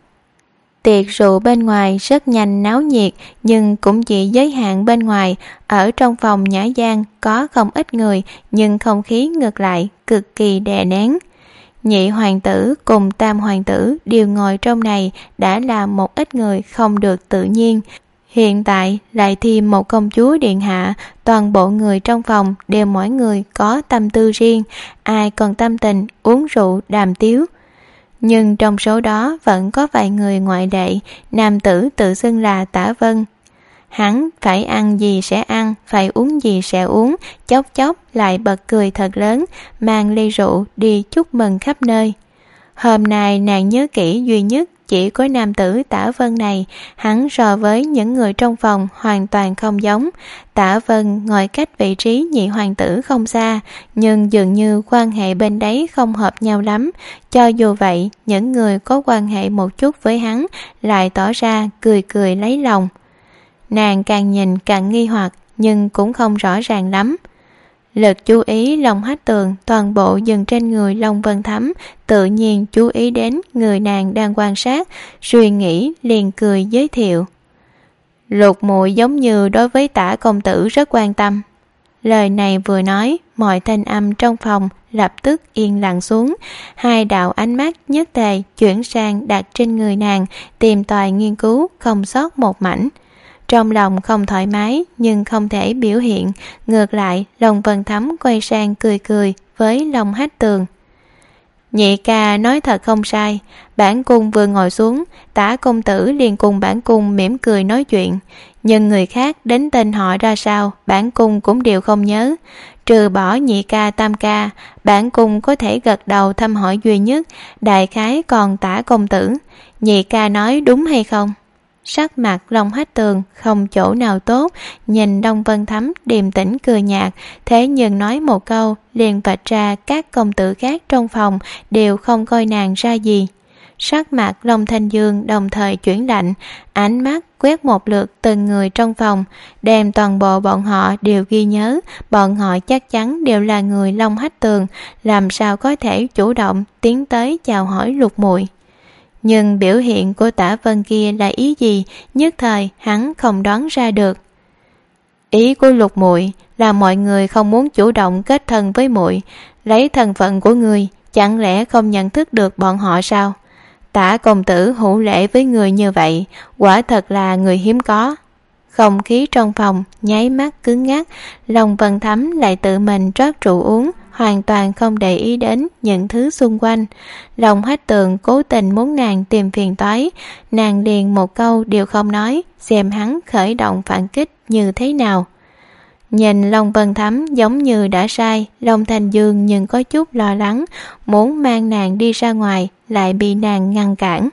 Tiệc rượu bên ngoài rất nhanh náo nhiệt, nhưng cũng chỉ giới hạn bên ngoài. Ở trong phòng nhã gian có không ít người, nhưng không khí ngược lại cực kỳ đè nén. Nhị hoàng tử cùng tam hoàng tử đều ngồi trong này đã làm một ít người không được tự nhiên. Hiện tại lại thêm một công chúa điện hạ, toàn bộ người trong phòng đều mỗi người có tâm tư riêng, ai còn tâm tình uống rượu đàm tiếu. Nhưng trong số đó vẫn có vài người ngoại lệ, nam tử tự xưng là Tả Vân. Hắn phải ăn gì sẽ ăn, phải uống gì sẽ uống, chốc chốc lại bật cười thật lớn, mang ly rượu đi chúc mừng khắp nơi. Hôm nay nàng nhớ kỹ duy nhất chỉ có nam tử Tả Vân này, hắn so với những người trong phòng hoàn toàn không giống. Tả Vân ngồi cách vị trí nhị hoàng tử không xa, nhưng dường như quan hệ bên đấy không hợp nhau lắm. Cho dù vậy, những người có quan hệ một chút với hắn lại tỏ ra cười cười lấy lòng. Nàng càng nhìn càng nghi hoặc, nhưng cũng không rõ ràng lắm. Lực chú ý Long Hách Tường toàn bộ dừng trên người Long Vân Thắm, tự nhiên chú ý đến người nàng đang quan sát, suy nghĩ liền cười giới thiệu. Lục muội giống như đối với Tả công tử rất quan tâm. Lời này vừa nói, mọi thanh âm trong phòng lập tức yên lặng xuống, hai đạo ánh mắt nhất tề chuyển sang đặt trên người nàng, tìm tòi nghiên cứu không sót một mảnh. Trong lòng không thoải mái nhưng không thể biểu hiện, ngược lại Long Vân Thắm quay sang cười cười với Long Hách Tường. Nhị ca nói thật không sai, bản cung vừa ngồi xuống, Tả công tử liền cùng bản cung mỉm cười nói chuyện, nhưng người khác đến tên họ ra sao bản cung cũng đều không nhớ. Trừ bỏ nhị ca tam ca, bản cung có thể gật đầu thăm hỏi duy nhất, đại khái còn Tả công tử. Nhị ca nói đúng hay không? Sắc mặt Long Hách Tường không chỗ nào tốt, nhìn Long Vân Thắm điềm tĩnh cười nhạt, thế nhưng nói một câu liền vạch ra các công tử khác trong phòng đều không coi nàng ra gì. Sắc mặt Long Thanh Dương đồng thời chuyển lạnh, ánh mắt quét một lượt từng người trong phòng, đem toàn bộ bọn họ đều ghi nhớ, bọn họ chắc chắn đều là người Long Hách Tường, làm sao có thể chủ động tiến tới chào hỏi Lục muội. Nhưng biểu hiện của Tả Vân kia là ý gì, nhất thời hắn không đoán ra được. Ý của Lục muội là mọi người không muốn chủ động kết thân với muội, lấy thân phận của người, chẳng lẽ không nhận thức được bọn họ sao? Tả công tử hữu lễ với người như vậy, quả thật là người hiếm có. Không khí trong phòng nháy mắt cứng ngắc, Long Vân Thắm lại tự mình rót rượu uống, hoàn toàn không để ý đến những thứ xung quanh. Long Hách Tường cố tình muốn nàng tìm phiền toái, nàng liền một câu đều không nói, xem hắn khởi động phản kích như thế nào. Nhìn Long Vân Thắm giống như đã sai, Long Thanh Dương nhưng có chút lo lắng, muốn mang nàng đi ra ngoài, lại bị nàng ngăn cản.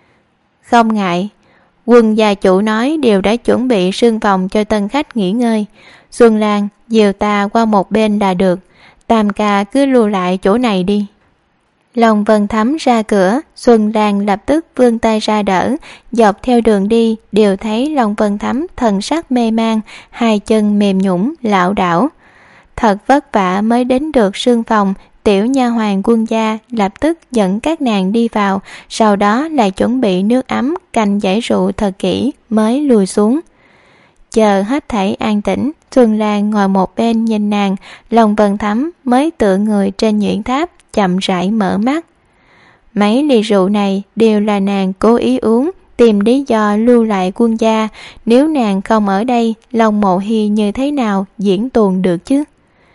Không ngại, quân gia chủ nói đều đã chuẩn bị sương phòng cho tân khách nghỉ ngơi. Xuân Lan, dìu ta qua một bên là được, tam ca cứ lưu lại chỗ này đi. Long Vân Thắm ra cửa, Xuân Lan lập tức vươn tay ra đỡ, dọc theo đường đi đều thấy Long Vân Thắm thần sắc mê man, hai chân mềm nhũn lảo đảo. Thật vất vả mới đến được sương phòng, tiểu nha hoàn quân gia lập tức dẫn các nàng đi vào, sau đó lại chuẩn bị nước ấm canh giải rượu thật kỹ mới lùi xuống. Chờ hết thảy an tĩnh, Xuân Lan ngồi một bên nhìn nàng, Long Vân Thắm mới tựa người trên nhuyễn tháp chậm rãi mở mắt. Mấy ly rượu này đều là nàng cố ý uống, tìm lý do lưu lại quân gia, nếu nàng không ở đây, Long Mộ Hy như thế nào diễn tuồng được chứ?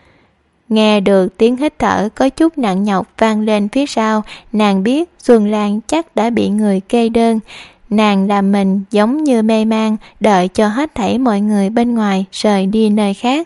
Nghe được tiếng hít thở có chút nặng nhọc vang lên phía sau, nàng biết Xuân Lan chắc đã bị người kê đơn. Nàng làm mình giống như mê man, đợi cho hết thảy mọi người bên ngoài rời đi nơi khác.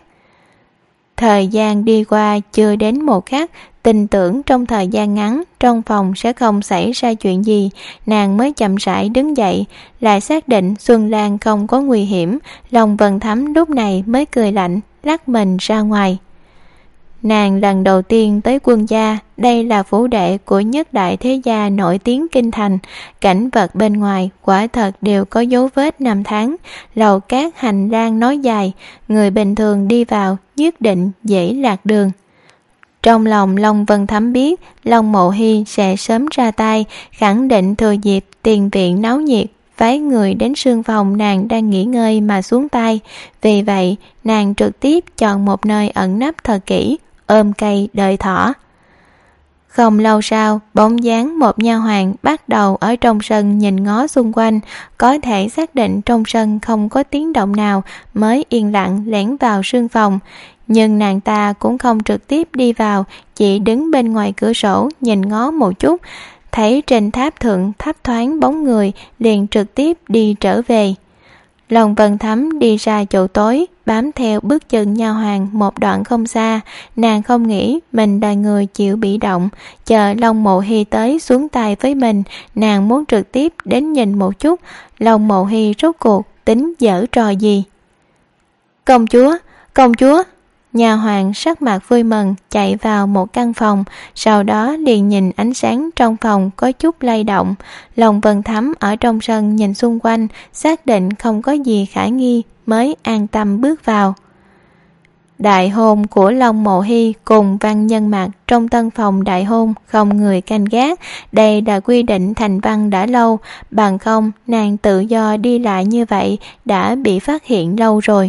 Thời gian đi qua chưa đến một khắc, tin tưởng trong thời gian ngắn trong phòng sẽ không xảy ra chuyện gì, nàng mới chậm rãi đứng dậy, lại xác định Xuân Lan không có nguy hiểm. Long Vân Thắm lúc này mới cười lạnh, lắc mình ra ngoài. nàng lần đầu tiên tới Quân gia. Đây là phủ đệ của nhất đại thế gia nổi tiếng kinh thành. Cảnh vật bên ngoài quả thật đều có dấu vết năm tháng, lầu cát hành lang nối dài, người bình thường đi vào nhất định dễ lạc đường. Trong lòng Long Vân Thắm biết Long Mộ Hy sẽ sớm ra tay, khẳng định thừa dịp tiền viện náo nhiệt, phái người đến sương phòng nàng đang nghỉ ngơi mà xuống tay. Vì vậy nàng trực tiếp chọn một nơi ẩn nấp thật kỹ, ôm cây đợi thỏ. Không lâu sau, bóng dáng một nha hoàn bắt đầu ở trong sân nhìn ngó xung quanh, có thể xác định trong sân không có tiếng động nào mới yên lặng lẻn vào sương phòng. Nhưng nàng ta cũng không trực tiếp đi vào, chỉ đứng bên ngoài cửa sổ nhìn ngó một chút, thấy trên tháp thượng thấp thoáng bóng người liền trực tiếp đi trở về. Long Vân Thắm đi ra chỗ tối, bám theo bước chân nha hoàn một đoạn không xa. Nàng không nghĩ mình là người chịu bị động, chờ Long Mộ Hy tới xuống tay với mình, nàng muốn trực tiếp đến nhìn một chút Long Mộ Hy rốt cuộc tính giở trò gì. Công chúa, công chúa! Nha hoàn sắc mặt vui mừng chạy vào một căn phòng, sau đó liền nhìn ánh sáng trong phòng có chút lay động. Long Vân Thắm ở trong sân nhìn xung quanh, xác định không có gì khả nghi mới an tâm bước vào. Đại hôn của Long Mộ Hy cùng Văn Nhân Mặc trong tân phòng đại hôn không người canh gác, đây là quy định thành văn đã lâu, bằng không nàng tự do đi lại như vậy đã bị phát hiện lâu rồi.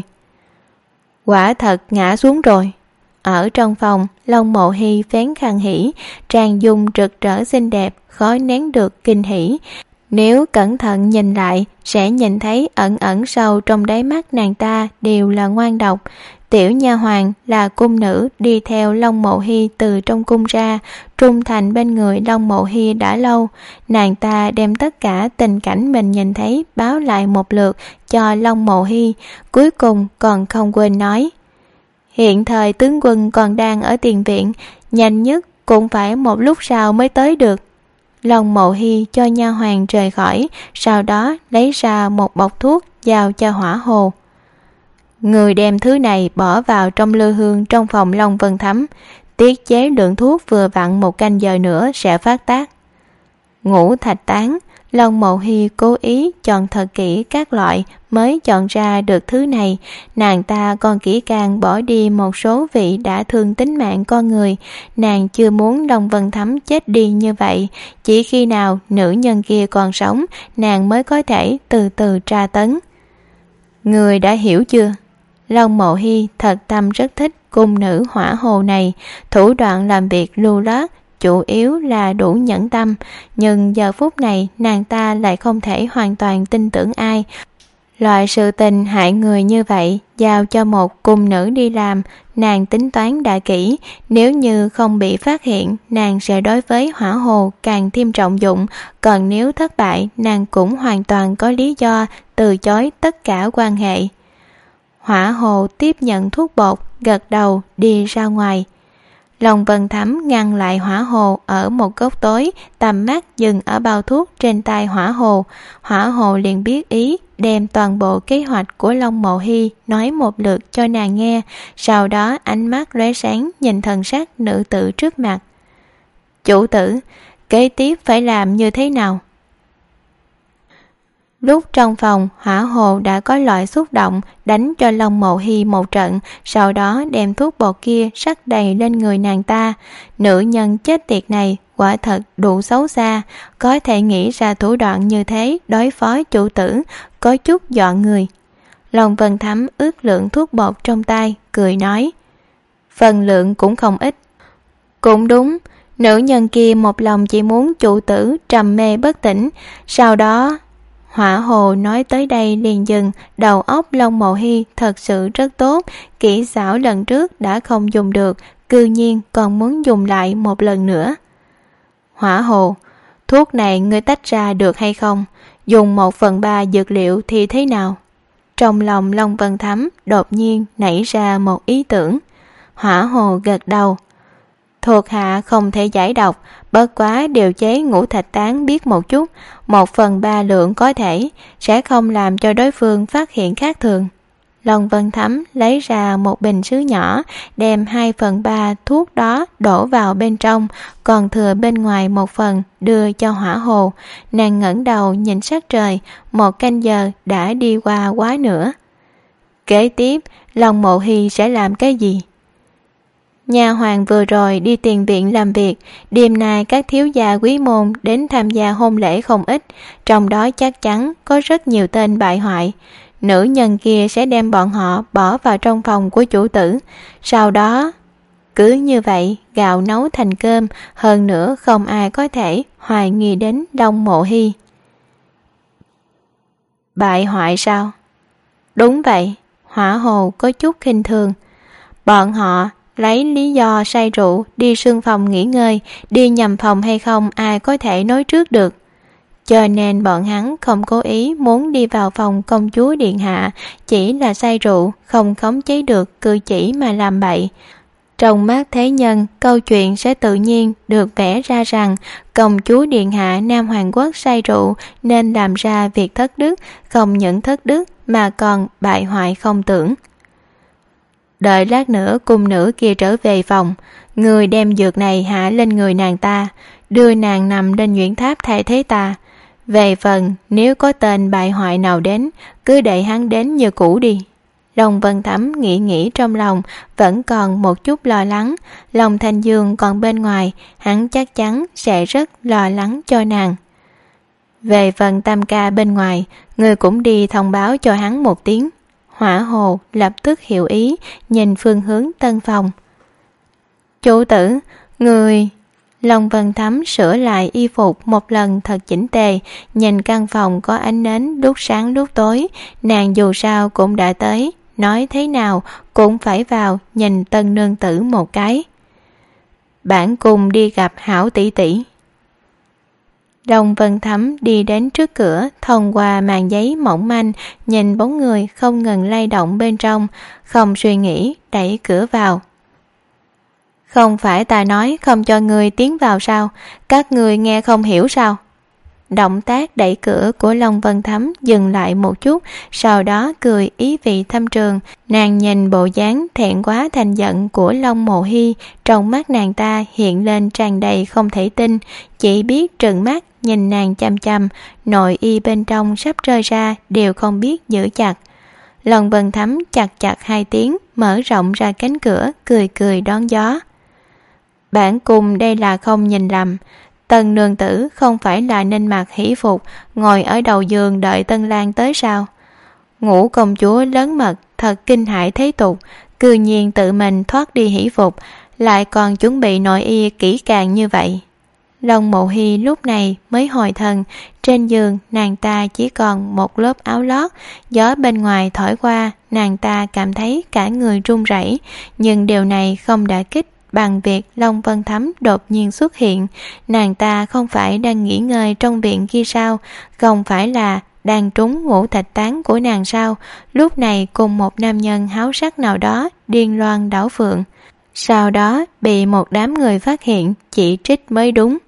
Quả thật ngã xuống rồi. Ở trong phòng, Long Mộ Hy phén khăn hỉ, trang dung rực rỡ xinh đẹp, khó nén được kinh hỉ. Nếu cẩn thận nhìn lại, sẽ nhìn thấy ẩn ẩn sâu trong đáy mắt nàng ta đều là ngoan độc. Tiểu nha hoàn là cung nữ đi theo Long Mộ Hy từ trong cung ra, trung thành bên người Long Mộ Hy đã lâu. Nàng ta đem tất cả tình cảnh mình nhìn thấy báo lại một lượt cho Long Mộ Hy, cuối cùng còn không quên nói: hiện thời tướng quân còn đang ở tiền viện, nhanh nhất cũng phải một lúc sau mới tới được. Long Mộ Hy cho nha hoàn rời khỏi, sau đó lấy ra một bọc thuốc giao cho Hỏa Hồ. Người đem thứ này bỏ vào trong lư hương trong phòng Long Vân Thắm, tiết chế lượng thuốc vừa vặn 1 canh giờ nữa sẽ phát tác. Ngũ thạch tán, Long Mộ Hy cố ý chọn thật kỹ các loại mới chọn ra được thứ này. Nàng ta còn kỹ càng bỏ đi một số vị đã thương tính mạng con người. Nàng chưa muốn Long Vân Thắm chết đi như vậy, chỉ khi nào nữ nhân kia còn sống, nàng mới có thể từ từ tra tấn. Người đã hiểu chưa? Long Mộ Hy thật tâm rất thích cung nữ Hỏa Hồ này, thủ đoạn làm việc lưu loát, chủ yếu là đủ nhẫn tâm, nhưng giờ phút này nàng ta lại không thể hoàn toàn tin tưởng ai. Loại sự tình hại người như vậy giao cho một cung nữ đi làm, nàng tính toán đã kỹ, nếu như không bị phát hiện, nàng sẽ đối với Hỏa Hồ càng thêm trọng dụng, còn nếu thất bại, nàng cũng hoàn toàn có lý do từ chối tất cả quan hệ. Hỏa Hồ tiếp nhận thuốc bột, gật đầu đi ra ngoài. Long Vân Thắm ngăn lại Hỏa Hồ ở một góc tối, tầm mắt dừng ở bao thuốc trên tay Hỏa Hồ. Hỏa Hồ liền biết ý, đem toàn bộ kế hoạch của Long Mộ Hy nói một lượt cho nàng nghe, sau đó ánh mắt lóe sáng nhìn thần sắc nữ tử trước mặt. Chủ tử, kế tiếp phải làm như thế nào? Lúc trong phòng, Hỏa Hồ đã có loại xúc động, đánh cho Long Mộ Hy một trận, sau đó đem thuốc bột kia rắc đầy lên người nàng ta. Nữ nhân chết tiệt này quả thật đủ xấu xa, có thể nghĩ ra thủ đoạn như thế đối phó chủ tử, có chút dọa người. Long Vân Thắm ước lượng thuốc bột trong tay, cười nói: phần lượng cũng không ít. Cũng đúng, nữ nhân kia một lòng chỉ muốn chủ tử trầm mê bất tỉnh, sau đó... Hỏa Hồ nói tới đây liền dừng, đầu óc Long Mộ Hy thật sự rất tốt, kỹ xảo lần trước đã không dùng được, cư nhiên còn muốn dùng lại một lần nữa. Hỏa Hồ, thuốc này ngươi tách ra được hay không? Dùng 1/3 dược liệu thì thế nào? Trong lòng Long Vân Thắm đột nhiên nảy ra một ý tưởng. Hỏa Hồ gật đầu. Thuộc hạ không thể giải độc, bất quá điều chế ngũ thạch tán biết một chút, 1/3 lượng có thể, sẽ không làm cho đối phương phát hiện khác thường. Long Vân Thấm lấy ra một bình sứ nhỏ, đem 2/3 thuốc đó đổ vào bên trong, còn thừa bên ngoài 1/phần đưa cho Hỏa Hồ. Nàng ngẩng đầu nhìn sắc trời, 1 canh giờ đã đi qua quá nữa. Kế tiếp, Long Mộ Hy sẽ làm cái gì? Nha hoàn vừa rồi đi tiền viện làm việc, đêm nay các thiếu gia quý môn đến tham gia hôn lễ không ít, trong đó chắc chắn có rất nhiều tên bại hoại. Nữ nhân kia sẽ đem bọn họ bỏ vào trong phòng của chủ tử, sau đó cứ như vậy gạo nấu thành cơm, hơn nữa không ai có thể hoài nghi đến Long Mộ Hy. Bại hoại sao? Đúng vậy, Hỏa Hồ có chút khinh thường. Bọn họ lấy lý do say rượu đi sương phòng nghỉ ngơi, đi nhầm phòng hay không ai có thể nói trước được. Cho nên bọn hắn không cố ý muốn đi vào phòng công chúa điện hạ, chỉ là say rượu, không khống chế được cử chỉ mà làm bậy. Trong mắt thế nhân, câu chuyện sẽ tự nhiên được vẽ ra rằng công chúa điện hạ Nam Hoàng Quốc say rượu nên làm ra việc thất đức, không những thất đức mà còn bại hoại không tưởng. Đợi lát nữa cung nữ kia trở về phòng, người đem dược này hạ lên người nàng ta, đưa nàng nằm lên nhuyễn tháp thay thế ta. Về phần nếu có tên bại hoại nào đến, cứ để hắn đến như cũ đi. Long Vân Thấm nghĩ trong lòng, vẫn còn một chút lo lắng. Long Thanh Dương còn bên ngoài, hắn chắc chắn sẽ rất lo lắng cho nàng. Về phần Tam ca bên ngoài, người cũng đi thông báo cho hắn một tiếng. Hỏa Hồ lập tức hiểu ý, nhìn phương hướng tân phòng. Chủ tử, người... Long Vân Thấm sửa lại y phục một lần thật chỉnh tề, nhìn căn phòng có ánh nến lúc sáng lúc tối, nàng dù sao cũng đã tới, nói thế nào cũng phải vào nhìn tân nương tử một cái. Bản cùng đi gặp hảo tỷ tỷ. Long Vân Thấm đi đến trước cửa, thông qua màn giấy mỏng manh, nhìn bóng người không ngừng lay động bên trong, không suy nghĩ đẩy cửa vào. Không phải ta nói không cho người tiến vào sao? Các người nghe không hiểu sao? Động tác đẩy cửa của Long Vân Thấm dừng lại một chút, sau đó cười ý vị thâm trường. Nàng nhìn bộ dáng thẹn quá thành giận của Long Mộ Hy, trong mắt nàng ta hiện lên tràn đầy không thể tin, chỉ biết trừng mắt nhìn nàng chăm chăm, nội y bên trong sắp rơi ra đều không biết giữ chặt. Long Vân Thấm chặt 2 tiếng, mở rộng ra cánh cửa, cười đón gió. Bản cung đây là không nhìn lầm, Tân nương tử không phải là nên mặc hỷ phục ngồi ở đầu giường đợi tân lang tới sao? Ngũ công chúa lớn mật thật kinh hãi thế tục, cư nhiên tự mình thoát đi hỷ phục, lại còn chuẩn bị nội y kỹ càng như vậy. Long Mộ Hy lúc này mới hồi thần, trên giường nàng ta chỉ còn một lớp áo lót, gió bên ngoài thổi qua, nàng ta cảm thấy cả người run rẩy, nhưng điều này không đả kích bằng việc Long Vân Thấm đột nhiên xuất hiện. Nàng ta không phải đang nghỉ ngơi trong viện kia sao? Không phải là đang trúng ngũ thạch tán của nàng sao? Lúc này cùng một nam nhân háo sắc nào đó điên loan đảo phượng, sau đó bị một đám người phát hiện, chỉ trích mới đúng.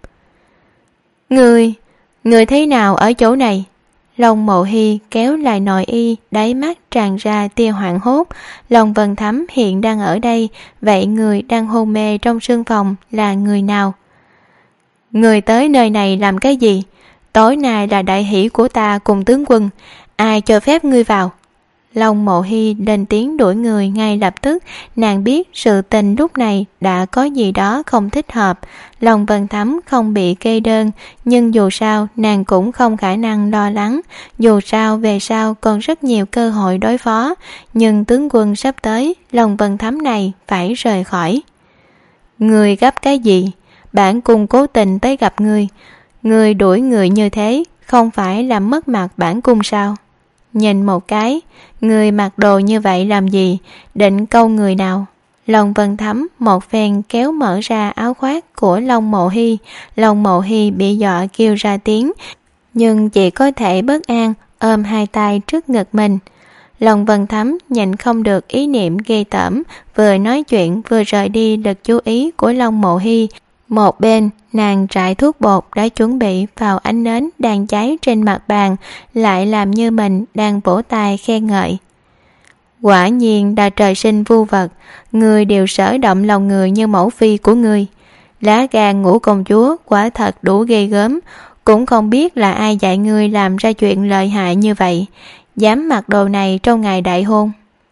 Người thế nào ở chỗ này? Long Mộ Hy kéo lại nội y, đáy mắt tràn ra tia hoảng hốt. Long Vân Thấm hiện đang ở đây, vậy người đang hôn mê trong sương phòng là người nào? Người tới nơi này làm cái gì? Tối nay là đại hỷ của ta cùng tướng quân, ai cho phép ngươi vào? Long Mộ Hy lên tiếng đuổi người ngay lập tức, nàng biết sự tình lúc này đã có gì đó không thích hợp. Long Vân Thấm không bị kê đơn, nhưng dù sao nàng cũng không khả năng lo lắng, dù sao về sau còn rất nhiều cơ hội đối phó, nhưng tướng quân sắp tới, Long Vân Thấm này phải rời khỏi. Người gấp cái gì? Bản cung cố tình tới gặp ngươi, ngươi đuổi người như thế, không phải làm mất mặt bản cung sao? Nhìn một cái, người mặc đồ như vậy làm gì, định câu người nào? Long Vân Thấm một phen kéo mở ra áo khoác của Long Mộ Hy. Long Mộ Hy bị dọa kêu ra tiếng, nhưng chỉ có thể bất an ôm 2 tay trước ngực mình. Long Vân Thấm nhìn không được ý niệm ghê tởm, vừa nói chuyện vừa rời đi lực chú ý của Long Mộ Hy. Một bên, nàng trải thuốc bột đã chuẩn bị vào ánh nến đang cháy trên mặt bàn, lại làm như mình đang vỗ tay khen ngợi. Quả nhiên là trời sinh vu vật, người đều sở động lòng người như mẫu phi của người. Lá gan ngũ công chúa quả thật đủ ghê gớm, cũng không biết là ai dạy ngươi làm ra chuyện lợi hại như vậy, dám mặc đồ này trong ngày đại hôn.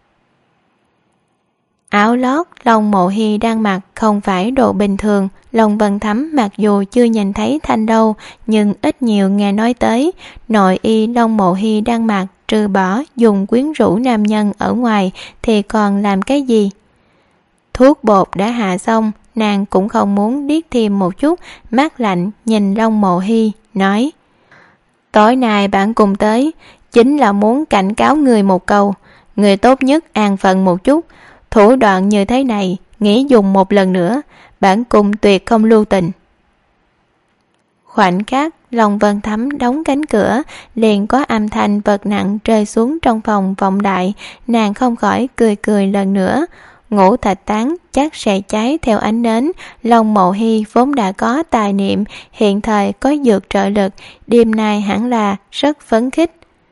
Áo lót Long Mộ Hy đang mặc không phải đồ bình thường. Long Vân Thắm mặc dù chưa nhìn thấy thanh đâu, nhưng ít nhiều nghe nói tới nội y Long Mộ Hy đang mặc, trừ bỏ dùng quyến rũ nam nhân ở ngoài thì còn làm cái gì. Thuốc bột đã hạ xong, nàng cũng không muốn điếc thêm một chút, mắt lạnh nhìn Long Mộ Hy nói: tối nay bạn cùng tới chính là muốn cảnh cáo người một câu, người tốt nhất an phận một chút. Thủ đoạn như thế này nghĩ dùng một lần nữa, bản cung tuyệt không lưu tình. Khoảnh khắc Long Vân Thắm đóng cánh cửa, liền có âm thanh vật nặng rơi xuống trong phòng vọng đại. Nàng không khỏi cười cười lần nữa. Ngũ thạch tán chắc sẽ cháy theo ánh nến. Long Mộ Hy vốn đã có tài niệm, hiện thời có dược trợ lực, đêm nay hẳn là rất phấn khích.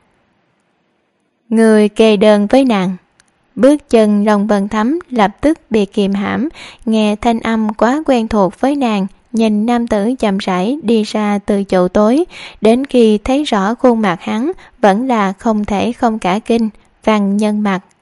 Người kê đơn với nàng. Bước chân Long Vân Thắm lập tức bị kìm hãm, nghe thanh âm quá quen thuộc với nàng. Nhìn nam tử chậm rãi đi ra từ chỗ tối, đến khi thấy rõ khuôn mặt hắn vẫn là không thể không cả kinh. Văn nhân mặt